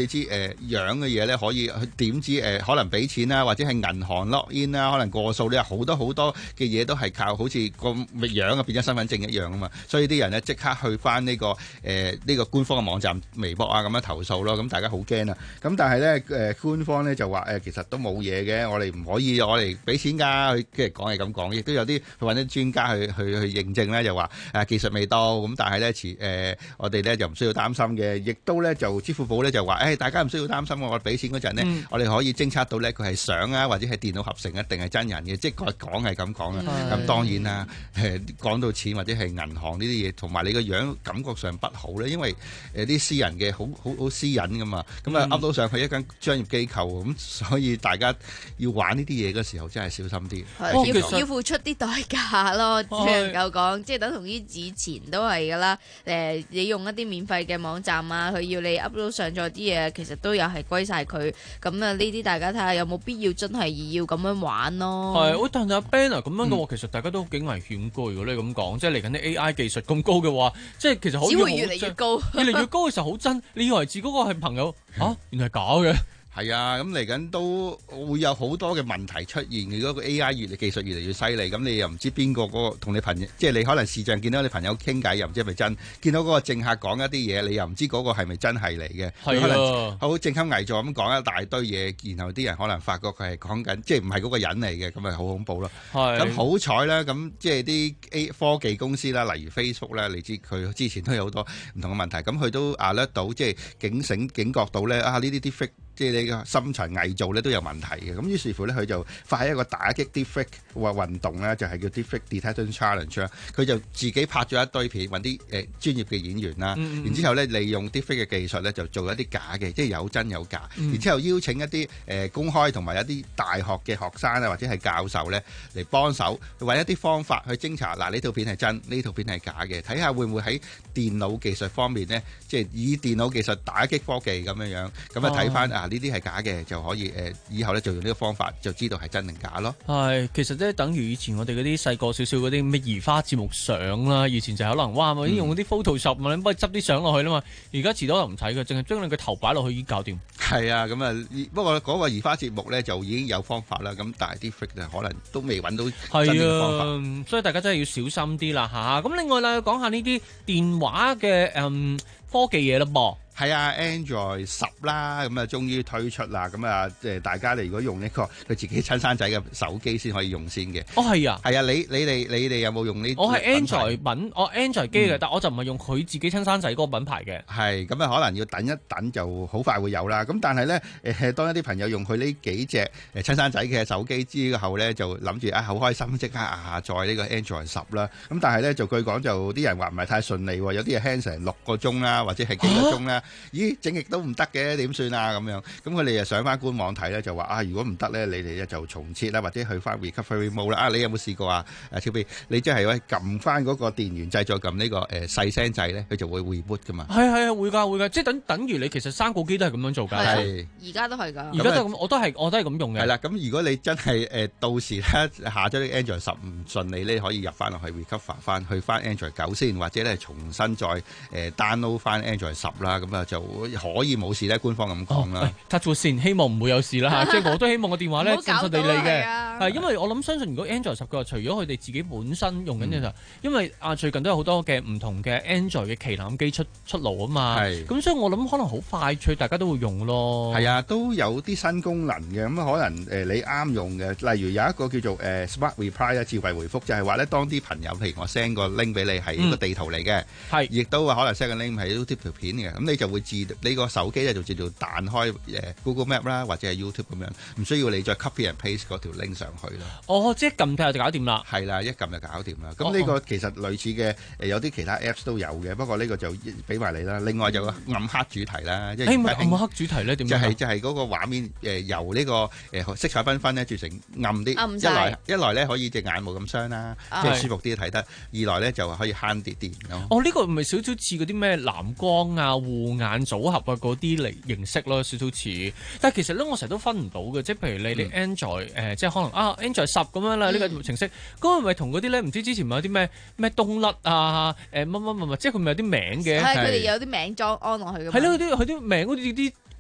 你知誒、呃、樣嘅嘢咧，可以去點知誒、呃、可能俾錢啦，或者係銀行 log in 啦，可能過數咧，好多好多嘅嘢都係靠好似個樣啊變咗身份證一樣啊嘛，所以啲人咧即刻去翻呢、呢個誒呢、呃呢個官方嘅網站微博啊咁樣投訴咯，咁大家好驚啊！咁但係咧誒官方咧就話誒、呃、其實都冇嘢嘅，我哋唔可以我哋俾錢㗎，佢即係講係咁講，亦都有啲去揾啲專家去去去認證咧，就話誒、呃、技術未到，咁但係咧遲誒我哋咧就唔需要擔心嘅，亦都咧就支付寶咧就話誒、哎、大家唔需要擔心，我俾錢嗰陣咧，嗯、我哋可以偵測到咧佢係相啊或者係電腦合成一定係真人嘅，即係佢講係咁講啦。咁、嗯、當然啦，誒講到錢或者係銀行呢啲嘢，同埋你個樣感覺上不好咧，因為誒啲私人嘅好好好私隱噶嘛，咁啊噏到上去一間商業機構，咁所以大家要玩呢啲嘢嘅時候真係小心啲， 要要付出啲代價咯，只能夠講，即係等同於以前都係噶啦。誒，你用一啲免費嘅網站啊，佢要你 upload 上載啲嘢，其實都有係歸晒佢。咁啊，呢啲大家睇下有冇必要真係要咁樣玩咯。 係，喂，但係阿 Ben 啊咁樣嘅話，嗯、其實大家都幾危險㗎。如果你咁講，即係嚟緊啲 A I 技術咁高嘅話，即係其實只會越嚟越高， 越嚟越高嘅時候好真。你以為自己嗰個係朋友啊，原來係假嘅。 係啊，咁嚟緊都會有好多嘅問題出現。如果個 A I 越嚟技術越嚟越犀利，咁你又唔知邊個嗰個同你朋友，即係你可能視像見到你朋友傾偈，又唔知係咪真；見到嗰個政客講一啲嘢，你又唔知嗰個係咪真係嚟嘅。 係啊， 可能好正襟危坐咁講一大堆嘢，然後啲人可能發覺佢係講緊，即係唔係嗰個人嚟嘅，咁咪好恐怖咯。 係。 咁好彩啦，咁即係啲 A 科技公司啦，例如 Facebook 咧，你知佢之前都有好多唔同嘅問題，咁佢都 alert 到，即係警醒警覺到咧啊呢啲啲 fake。即係你個深層偽造咧都有問題嘅，咁於是乎咧佢就發起一個打擊 deepfake 或運動咧，就係叫 deepfake detection challenge 啦。佢就自己拍咗一堆片，揾啲誒專業嘅演員啦，嗯、然之後咧利用 deepfake 嘅技術咧就做一啲假嘅，即係有真有假。嗯、然之後邀請一啲誒、呃、公開同埋一啲大學嘅學生啊，或者係教授咧嚟幫手，揾一啲方法去偵查嗱呢套片係真，呢套片係假嘅，睇下會唔會喺電腦技術方面咧，即係以電腦技術打擊科技咁樣樣，咁啊睇翻啊。呢啲係假嘅就可以誒、呃，以後咧就用呢個方法就知道係真定假咯。 係，其實即係等於以前我哋嗰啲細個少少嗰啲咩移花節目相啦，以前就可能哇，我已經用嗰啲 Photoshop 嘛，你幫佢執啲相落去啦嘛。而家遲多又唔使嘅，淨係將你個頭擺落去已經搞掂。係啊，咁啊，不過嗰個移花節目咧就已經有方法啦。咁但係啲 fake 就可能都未揾到真正嘅方法。係啊，所以大家真係要小心啲啦嚇。咁另外啦，講下呢啲電話嘅誒、嗯、科技嘢啦噃。 係啊 ，Android 十啦，咁啊終於推出啦，咁啊誒大家你如果用呢、呢個佢自己親生仔嘅手機先可以用先嘅。 哦，係啊， 係啊，你你哋你哋有冇用呢？ 我係 Android 品，我 Android 機嘅，嗯、但我就唔係用佢自己親生仔嗰個品牌嘅。 係，咁啊可能要等一等就好快會有啦。咁但係咧誒，當一啲朋友用佢呢幾隻誒親生仔嘅手機之後咧，就諗住啊好開心，即刻下載呢個 Android 十啦。咁但係咧就據講就啲人話唔係太順利喎，有啲嘢 hang 成六個鐘啦，或者係幾個鐘啦。啊咦，整極都唔得嘅，點算啊？咁樣，咁佢哋就上翻官網睇咧，就話啊，如果唔得咧，你哋咧就重設啦，或者去翻 recovery mode 啦。啊，你有冇試過啊？誒，超 B，你即係喂撳翻嗰個電源掣，再撳呢個誒細聲掣咧，佢就會 reboot 噶嘛。係係啊，會㗎會㗎，即係等等於你其實生果機都係咁樣做㗎。係， 而家都係㗎。 而家都咁，我都係我都係咁用嘅。 係啦，咁如果你真係誒到時咧下咗啲 Android 十唔順利咧，可以入翻落去 recover 翻，去翻 Android 九先，或者咧重新再誒 download 翻 Android 十啦，咁啊就可以冇事咧，官方咁講啦。 touch wood先，希望唔會有事啦。即係我都希望個電話咧順順利利嘅。係因為我諗相信，如果 Android 十嘅話，除咗佢哋自己本身用緊嘅時候，嗯、因為啊最近都有好多嘅唔同嘅 Android 嘅旗艦機出出爐啊嘛。係。咁所以我諗可能好快脆，大家都會用咯。係啊，都有啲新功能嘅。咁可能誒、呃、你啱用嘅，例如有一個叫做誒、呃、Smart Reply 啊，智慧回覆，就係話咧，當啲朋友譬如我 send 個 link 俾你係一個地圖嚟嘅，係、嗯，亦都話可能 send 個 link 係 YouTube 條片嘅，咁你就會自你個手機咧就自動彈開誒 Google Map 啦，或者係 YouTube 咁樣，唔需要你再 copy and paste 嗰條 link 上去啦。 哦，即係撳下就搞掂啦。 係啦，一撳就搞掂啦。咁呢個其實類似嘅誒有啲其他 Apps 都有嘅，不過呢個就俾埋你啦。另外就暗黑主題啦，即係誒暗黑主題咧點？ 就係就係嗰個畫面誒由呢個誒色彩繽紛咧轉成暗啲，一來一來咧可以隻眼冇咁傷啦，即係舒服啲睇得；二來咧就可以慳啲電咯。 哦，呢個唔係少少似嗰啲咩藍光啊、護眼組合啊嗰啲嚟形式咯，少少似。但係其實咧，我成日都分唔到嘅，即係譬如你哋 Android 誒、嗯呃，即係可能啊 Android 十咁樣啦，呢、嗯、個程式，嗰個係咪同嗰啲咧？唔知之前咪有啲咩咩冬甩啊誒乜乜乜乜，即係佢咪有啲名嘅？ 係佢哋有啲名裝安落去嘅。 係咯，佢啲佢啲名好似啲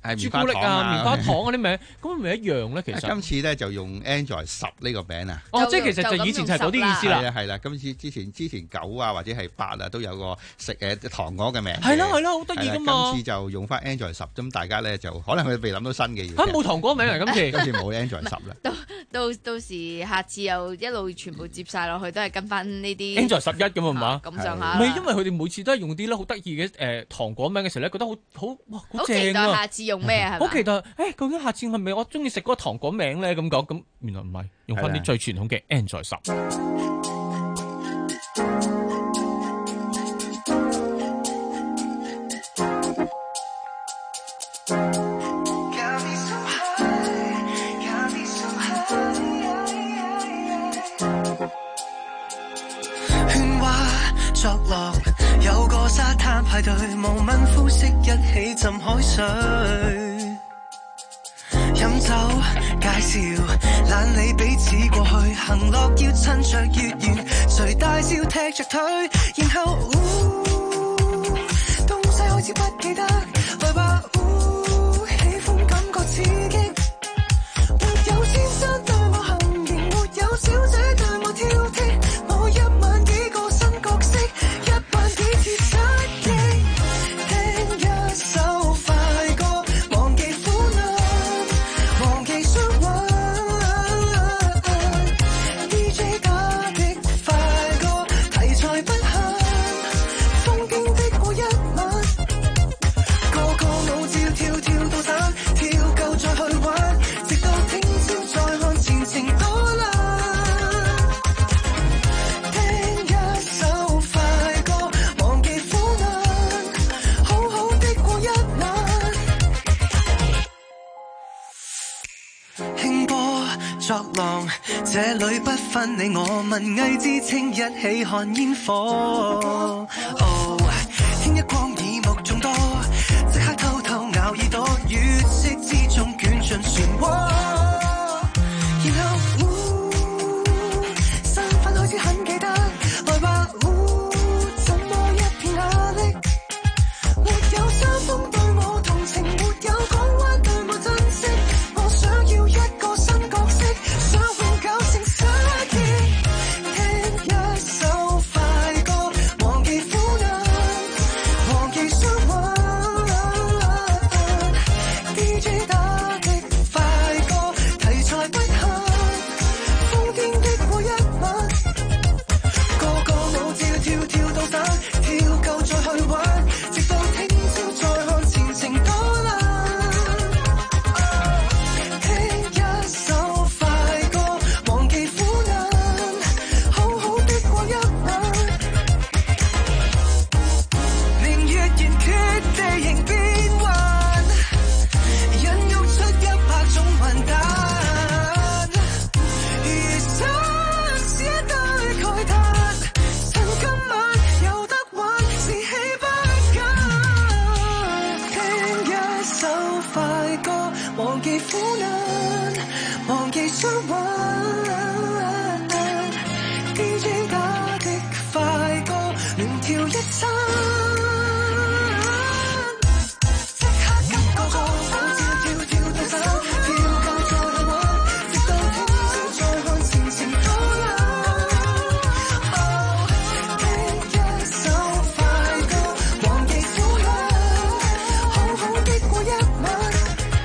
係朱古力啊、棉花糖嗰啲名，咁咪一樣咧？其實今次咧就用 Android 十呢個名啊。 哦，即係其實就以前就係嗰啲意思啦。 係啦係啦，今次之前之前九啊或者係八啊都有個食誒糖果嘅名。 係啦係啦，好得意噶嘛。 今次就用翻 Android 十，咁大家咧就可能佢未諗到新嘅嘢。 嚇冇糖果名啊！今次今次冇 Android 十啦。 到到到時下次又一路全部接晒落去，都係跟翻呢啲 Android 十一咁啊嘛。 咁上下。 唔係因為佢哋每次都係用啲咧好得意嘅誒糖果名嘅時候咧，覺得好好哇好正啊！ 好期待下次用咩啊？ 好期待誒，究竟下次係咪我中意食嗰個糖果名咧？咁講咁原來唔係，用翻啲最傳統嘅 Android 十。 喧嘩作樂，有個沙灘派對，無問膚色一起浸海水。飲酒介紹，懶理彼此過去，行樂要趁着月圓，誰大笑踢着腿，然後嗚，東西開始不記得，來吧嗚，喜歡感覺刺激，沒有先生對我行刑，沒有小姐對我挑剔，我一晚幾個新角色，一晚幾次失憶，聽一首快歌，忘記苦難。忘記傷患 ，D J 打的快歌，題材不限，風景的過一晚，個個舞照跳跳到散，跳夠再去玩，直到聽朝再看前程多難。聽一首快歌，忘記苦難，好好的過一晚。輕波作浪，這裏不分你我，文藝之稱一起看煙火。哦，天一光耳目眾多，即刻偷偷咬耳朵，月色之中捲進漩渦。然後，嗚，身份開始很記得，來吧，嗚，怎麼一片壓力？沒有山峰對我同情，沒有港灣對我珍惜。我想要一個新角色，想會搞成失憶。聽一首快歌，忘記苦難，忘記傷患。D J 打的快歌，題材不限，瘋癲的過一晚，個個舞照跳跳到散，跳夠再去玩，直到聽朝再看前程多難。聽一首快歌，忘記苦難，好好的過一晚。明月圓缺地形變幻，孕育出一百種混蛋。餘生是一堆慨嘆，趁今晚有得玩，是戲不緊。聽一首快歌，忘記苦難，忘記傷患。D J 打的快歌，亂跳一餐，即刻急個個舞照跳跳到散，跳夠再去玩，直到聽朝再看前程多難。哦，聽一首快歌，忘記苦難，好好的過一晚。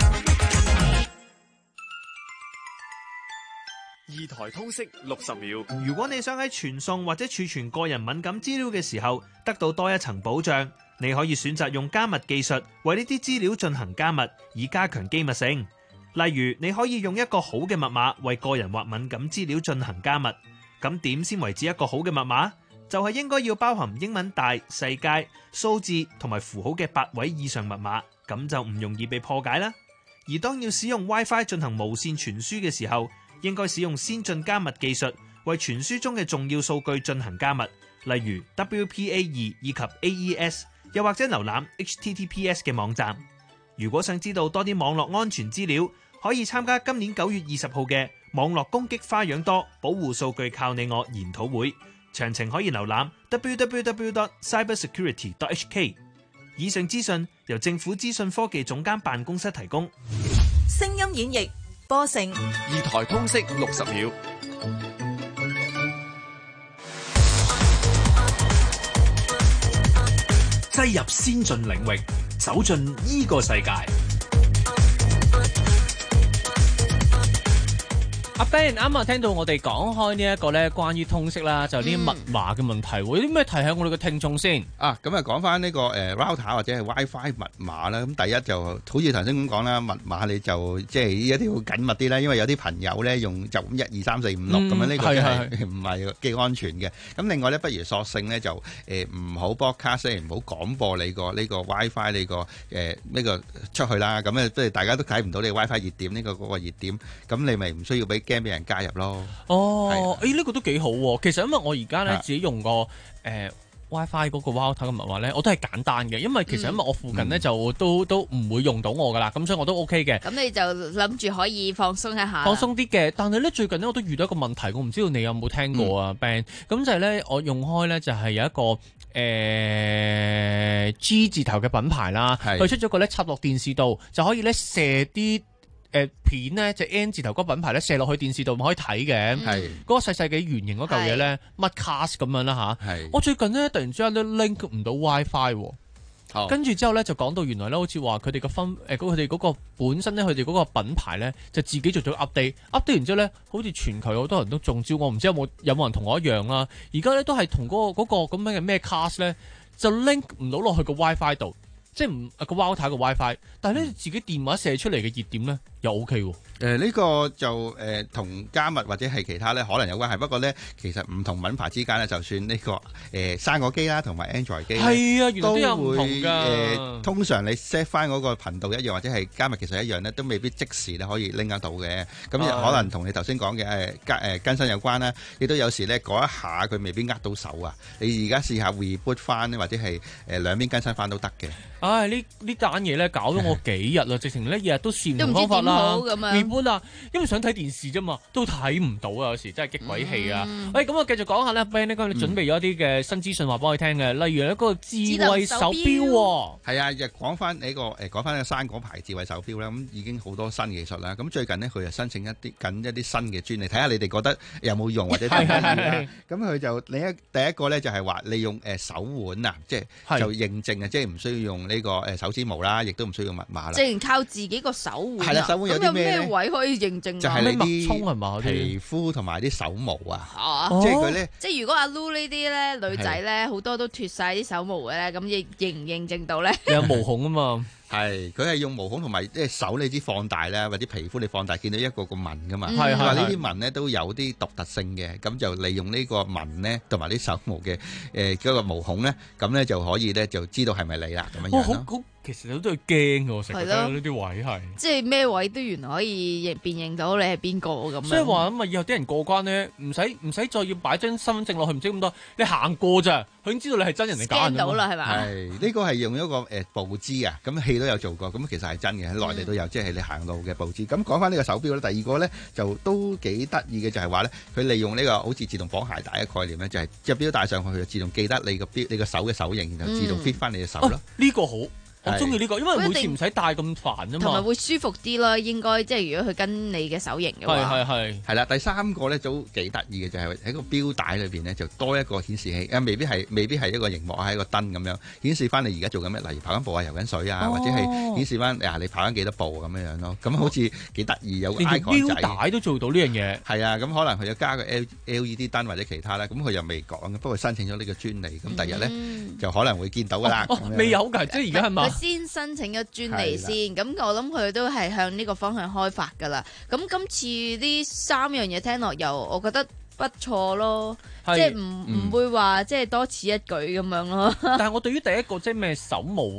二台通識六十秒。如果你想喺傳送或者儲存個人敏感資料嘅時候得到多一層保障，你可以選擇用加密技術為呢啲資料進行加密，以加強機密性。例如，你可以用一個好嘅密碼為個人或敏感資料進行加密。咁點先為止一個好嘅密碼？就係應該要包含英文大、世界、數字同埋符號嘅八位以上密碼，咁就唔容易被破解啦。而當要使用 WiFi 進行無線傳輸嘅時候，應該使用先進加密技術，為傳輸中嘅重要數據進行加密，例如 W P A 二 以及 A E S， 又或者瀏覽 H T T P S 嘅網站。如果想知道多啲網絡安全資料，可以參加今年九月二十號嘅網絡攻擊花樣多，保護數據靠你我研討會。詳情可以瀏覽 w w w dot cybersecurity dot h k。 以上資訊由政府資訊科技總監辦公室提供。 聲音演繹播成二台通識六十秒， 擠入先進領域，走進依個世界。 阿 Ben 啱啱聽到我哋講開呢一個咧，關於通識啦，就呢啲密碼嘅問題，會有啲咩提醒我哋嘅聽眾先？ 啊，咁啊講翻呢個誒 router 或者係 WiFi 密碼啦。咁第一就好似頭先咁講啦，密碼你就即係一定要緊密啲啦，因為有啲朋友咧用就咁一二三四五六咁樣，呢個真係唔係幾安全嘅。咁另外咧，不如索性咧就誒唔好 broadcast，唔好廣播你個呢個 WiFi 你個誒呢個出去啦。咁咧即係大家都睇唔到你 WiFi 熱點呢個嗰個熱點，咁你咪唔需要俾驚俾人加入咯。 哦，誒呢個都幾好喎。其實因為我而家咧啊自己用個誒 WiFi 嗰個 router 嘅密碼咧，我都係簡單嘅，因為其實因為我附近咧就都都唔會用到我噶啦，咁所以我都 OK 嘅。 咁你就諗住可以放鬆一下， 放鬆啲嘅。但係咧最近咧我都遇到一個問題，我唔知道你有冇聽過啊 Ben。咁就係咧我用開咧就係有一個誒、呃、G 字頭嘅品牌啦，佢出咗個咧插落電視度就可以咧射啲。誒片咧，就 N 字頭嗰個品牌咧，射落去電視度咪可以睇嘅。係嗰個細細嘅圓形嗰嚿嘢咧，乜 cast 咁樣啦吓，我最近咧突然之間都 link 唔到 WiFi 喎。跟住之後咧就講到原來咧，好似話佢哋個分誒佢哋嗰個本身咧，佢哋嗰個品牌咧就自己做咗 update，update 完之後咧，好似全球好多人都中招，我唔知有冇有冇人同我一樣啦。而家咧都係同嗰個嗰個咁樣嘅咩 cast 咧，就 link 唔到落去個 WiFi 度。即係唔個 router 個 WiFi，但係咧自己電話射出嚟嘅熱點咧又 OK 喎。 誒、呃、呢、這個就誒同、呃、加密或者係其他咧可能有關係，不過咧其實唔同品牌之間咧，就算呢、這個誒、呃、生果機啦同埋 Android 機， 係啊，原來都有唔同㗎。 誒、呃、通常你 set 翻嗰個頻道一樣，或者係加密其實一樣咧，都未必即時咧可以拎得到嘅。咁可能同你頭先講嘅誒加誒更新有關啦，亦都有時咧嗰一下佢未必呃到手啊。你而家試下 reboot 翻或者係誒兩邊更新翻都得嘅。 唉，呢呢單嘢咧搞咗我幾日啦，直情咧日日都試唔同方法啦。reboot 啊，因為想睇電視啫嘛，都睇唔到啊，有時真係激鬼氣啊！喂、嗯，咁、哎、我繼續講下咧 Ben 呢你準備咗一啲嘅新資訊話俾我哋聽嘅，例如一個智慧手錶喎。 係啊，又講翻呢個誒講翻呢個生果牌智慧手錶啦，咁已經好多新技術啦。咁最近呢，佢就申請一啲緊一啲新嘅專利，睇下你哋覺得有冇用或者得唔得意。咁佢就另一第一個咧就係話利用誒手腕啊，即係就認證啊，即係唔需要用呢個誒手指模啦，亦都唔需要密碼啦。 即係靠自己個手腕。係啦， 手腕有啲咩位可以認證啊？ 就係你啲係嘛皮膚同埋啲手毛啊。 哦、 即係佢咧， 即係如果阿 Lu 呢啲咧女仔咧，好多都脫晒啲手毛嘅咧，咁認認唔認證到咧？ 你有毛孔啊嘛。 係，佢係用毛孔同埋即係手，你知放大咧，或者皮膚你放大，見到一個個紋噶嘛。係係。呢啲紋咧都有啲獨特性嘅，咁就利用呢個紋咧，同埋啲手毛嘅誒嗰個毛孔咧，咁咧就可以咧就知道係咪你啦咁樣樣咯。 哦，其實都係驚嘅，成日覺得呢啲位係。 即係咩位都原來可以辨認到你係邊個咁。 所以話咁啊，以後啲人過關咧，唔使唔使再要擺張身份證落去，唔知咁多，你行過咋，佢已經知道你係真人嚟假。 驚到啦，係咪？ 係呢個係用一個誒步姿啊，咁戲都有做過，咁其實係真嘅，喺內地都有，嗯、即係你行路嘅步姿。咁講翻呢個手錶咧，第二個咧就都幾得意嘅，就係話咧，佢利用呢個好似自動綁鞋帶嘅概念咧，就係隻錶戴上去，佢就自動記得你個錶你個手嘅手型，然後自動 fit 翻你隻手咯。呢、 嗯啊這個好。我中意呢個，因為每次唔使戴咁煩啊嘛， 同埋會舒服啲咯。應該即係如果佢跟你嘅手型嘅話， 係係係係啦。第三個咧都幾得意嘅，就係、是、喺個錶帶裏邊咧就多一個顯示器，啊未必係未必係一個熒幕，係一個燈咁樣顯示翻你而家做緊咩，例如跑緊步啊、游緊水啊，哦、或者係顯示翻啊你跑緊幾多步咁樣樣咯。咁好似幾得意，有個 icon 仔。 錶帶都做到呢樣嘢。 係啊，咁可能佢有加個 L E D 燈或者其他啦，咁佢又未講嘅，不過申請咗呢個專利，咁第日咧、嗯、就可能會見到噶啦。 未有㗎，即係而家係嘛？ 先申請咗專利先，咁我諗佢都係向呢個方向開發噶啦。咁今次呢三樣嘢聽落又，我覺得不錯咯，即係唔唔會話即係多此一舉咁樣咯。 但係我對於第一個即係咩手毛啊、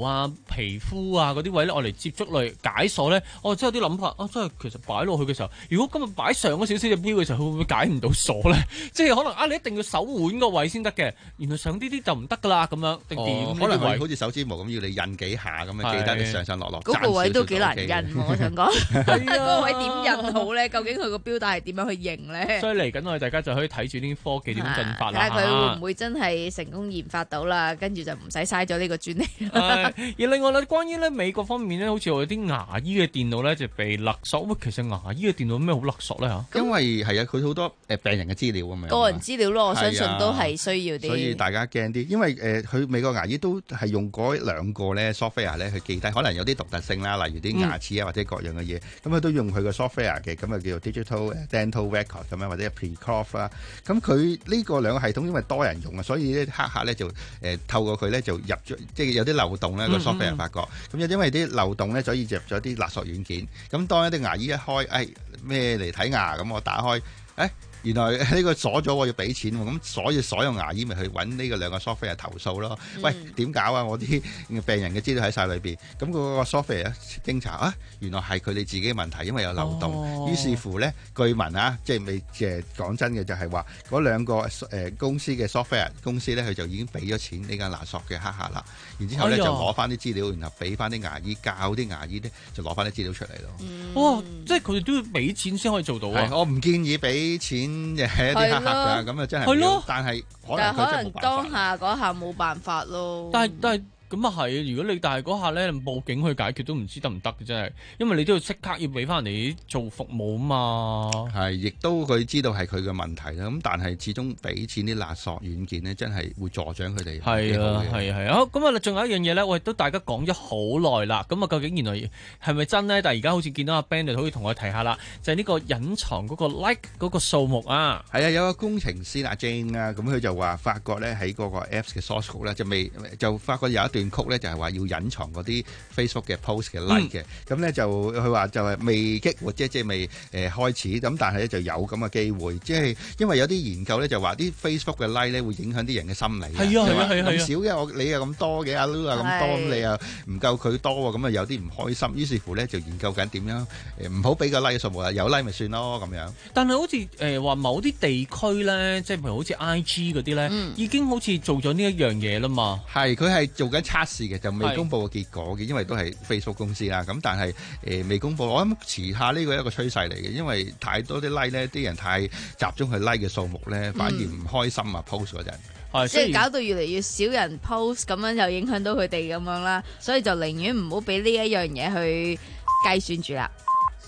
皮膚啊嗰啲位咧，我嚟接觸嚟解鎖咧，我真係有啲諗法啊！真係其實擺落去嘅時候，如果今日擺上嗰少少隻錶嘅時候，佢會唔會解唔到鎖咧？即係可能啊，你一定要手腕個位先得嘅，原來上呢啲就唔得噶啦，咁樣定點、 哦？可能係好似手指模咁，要你印幾下咁樣，記得你上上落落。 嗰個位都幾難印喎，我想講。 係嗰個位點印好咧？究竟佢個錶帶係點樣去認咧？ 所以嚟緊我哋大家就可以睇住啲科技點樣進發啦。 睇下佢會唔會真係成功研發到啦？跟住就唔使嘥咗呢個專利。 而另外咧，關於咧美國方面咧，好似我哋啲牙醫嘅電腦咧就被勒索。喂，其實牙醫嘅電腦有咩好勒索咧嚇？ 因為係啊，佢好多誒病人嘅資料咁樣。 個人資料咯，我相信都係需要啲。 所以大家驚啲，因為誒佢、呃、美國牙醫都係用嗰兩個咧 software 咧去記低，可能有啲獨特性啦，例如啲牙齒啊或者各樣嘅嘢，咁佢、嗯、都用佢個 software 嘅，咁啊叫做 digital dental record 咁樣或者 Precloth 啦。咁佢呢個兩個系統因為多人用啊，所以咧黑客咧就誒、呃、透過佢咧就入咗，即係有啲漏洞咧個 software 發覺。咁又、嗯嗯、因為啲漏洞咧，所以入咗啲勒索軟件。咁當一啲牙醫一開，誒咩嚟睇牙，咁我打開，誒。原來呢個鎖咗，我要俾錢喎，咁所以所有牙醫咪去揾呢個兩個 software 投訴咯。嗯、喂，點搞啊？我啲病人嘅資料喺晒裏邊，咁嗰個 software 經查啊，原來係佢哋自己嘅問題，因為有漏洞。哦、於是乎呢，據聞啊，即係未誒講真嘅，就係話嗰兩個誒、呃、公司嘅 software 公司呢，佢就已經俾咗錢呢間勒索嘅黑客啦。然之後呢，哎、就攞翻啲資料，然後俾翻啲牙醫教啲牙醫呢，就攞翻啲資料出嚟咯。 嗯、 哇！即係佢哋都要俾錢先可以做到啊！ 我唔建議俾錢。嘅一啲黑客㗎，咁啊真係，係咯，但係可能可能當下嗰下冇辦法咯。 但係但係。咁啊係，如果你但係嗰下咧報警去解決都唔知得唔得嘅真係，因為你都要即刻要俾翻人哋做服務啊嘛。 係，亦都佢知道係佢嘅問題啦。咁但係始終俾錢啲勒索軟件呢，真係會助長佢哋。 係啊，係啊，係啊。好，咁啊，仲有一樣嘢咧，我哋都大家講咗好耐啦。咁啊，究竟原來係咪真咧？但係而家好似見到阿 Ben 就可以同我提下啦，就係、是、呢個隱藏嗰個 like 嗰個數目啊。 係啊，有個工程師阿 Jane 啊，咁佢就話發覺咧喺嗰個 Apps 嘅 source code 咧就未就發覺有一段曲咧就係話要隱藏嗰啲 Facebook 嘅 post 嘅 like 嘅，咁咧、嗯、就佢話就係未激活，即即係未誒、呃、開始，咁但係咧就有咁嘅機會，即係因為有啲研究咧就話啲 Facebook 嘅 like 咧會影響啲人嘅心理。係啊係啊係啊，咁少嘅我你又咁多嘅，阿 Lu 啊咁多，咁你又唔夠佢多喎，咁啊有啲唔開心，於是乎咧就研究緊點樣誒唔好俾個 like 數目啦，有 like 咪算咯咁樣。 但係好似誒話某啲地區咧，即係譬如好似 I G 嗰啲咧，嗯、已經好似做咗呢一樣嘢啦嘛。 係，佢係做緊測試嘅，就未公布個結果嘅，因為都係 Facebook 公司啦。咁但係誒、呃、未公布，我諗遲下呢個係一個趨勢嚟嘅，因為太多啲 like 咧，啲人太集中去 like 嘅數目咧，反而唔開心啊、嗯、post 嗰陣。 即係搞到越嚟越少人 post， 咁樣就影響到佢哋咁樣啦，所以就寧願唔好俾呢一樣嘢去計算住啦。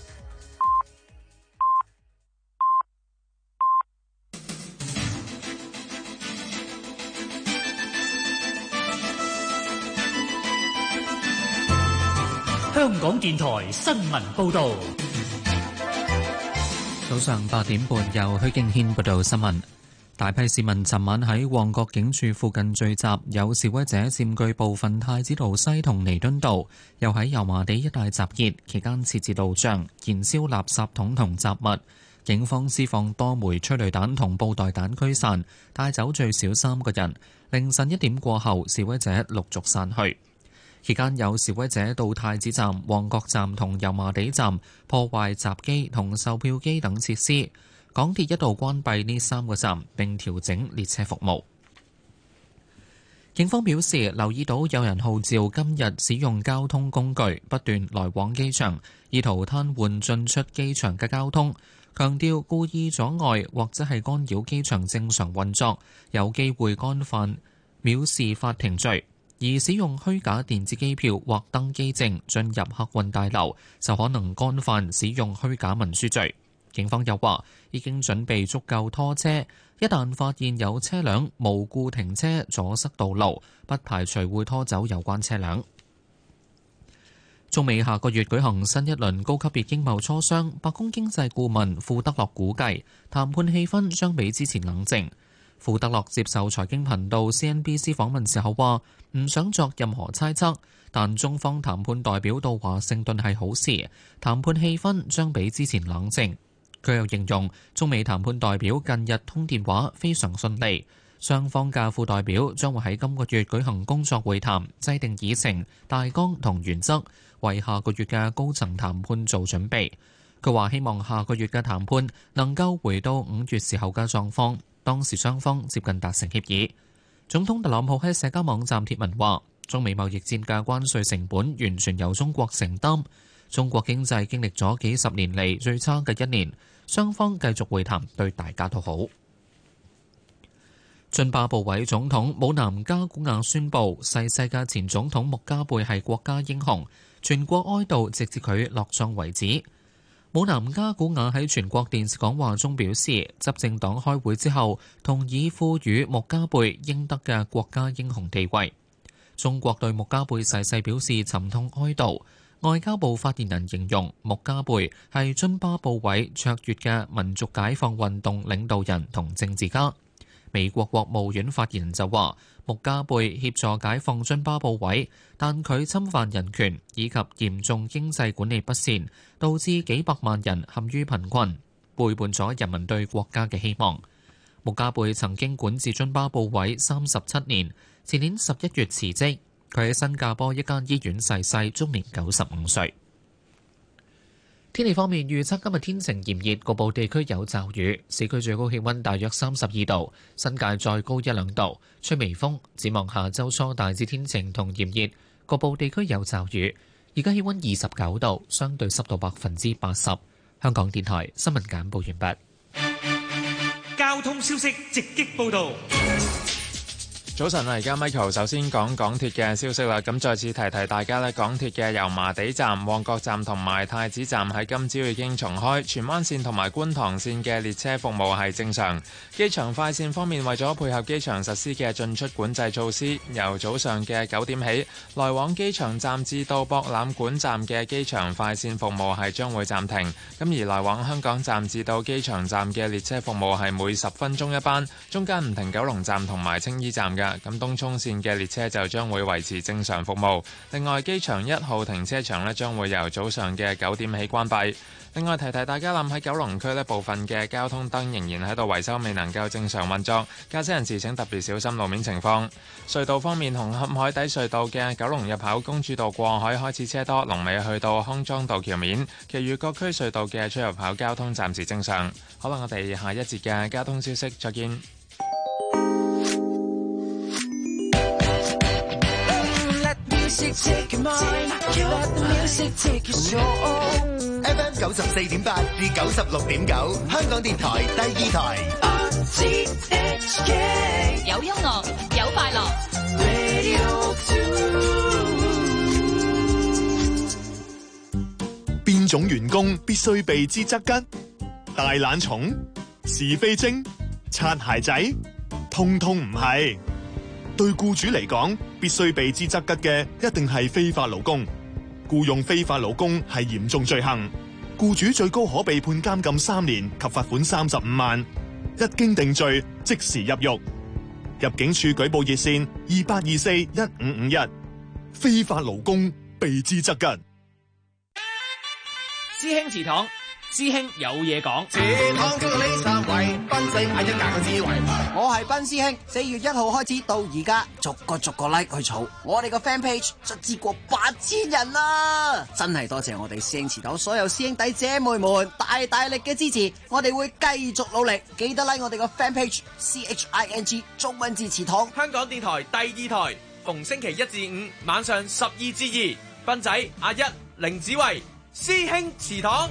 香港電台新聞報道， 早上八點半由許敬軒報道新聞。大批市民尋晚喺旺角警署附近聚集，有示威者佔據部分太子道西同彌敦道，又喺油麻地一帶集結，期間設置路障，燃燒垃圾桶同雜物。警方施放多枚催淚彈同布袋彈驅散，帶走最少三個人。凌晨一點過後，示威者陸續散去。期間有示威者到太子站、旺角站同油麻地站破壞閘機同售票機等設施。港鐵一度關閉呢三個站並調整列車服務。警方表示留意到有人號召今日使用交通工具不斷來往機場，意圖癱瘓進出機場嘅交通，強調故意阻礙或者係干擾機場正常運作，有機會干犯藐視法庭罪。而使用虛假電子機票或登機證進入客運大樓，就可能干犯使用虛假文書罪。警方又話已經準備足夠拖車，一旦發現有車輛無故停車阻塞道路，不排除會拖走有關車輛。中美下個月舉行新一輪高級別經貿磋商，白宮經濟顧問庫德洛估計談判氣氛將比之前冷靜。庫德洛接受財經頻道 C N B C 訪問時候話唔想作任何猜測，但中方談判代表到華盛頓係好事，談判氣氛將比之前冷靜。佢又形容中美談判代表近日通電話非常順利， 雙方嘅副代表將會喺今個月舉行工作會談，制定議程、大綱同原則，為下個月嘅高層談判做準備。佢話希望下個月嘅談判能夠回到五月時候嘅狀況，當時雙方接近達成協議。總統特朗普喺社交網站貼文話，中美貿易戰嘅關稅成本完全由中國承擔，中國經濟經歷咗幾十年嚟最差嘅一年，雙方繼續會談對大家都好。津巴布韋總統姆南加古亞宣布逝世嘅前總統穆加貝係國家英雄，全國哀悼直至佢落葬為止。姆南加古亞喺全國電視講話中表示，執政黨開會之後同意賦予穆加貝應得嘅國家英雄地位。中國對穆加貝逝世表示沉痛哀悼。外交部發言人形容穆加貝係津巴布韋卓越嘅民族解放運動領導人同政治家。美國國務院發言人就話，穆加貝協助解放津巴布韋，但佢侵犯人權以及嚴重經濟管理不善，導致幾百萬人陷於貧困，背叛咗人民對國家嘅希望。穆加貝曾經管治津巴布韋三十七年，前年十一月辭職。佢喺新加坡一間醫院逝世，終年九十五歲。天氣方面預測今日天晴炎熱，局部地區有驟雨，市區最高氣溫大約三十二度，新界再高一兩度，吹微風。展望下周初大致天晴同炎熱，局部地區有驟雨。而家氣溫二十九度，相對濕度百分之八十。香港電台新聞簡報完畢。 交通消息直擊報道。 早晨啊！而家 Michael 首先講港鐵嘅消息啦。咁再次提提大家咧，港鐵嘅油麻地站、旺角站同埋太子站喺今朝已經重開，荃灣線同埋觀塘線嘅列車服務係正常。機場快線方面，為咗配合機場實施嘅進出管制措施，由早上嘅九點起，來往機場站至到博覽館站嘅機場快線服務係將會暫停。咁而來往香港站至到機場站嘅列車服務係每十分鐘一班，中間唔停九龍站同埋青衣站嘅。咁東涌線嘅列車就將會維持正常服務。另外，機場一號停車場咧將會由早上嘅九點起關閉。另外提提大家，諗喺九龍區咧部分嘅交通燈仍然喺度維修，未能夠正常運作，駕駛人士請特別小心路面情況。隧道方面，紅磡海底隧道嘅九龍入口公主道過海開始車多，龍尾去到康莊道橋面，其餘各區隧道嘅出入口交通暫時正常。好啦，我哋下一節嘅交通消息再見。 F M 九十四點八至九十六點九，香港電台第二台。 有音樂，有快樂。 邊種員工必須避之則吉？大懶蟲、是非精、擦鞋仔，通通唔係。對僱主嚟講，必須避之則吉嘅一定係非法勞工。僱用非法勞工係嚴重罪行，僱主最高可被判監禁三年及罰款三十五萬。一經定罪，即時入獄。入境處舉報熱線二八二四一五五一。非法勞工避之則吉。 師兄祠堂，師兄有嘢講。 祠堂叫做李三位，賓姓係一格嘅智慧。我係賓師兄，四月一號開始到而家，逐個逐個 like 去儲，我哋個 fan page 卒之過八千人啦！真係多謝我哋師兄祠堂所有師兄弟姐妹們大大力嘅支持，我哋會繼續努力，記得 like 我哋個 fan page C H I N G 中文字祠堂。 香港電台第二台，逢星期一至五晚上十二至二，賓仔阿一、凌子維。師兄祠堂，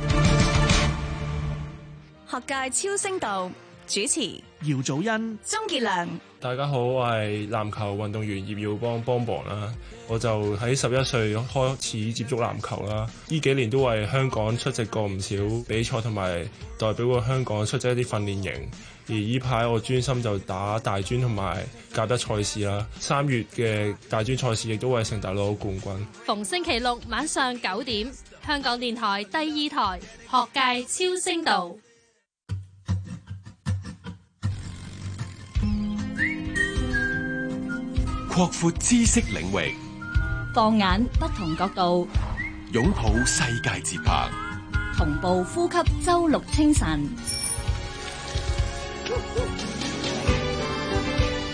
學界超聲道主持姚祖恩、 鍾傑良。 大家好，我係籃球運動員葉耀邦邦邦啦。我就喺十一歲開始接觸籃球啦，呢幾年都為香港出席過唔少比賽，同埋代表過香港出席一啲訓練營。而呢排我專心就打大專同埋甲一賽事啦。三月嘅大專賽事亦都為城大攞冠軍。 逢星期六晚上九點，香港電台第二台學界超聲道。 擴闊知識領域， 放眼不同角度， 擁抱世界節拍， 同步呼吸周六清晨。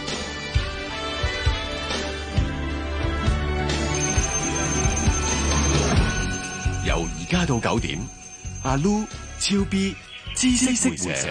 家到九點，阿 Lu、超 B、知識會社。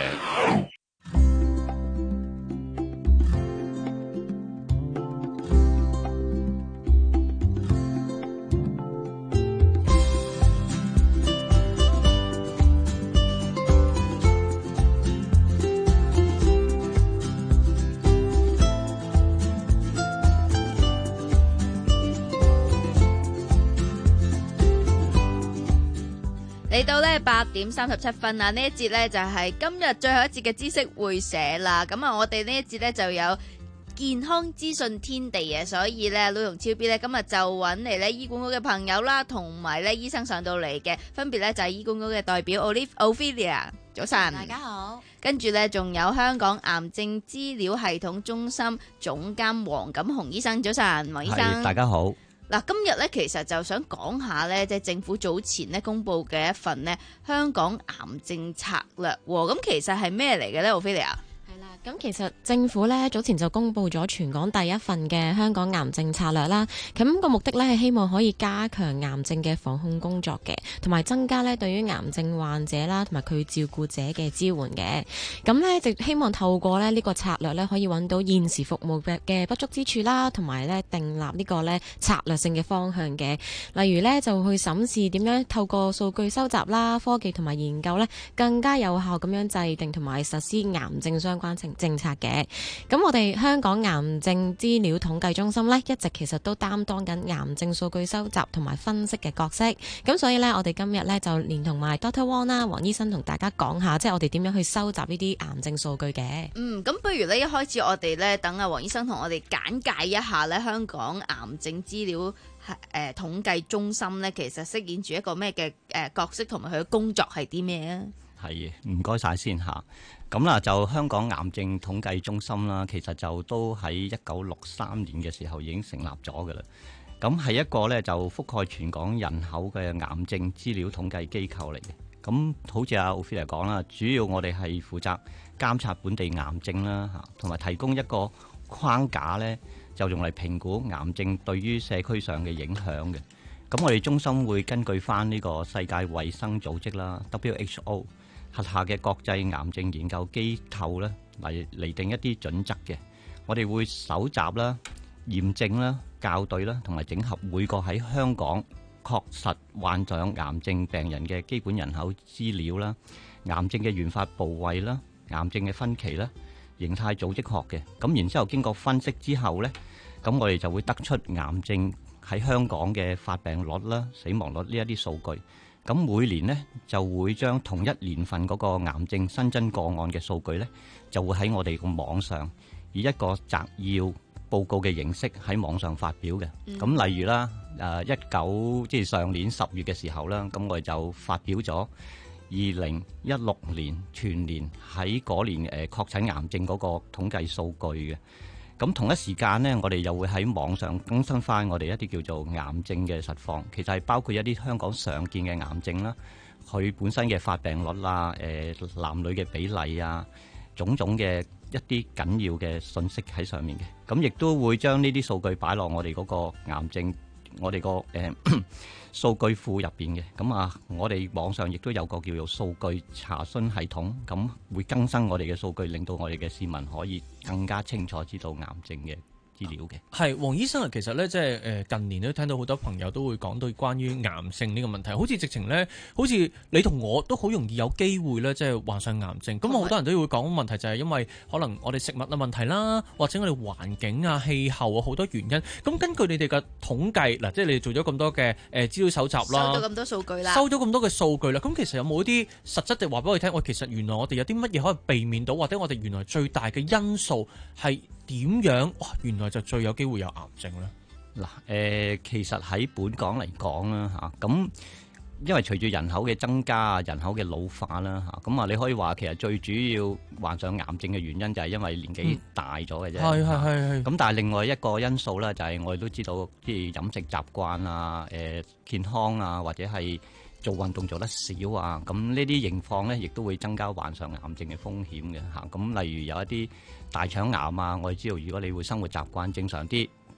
嚟到呢八點三十七分啊！呢一節呢就係今日最後一節嘅知識會社啦。咁啊，我哋呢一節呢就有健康資訊天地啊，所以呢Lu同超 B 呢今日就揾嚟呢醫管局嘅朋友啦，同埋呢醫生上到嚟嘅，分別呢就係醫管局嘅代表 Olive Ophelia，早晨， 大家好。 跟住呢仲有香港癌症資料系統中心總監黃錦雄醫生，早晨，黃醫生， 大家好。 嗱，今日咧其實就想講下咧，即係政府早前咧公布嘅一份咧香港癌症策略喎。咁其實係咩嚟嘅咧？Ophelia？ 咁其實政府咧早前就公布咗全港第一份嘅香港癌症策略啦。咁個目的咧係希望可以加強癌症嘅防控工作嘅，同埋增加咧對於癌症患者啦同埋佢照顧者嘅支援嘅。咁咧就希望透過咧呢個策略咧可以揾到現時服務嘅嘅不足之處啦，同埋咧訂立呢個咧策略性嘅方向嘅。例如咧就去審視點樣透過數據收集啦、科技同埋研究咧，更加有效咁樣制定同埋實施癌症相關政政策嘅。咁我哋香港癌症資料統計中心呢，一直其實都擔當緊癌症數據收集同埋分析嘅角色。咁所以呢，我哋今日呢，就連同埋 Doctor Wong 啦，黃醫生同大家講下，即係我哋點樣去收集呢啲癌症數據嘅。 嗯，咁不如呢，一開始我哋呢，等阿黃醫生同我哋簡介一下呢，香港癌症資料誒統計中心呢，其實飾演住一個咩嘅誒角色，同埋佢嘅工作係啲咩啊？ 係，唔該晒先嚇。咁啦，就香港癌症統計中心啦，其實就都喺一九六三年嘅時候已經成立咗㗎啦。咁係一個咧就覆蓋全港人口嘅癌症資料統計機構嚟嘅。咁好似阿 Ophelia 講啦，主要我哋係負責監察本地癌症啦嚇，同埋提供一個框架咧，就用嚟評估癌症對於社區上嘅影響嘅。咁我哋中心會根據翻呢個世界衛生組織啦 （W H O） 轄下嘅國際癌症研究機構咧嚟釐定一啲準則嘅。我哋會搜集啦、驗證啦、校對啦，同埋整合每個喺香港確實患上癌症病人嘅基本人口資料啦、癌症嘅原發部位啦、癌症嘅分期啦、形態組織學嘅。咁然之後經過分析之後咧，咁我哋就會得出癌症喺香港嘅發病率啦、死亡率呢一啲數據。咁每年呢，就會將同一年份嗰個癌症新增個案嘅數據呢，就會喺我哋個網上以一個摘要報告嘅形式喺網上發表嘅。咁、嗯、例如啦，誒一九即係上年十月嘅時候啦，咁我哋就發表咗二零一六年全年喺嗰年誒確診癌症嗰個統計數據嘅。咁同一時間呢，我哋又會喺網上更新翻我哋一啲叫做癌症嘅實況，其實係包括一啲香港常見嘅癌症啦，佢本身嘅發病率啦、誒男女嘅比例啊，種種嘅一啲緊要嘅信息喺上面嘅。咁亦都會將呢啲數據擺落我哋嗰個癌症，我哋個誒數據庫入邊嘅。咁啊，我哋網上亦都有個叫做數據查詢系統，咁會更新我哋嘅數據，令到我哋嘅市民可以更加清楚知道癌症嘅資料嘅。 係黃醫生啊，其實咧即係誒近年都聽到好多朋友都會講到關於癌症呢個問題，好似直情咧，好似你同我都好容易有機會咧，即係患上癌症。咁好多人都會講問題，就係因為可能我哋食物嘅問題啦，或者我哋環境啊、氣候啊好多原因。咁根據你哋嘅統計嗱，即係你哋做咗咁多嘅誒資料搜集啦， 收咗咁多數據啦， 收咗咁多嘅數據啦。咁其實有冇一啲實質地話俾我哋聽？喂，其實原來我哋有啲乜嘢可以避免到，或者我哋原來最大嘅因素係點樣？哇，原來就最有機會有癌症咧。 嗱，誒、呃，其實喺本港嚟講啦，嚇、啊、咁，因為隨住人口嘅增加啊，人口嘅老化啦，嚇咁啊，你可以話其實最主要患上癌症嘅原因就係因為年紀大咗嘅啫。係係係。咁但係另外一個因素咧，就係我哋都知道，即係飲食習慣啊、誒、呃、健康啊，或者係做運動做得少啊，咁呢啲情況咧，亦都會增加患上癌症嘅風險嘅嚇。咁例如有一啲大腸癌啊，我哋知道如果你會生活習慣正常啲，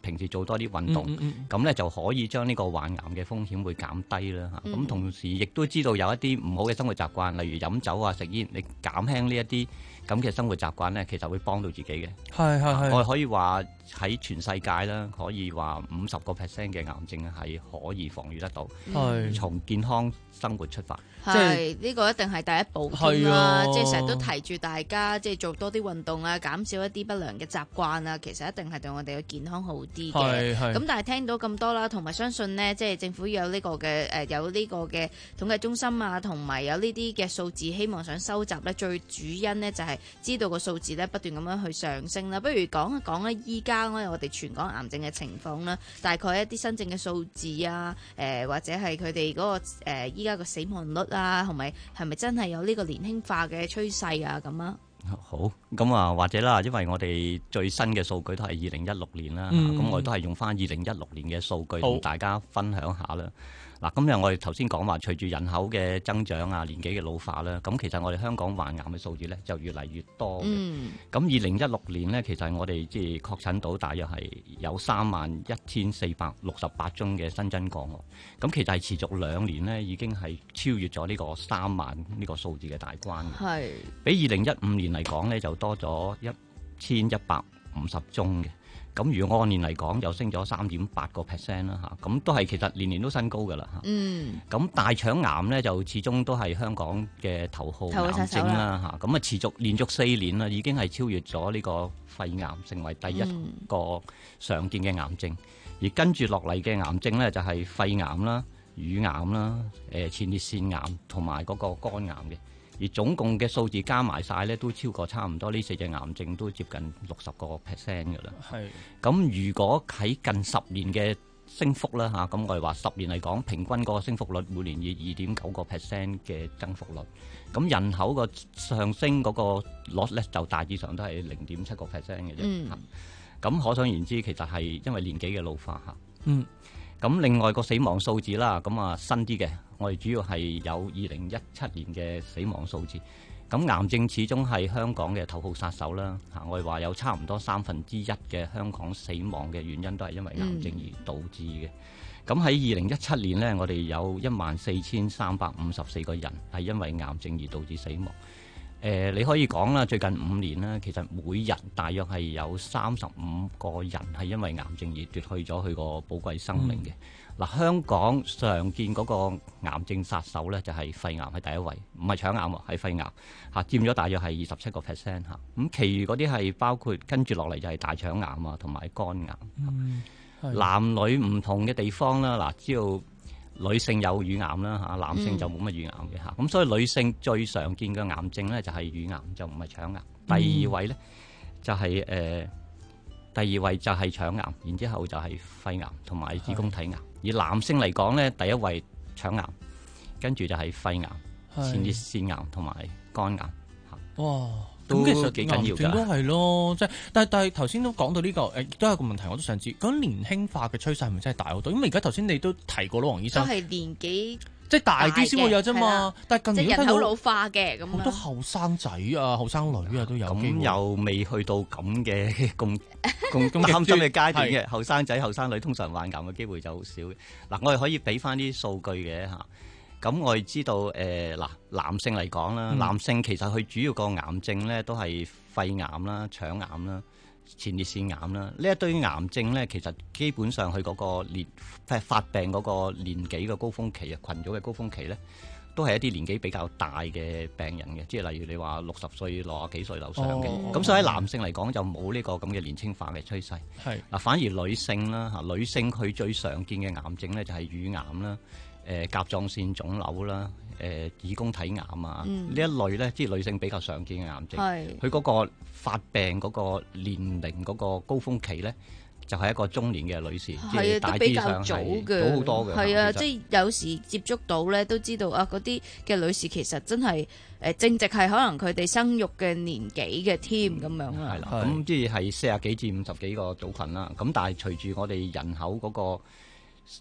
平時做多啲運動，咁咧、 嗯嗯嗯、 就可以將呢個患癌嘅風險會減低啦嚇。咁、 嗯、 同時亦都知道有一啲唔好嘅生活習慣，例如飲酒啊、食煙，你減輕呢一啲咁嘅生活習慣咧，其實會幫到自己嘅。 係係係， 我哋可以話喺全世界啦，可以話五十個 percent 嘅癌症係可以防禦得到。 係從健康生活出發。 係呢個一定係第一步添啦， 啊、 即係成日都提住大家，即係做多啲運動啊，減少一啲不良嘅習慣啊，其實一定係對我哋嘅健康好啲嘅。咁但係聽到咁多啦，同埋相信呢，即係政府有呢個嘅誒有呢個嘅統計中心啊，同埋有呢啲嘅數字，希望想收集呢，最主因呢就係知道個數字呢不斷咁樣去上升啦。不如講一講呢，依家我哋全港癌症嘅情況啦，大概一啲新症嘅數字啊，誒、呃、或者係佢哋嗰個誒依家個死亡率啊，同埋係咪真係有呢個年輕化嘅趨勢啊？咁啊， 好咁啊，或者啦，因為我哋最新嘅數據都係二零一六年啦，咁、嗯、我都係用翻二零一六年嘅數據同大家分享下啦。嗱，咁又我哋頭先講話，隨住人口嘅增長啊，年紀嘅老化啦，咁其實我哋香港患癌嘅數字咧就越嚟越多嘅。咁二零一六年呢，其實我哋即係確診到大約係有三萬一千四百六十八宗嘅新增個案。咁其實係持續兩年呢，已經係超越咗呢個三萬呢個數字嘅大關嘅。係比二零一五年嚟講呢，就多咗一千一百五十宗嘅。咁如果按年嚟講，又升咗三點八個 percent 啦嚇，咁都係其實年年都新高噶啦嚇。嗯。咁大腸癌咧就始終都係香港嘅頭號癌症啦嚇，咁啊持續連續四年啦，已經係超越咗呢個肺癌，成為第一個常見嘅癌症。嗯、而跟住落嚟嘅癌症咧就係肺癌啦、乳癌啦、誒前列腺癌同埋嗰個肝癌嘅。而總共嘅數字加埋晒咧，都超過差唔多呢四隻癌症都接近六十個 percent 嘅啦。係。咁如果喺近十年嘅升幅啦嚇，咁我哋話十年嚟講，平均嗰個升幅率每年以二點九個 percent 嘅增幅率。咁人口個上升嗰個率咧，就大致上都係零點七個 percent 嘅啫。嗯。咁可想而知，其實係因為年紀嘅老化嚇。嗯。咁另外個死亡數字啦，咁啊新啲嘅，我哋主要係有二零一七年嘅死亡數字。咁癌症始終係香港嘅頭號殺手啦，嚇我哋話有差唔多三分之一嘅香港死亡嘅原因都係因為癌症而導致嘅。咁喺二零一七年呢，我哋有一萬四千三百五十四個人係因為癌症而導致死亡。誒、呃，你可以講啦，最近五年呢，其實每日大約係有三十五個人係因為癌症而奪去咗佢個寶貴生命嘅。嗱、嗯，香港常見嗰個癌症殺手咧就係肺癌係第一位，唔係腸癌喎，係肺癌嚇，佔咗大約係二十七個 percent 嚇。咁，其餘嗰啲係包括跟住落嚟就係大腸癌啊，同埋肝癌。嗯、男女唔同嘅地方啦，嗱，知道。女性有乳癌啦嚇，男性就冇乜乳癌嘅嚇。咁、嗯、所以女性最常見嘅癌症咧就係乳癌，就唔係腸癌。第二位咧就係、是、誒、呃，第二位就係腸癌，然之後就係肺癌同埋子宮體癌。而男性嚟講咧，第一位腸癌，跟住就係肺癌、前列腺癌同埋肝癌嚇。哇！ 咁其實幾緊要㗎， 都係咯，即係但係但係頭先都講到呢、這個誒，亦、呃、都有個問題，我都想知，咁年輕化嘅趨勢係咪真係大好多？因為而家頭先你都提過啦，黃醫生， 都係年紀即係大啲先會有啫嘛。但係近年人口老化嘅咁， 好多後生仔啊、後生女啊都有。 咁又未去到咁嘅咁咁擔心嘅階段嘅，後生仔、後生女通常患癌嘅機會就好少嘅。嗱，我哋可以俾翻啲數據嘅嚇。咁我哋知道誒嗱、呃，男性嚟講啦，嗯、男性其實佢主要個癌症咧都係肺癌啦、腸癌啦、前列腺癌啦。呢一堆癌症咧，其實基本上佢嗰個年發病嗰個年紀嘅高峰期啊，群組嘅高峰期咧，都係一啲年紀比較大嘅病人嘅，即係例如你話六十歲、六十幾歲樓上嘅。咁、哦、所以喺男性嚟講就冇呢個咁嘅年輕化嘅趨勢。係嗱，反而女性啦嚇，女性佢最常見嘅癌症咧就係乳癌啦。誒甲狀腺腫瘤啦，誒、呃、子宮體癌啊，呢、嗯、一類咧，即係女性比較常見嘅癌症。係佢嗰個發病嗰個年齡嗰個高峰期咧，就係、是、一個中年嘅女士，即係大致上係早好多嘅。係啊，即係有時接觸到咧，都知道啊，嗰啲嘅女士其實真係誒正值係可能佢哋生育嘅年紀嘅添咁樣啊。係啦， 咁即係係四十幾至五十幾個組群啦。咁但係隨住我哋人口嗰、那個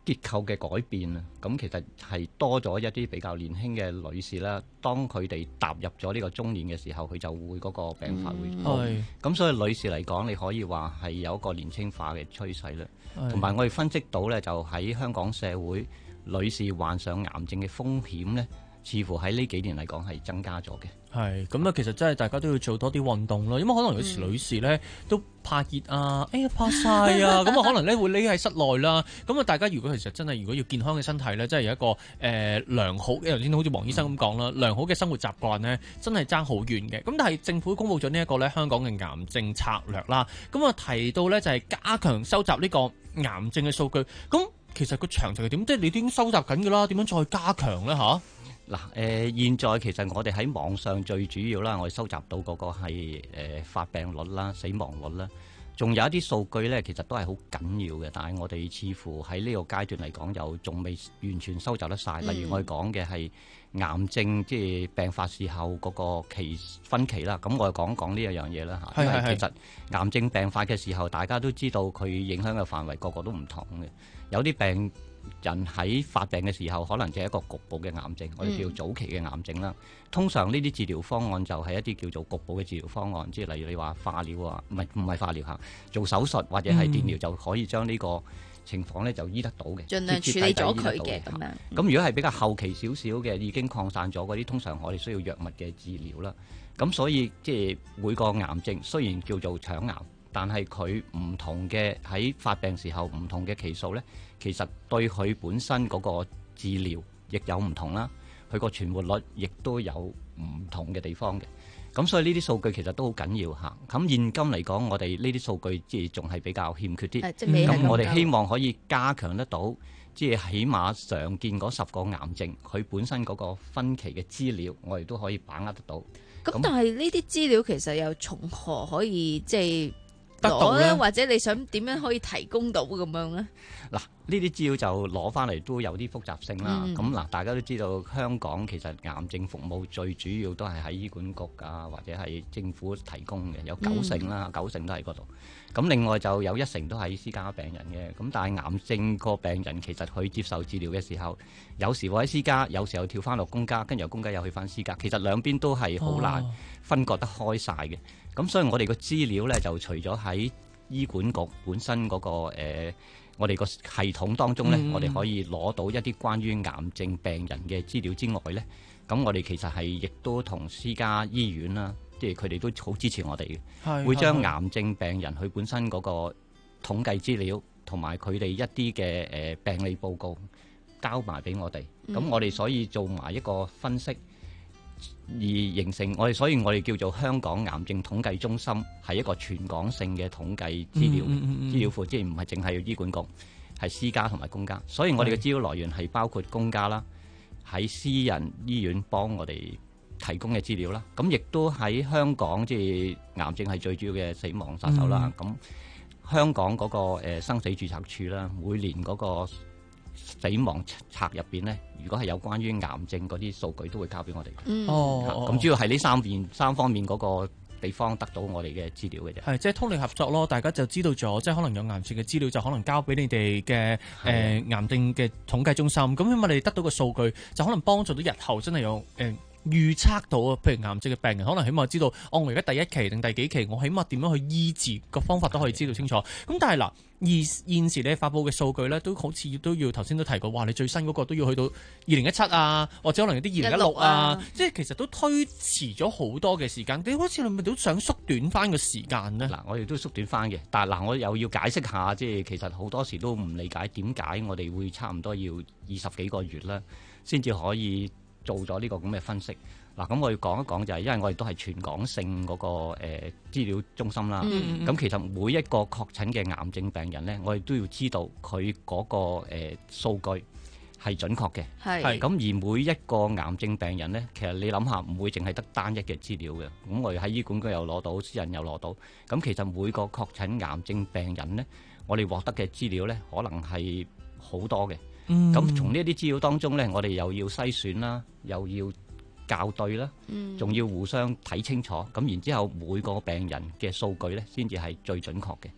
結構嘅改變啊，咁其實係多咗一啲比較年輕嘅女士啦。當佢哋踏入咗呢個中年嘅時候，佢就會嗰個病發會高。咁、嗯、所以女士嚟講，你可以話係有一個年輕化嘅趨勢啦。同埋我哋分析到咧，就喺香港社會，女士患上癌症嘅風險咧，似乎喺呢幾年嚟講係增加咗嘅。 係咁啊，其實真係大家都要做多啲運動咯，因為可能有時女士咧、嗯、都怕熱啊，哎呀怕曬啊，咁啊可能咧會匿喺室內啦。咁啊，大家如果其實真係如果要健康嘅身體咧，真係有一個誒、呃、良好，頭先好似黃醫生咁講啦，良好嘅生活習慣咧，真係爭好遠嘅。咁但係政府公布咗呢一個咧香港嘅癌症策略啦，咁啊提到咧就係加強收集呢個癌症嘅數據。咁其實個詳情係點？即係你已經收集緊㗎啦，點樣再加強咧嚇？ 嗱，誒、呃，現在其實我哋喺網上最主要啦，我哋收集到嗰個係誒、呃、發病率啦、死亡率啦，仲有一啲數據咧，其實都係好緊要嘅，但係我哋似乎喺呢個階段嚟講，又仲未完全收集得晒。例如我哋講嘅係癌症，即係病發時候嗰個期分期啦。咁我哋講講呢一樣嘢啦嚇，因為其實癌症病發嘅時候，大家都知道佢影響嘅範圍個個都唔同嘅，有啲病人喺發病嘅時候，可能就係一個局部嘅癌症，我哋叫早期嘅癌症啦。通常呢啲治療方案就係一啲叫做局部嘅治療方案，即係例如你話化療啊，唔係唔係化療嚇，做手術或者係電療就可以將呢個情況咧就醫得到嘅， 盡量處理咗佢嘅咁樣。 咁如果係比較後期少少嘅，已經擴散咗嗰啲，通常我哋需要藥物嘅治療啦。咁所以即係每個癌症雖然叫做腸癌，但係佢唔同嘅喺發病時候唔同嘅期數咧，其實對佢本身嗰個治療亦有唔同啦，佢個存活率亦都有唔同嘅地方嘅。咁所以呢啲數據其實都好緊要嚇。咁現今嚟講，我哋呢啲數據即係仲係比較欠缺啲。咁、嗯、我哋希望可以加強得到，即係起碼常見嗰十個癌症，佢本身嗰個分期嘅資料，我哋都可以把握得到。 咁但係呢啲資料其實又從何可以即係得到咧？ 或者你想點樣可以提供到咁樣咧？ 嗱，呢啲資料就攞翻嚟都有啲複雜性啦。咁嗱、嗯，大家都知道香港其實癌症服務最主要都係喺醫管局啊，或者係政府提供嘅，有九成啦，嗯、九成都喺嗰度。咁另外就有一成都係私家病人嘅。咁但係癌症個病人其實佢接受治療嘅時候，有時會喺私家，有時候跳翻落公家，跟住由公家又去翻私家。其實兩邊都係好難分割得開晒嘅。咁、哦、所以我哋個資料咧就除咗喺醫管局本身嗰、那個、呃、我哋個系統當中咧，嗯、我哋可以攞到一啲關於癌症病人嘅資料之外咧，咁我哋其實係亦都同私家醫院啦，即係佢哋都好支持我哋嘅，會將癌症病人佢本身嗰個統計資料同埋佢哋一啲嘅誒病理報告交埋俾我哋，咁、嗯、我哋所以做埋一個分析。而形成我哋，所以我哋叫做香港癌症統計中心，係一個全港性嘅統計資料、嗯嗯嗯、資料庫，即係唔係淨係醫管局，係私家同埋公家。所以我哋嘅資料來源係包括公家啦，喺私人醫院幫我哋提供嘅資料啦。咁亦都喺香港，即係癌症係最主要嘅死亡殺手啦。咁、嗯、香港嗰個誒生死註冊處啦，每年嗰個死亡冊入邊咧，如果係有關於癌症嗰啲數據，都會交俾我哋。 嗯，哦， 咁主要係呢三邊三方面嗰個地方得到我哋嘅資料嘅啫。 係，即係通力合作咯，大家就知道咗，即係可能有癌症嘅資料就可能交俾你哋嘅誒癌症嘅統計中心。咁起碼你哋得到個數據，就可能幫助到日後真係有誒。呃預測到啊，譬如癌症嘅病人，可能起碼知道，哦，我而家第一期定第幾期，我起碼點樣去醫治個方法都可以知道清楚。咁但係嗱，而現時你發佈嘅數據咧，都好似都要頭先都提過，哇！你最新嗰個都要去到二零一七啊，或者可能有啲二零一六啊，即係其實都推遲咗好多嘅時間。你好似係咪都想縮短翻個時間呢？ 嗱，我哋都縮短翻嘅，但係嗱，我又要解釋下，即係其實好多時都唔理解點解我哋會差唔多要二十幾個月啦，先至可以做咗呢個咁嘅分析。嗱，咁我要講一講就係，因為我哋都係全港性嗰個誒資料中心啦。咁、嗯嗯、其實每一個確診嘅癌症病人咧，我哋都要知道佢嗰個誒數據係準確嘅。係。咁而每一個癌症病人咧，其實你諗下，唔會淨係得單一嘅資料嘅。咁我哋喺醫管局又攞到，私人又攞到。咁其實每個確診癌症病人咧，我哋獲得嘅資料咧，可能係好多嘅。咁、嗯、從呢啲資料當中咧，我哋又要篩選啦，又要校對啦，仲要互相睇清楚，咁然之後每個病人嘅數據咧，先至係最準確嘅。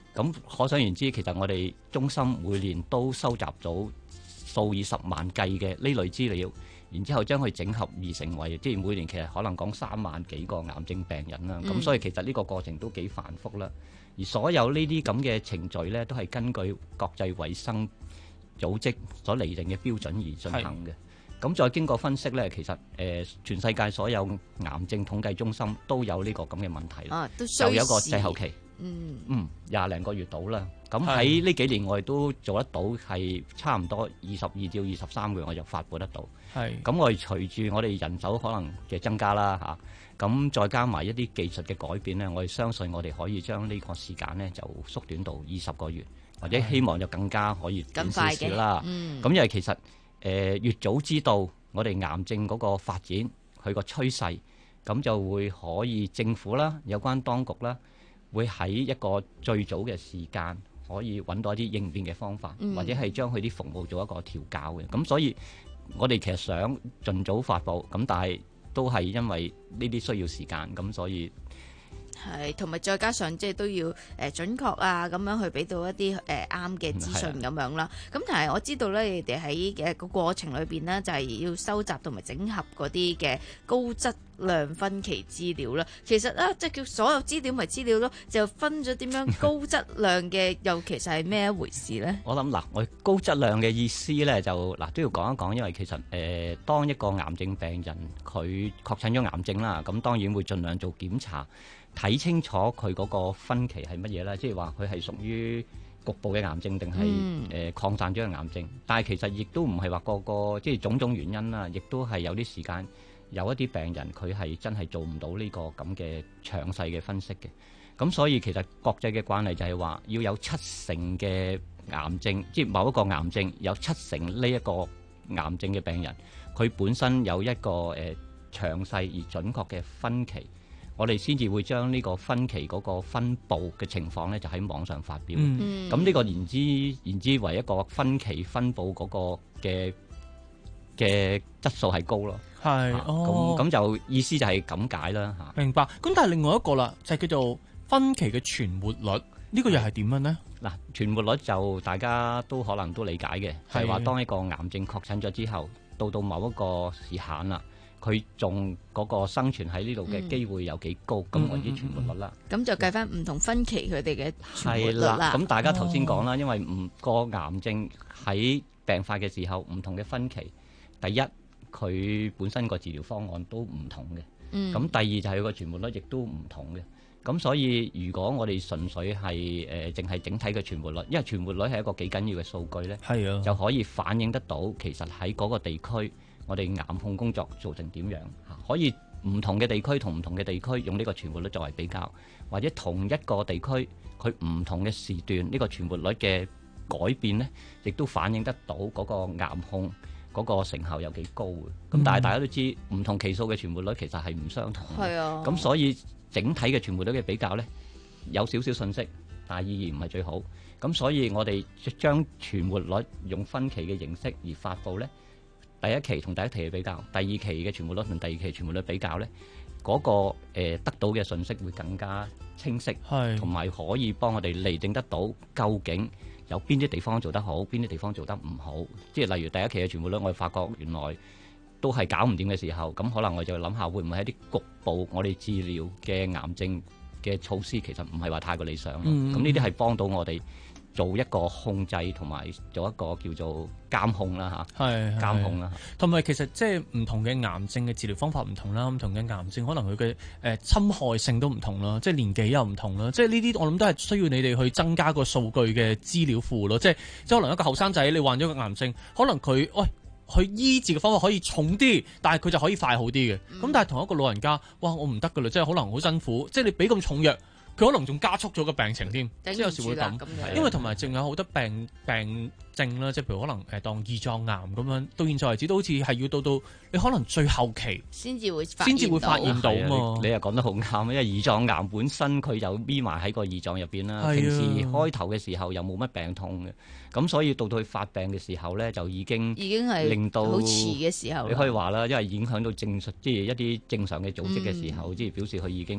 咁可想而知，其實我哋中心每年都收集到數以十萬計嘅呢類資料，然之後將佢整合而成為，即係每年其實可能講三萬幾個癌症病人啦。咁、嗯、所以其實呢個過程都幾繁複啦。而所有呢啲咁嘅程序呢，都係根據國際衛生組織所釐定嘅標準而進行嘅。咁再經過分析呢，其實誒、呃、全世界所有癌症統計中心都有呢個咁嘅問題啦、啊，就有一個滯後期。嗯嗯，廿零個月到啦。咁喺呢幾年我哋都做得到，係差唔多二十二至二十三個月我就發佈得到。係。咁我哋隨住我哋人手可能嘅增加啦嚇，咁、啊、再加埋一啲技術嘅改變呢，我哋相信我哋可以將呢個時間呢就縮短到二十個月，或者希望就更加可以短少少啦。嗯。咁因為其實誒、呃、越早知道我哋癌症嗰個發展佢個趨勢，咁就會可以政府啦、有關當局啦，會喺一個最早嘅時間可以揾到一啲應變嘅方法，嗯、或者係將佢啲服務做一個調校嘅。咁所以我哋其實想盡早發布，咁但係都係因為呢啲需要時間，咁所以係同埋再加上即係都要誒準確啊，咁樣去俾到一啲誒啱嘅資訊咁樣啦。咁但係我知道咧，你哋喺嘅個過程裏邊呢，就係要收集同埋整合嗰啲嘅高質量分期資料啦。其實啊，即係叫所有資料咪資料咯，就分咗點樣高質量嘅，又其實係咩一回事呢？ 我諗嗱，我高質量嘅意思咧，就嗱都要講一講，因為其實誒、呃，當一個癌症病人佢確診咗癌症啦，咁當然會盡量做檢查。睇清楚佢嗰個分期係乜嘢啦，即係話佢係屬於局部嘅癌症定係誒擴散咗嘅癌症。但係其實亦都唔係話個個即係種種原因啦，亦都係有啲時間有一啲病人佢係真係做唔到呢個咁嘅詳細嘅分析嘅。咁所以其實國際嘅慣例就係話要有七成嘅癌症，即係某一個癌症有七成呢一個癌症嘅病人，佢本身有一個誒詳細而準確嘅分期。我哋先至會將呢個分期嗰個分佈嘅情況咧，就喺網上發表。咁、嗯、呢個言之言之為一個分期分佈嗰個嘅嘅質素係高咯。係，咁、哦、咁就意思就係咁解啦嚇。 明白。咁但係另外一個啦，就係、是、叫做分期嘅存活率，呢、呢個又係點樣呢？ 嗱，存活率就大家都可能都理解嘅，係話、就是、當一個癌症確診咗之後，到到某一個時限啦。佢仲嗰個生存喺呢度嘅機會有幾高？咁我啲存活率啦，咁、 嗯嗯、就計翻唔同分期佢哋嘅存活率啦。 咁大家頭先講啦，因為唔個癌症喺病發嘅時候唔同嘅分期，第一佢本身個治療方案都唔同嘅。咁、嗯、第二就係佢個存活率亦都唔同嘅。咁所以如果我哋純粹係誒淨係整體嘅存活率，因為存活率係一個幾緊要嘅數據咧，係啊，就可以反映得到其實喺嗰個地區。我哋癌控工作做成點樣？可以唔同嘅地區同唔同嘅地區用呢個存活率作為比較，或者同一個地區佢唔同嘅時段呢個存活率嘅改變呢，亦都反映得到嗰個癌控嗰個成效有幾高嘅。咁、嗯、但係大家都知唔同期數嘅存活率其實係唔相同嘅。係啊。咁所以整體嘅存活率嘅比較呢，有少少信息，但係意義唔係最好。咁所以我哋將存活率用分期嘅形式而發布呢。第一期同第一期嘅比較，第二期嘅存活率同第二期存活率比較咧，嗰、那個、呃、得到嘅信息會更加清晰，同埋可以幫我哋釐定得到究竟有邊啲地方做得好，邊啲地方做得唔好。即係例如第一期嘅存活率，我哋發覺原來都係搞唔掂嘅時候，咁可能我就諗下會唔會喺啲局部我哋治療嘅癌症嘅措施其實唔係話太過理想咯。咁呢啲係幫到我哋做一個控制同埋做一個叫做監控啦嚇，係監控啦。 同埋其實即係唔同嘅癌症嘅治療方法唔同啦，唔同嘅癌症可能佢嘅誒侵害性都唔同啦，即係年紀又唔同啦。即係呢啲我諗都係需要你哋去增加個數據嘅資料庫咯。即係即係可能一個後生仔你患咗個癌症，可能佢喂佢醫治嘅方法可以重啲，但係佢就可以快好啲嘅。咁、嗯、但係同一個老人家，哇我唔得㗎啦，即係可能好辛苦，即係你俾咁重藥。佢可能仲加速咗個病情添，即係有時會咁，因為同埋仲有好多病病症啦，即係譬如可能誒當胰臟癌咁樣，到現在為止都好似係要到到你可能最後期先至會先至會發現到嘛。 你又講得好啱，因為胰臟癌本身佢就匿埋喺個胰臟入邊啦，平時開頭嘅時候又冇乜病痛嘅，咁所以到到佢發病嘅時候咧，就已經已經係令到好遲嘅時候， 你可以話啦，因為影響到正即係一啲正常嘅組織嘅時候，即、嗯、係表示佢已經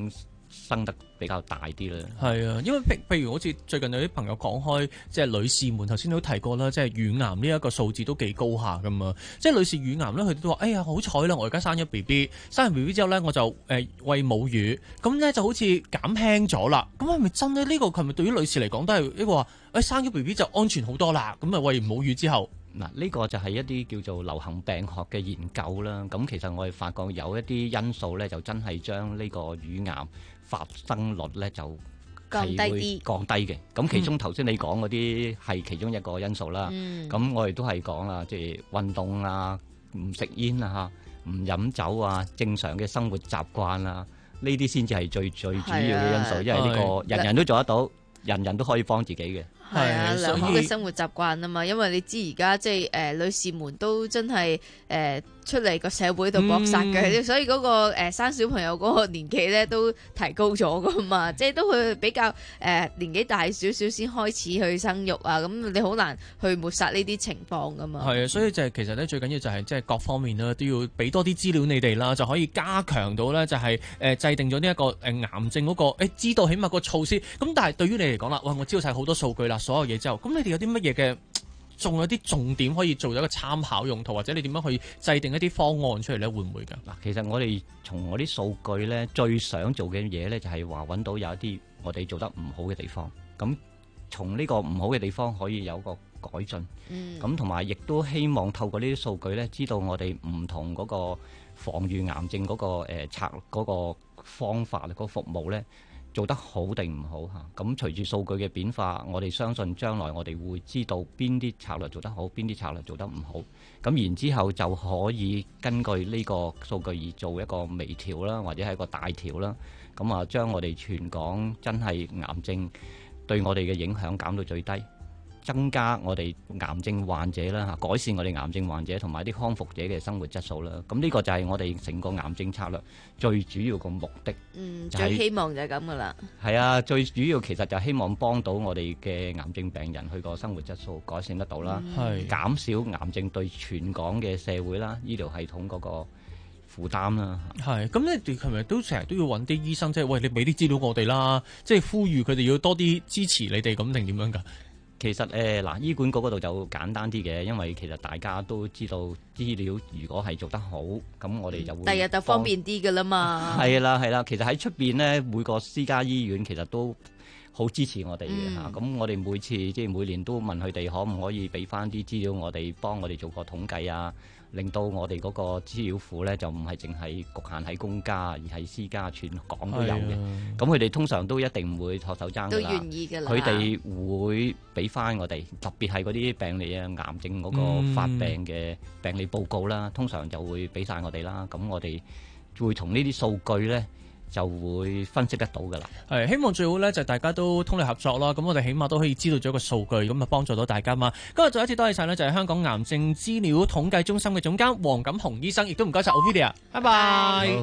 生得比較大啲啦。 係啊，因為譬譬如好似最近有啲朋友講開，即係女士們頭先都提過啦，即係乳癌呢一個數字都幾高下噶嘛。即係女士乳癌咧，佢哋都話：哎呀，好彩啦，我而家生咗 B B， 生完 B B 之後咧，我就誒、呃、餵母乳，咁咧就好似減輕咗啦。咁係咪真咧？呢、呢個係咪對於女士嚟講都係一個話？誒、哎、生咗 B B 就安全好多啦。咁啊餵母乳之後。 嗱，呢個就係一啲叫做流行病學嘅研究啦。咁其實我哋發覺有一啲因素咧，就真係將呢個乳癌發生率咧就降低啲， 降低嘅。咁其中頭先你講嗰啲係其中一個因素啦。咁、嗯、我哋都係講啦，即係運動啊，唔食煙啊，唔飲酒啊，正常嘅生活習慣啊，呢啲先至係最最主要嘅因素。因為呢個人人都做得到，人人都可以幫自己嘅。 係啊，良好嘅生活習慣啊嘛，因為你知而家即係誒女士們都真係誒、呃、出嚟個社會度搏殺嘅，嗯、所以嗰、嗰個、呃、生小朋友嗰個年紀咧都提高咗噶嘛，即係都會比較誒、呃、年紀大少少先開始去生育啊，咁你好難去抹殺呢啲情況噶嘛。係啊， 所以就係、是、其實咧最緊要就係即係各方面啦，都要俾多啲資料你哋啦，就可以加強到咧就係、是、誒、呃、制定咗呢一個誒癌症嗰、那個誒、欸、知道起碼個措施。咁但係對於你嚟講啦，哇！我知道晒好多數據啦。所有嘢之後，咁你哋有啲乜嘢嘅，仲有啲重點可以做咗一個參考用途，或者你點樣去制定一啲方案出嚟咧？會唔會㗎？嗱， 其實我哋從我啲數據咧，最想做嘅嘢咧，就係話揾到有一啲我哋做得唔好嘅地方，咁從呢個唔好嘅地方可以有個改進。嗯。咁同埋亦都希望透過呢啲數據咧，知道我哋唔同嗰個防禦癌症嗰個誒策嗰個方法嗰個服務咧，做得好定唔好嚇？咁隨住數據嘅變化，我哋相信將來我哋會知道邊啲策略做得好，邊啲策略做得唔好。咁然之後就可以根據呢個數據而做一個微調啦，或者係一個大調啦。咁啊，將我哋全港真係癌症對我哋嘅影響減到最低，增加我哋癌症患者啦嚇，改善我哋癌症患者同埋啲康復者嘅生活質素啦。咁呢個就係我哋成個癌症策略最主要個目的。 嗯， 就係、 最希望就係咁噶啦。係啊，最主要其實就希望幫到我哋嘅癌症病人去個生活質素改善得到啦， 係、 嗯、減少癌症對全港嘅社會啦、醫療系統嗰個負擔啦。 係，咁你哋係咪都成日都要揾啲醫生，即係喂，你俾啲資料我哋啦，即係呼籲佢哋要多啲支持你哋咁定點樣㗎？ 其實誒嗱、呃，醫管局嗰度就簡單啲嘅，因為其實大家都知道資料如果係做得好，咁我哋就會第日就方便啲㗎啦嘛。 係啦係啦，其實喺出邊咧，每個私家醫院其實都好支持我哋嘅嚇。咁、嗯、我哋每次即係每年都問佢哋可唔可以俾翻啲資料我哋，幫我哋做個統計啊，令到我哋嗰個資料庫咧就唔係淨係局限喺公家，而係私家全港都有嘅。咁佢哋通常都一定唔會托手踭㗎啦，都願意㗎啦。佢哋會俾翻我哋，特別係嗰啲病理啊、癌症嗰個發病嘅病理報告啦，嗯、通常就會俾晒我哋啦。咁我哋會從呢啲數據咧，就會分析得到㗎啦。 係希望最好咧，就大家都通力合作啦。咁我哋起碼都可以知道咗一個數據，咁啊幫助到大家嘛。今日再一次多謝晒呢，就係香港癌症資料統計中心嘅總監黃錦雄醫生，亦都唔該晒 Ophelia，拜拜。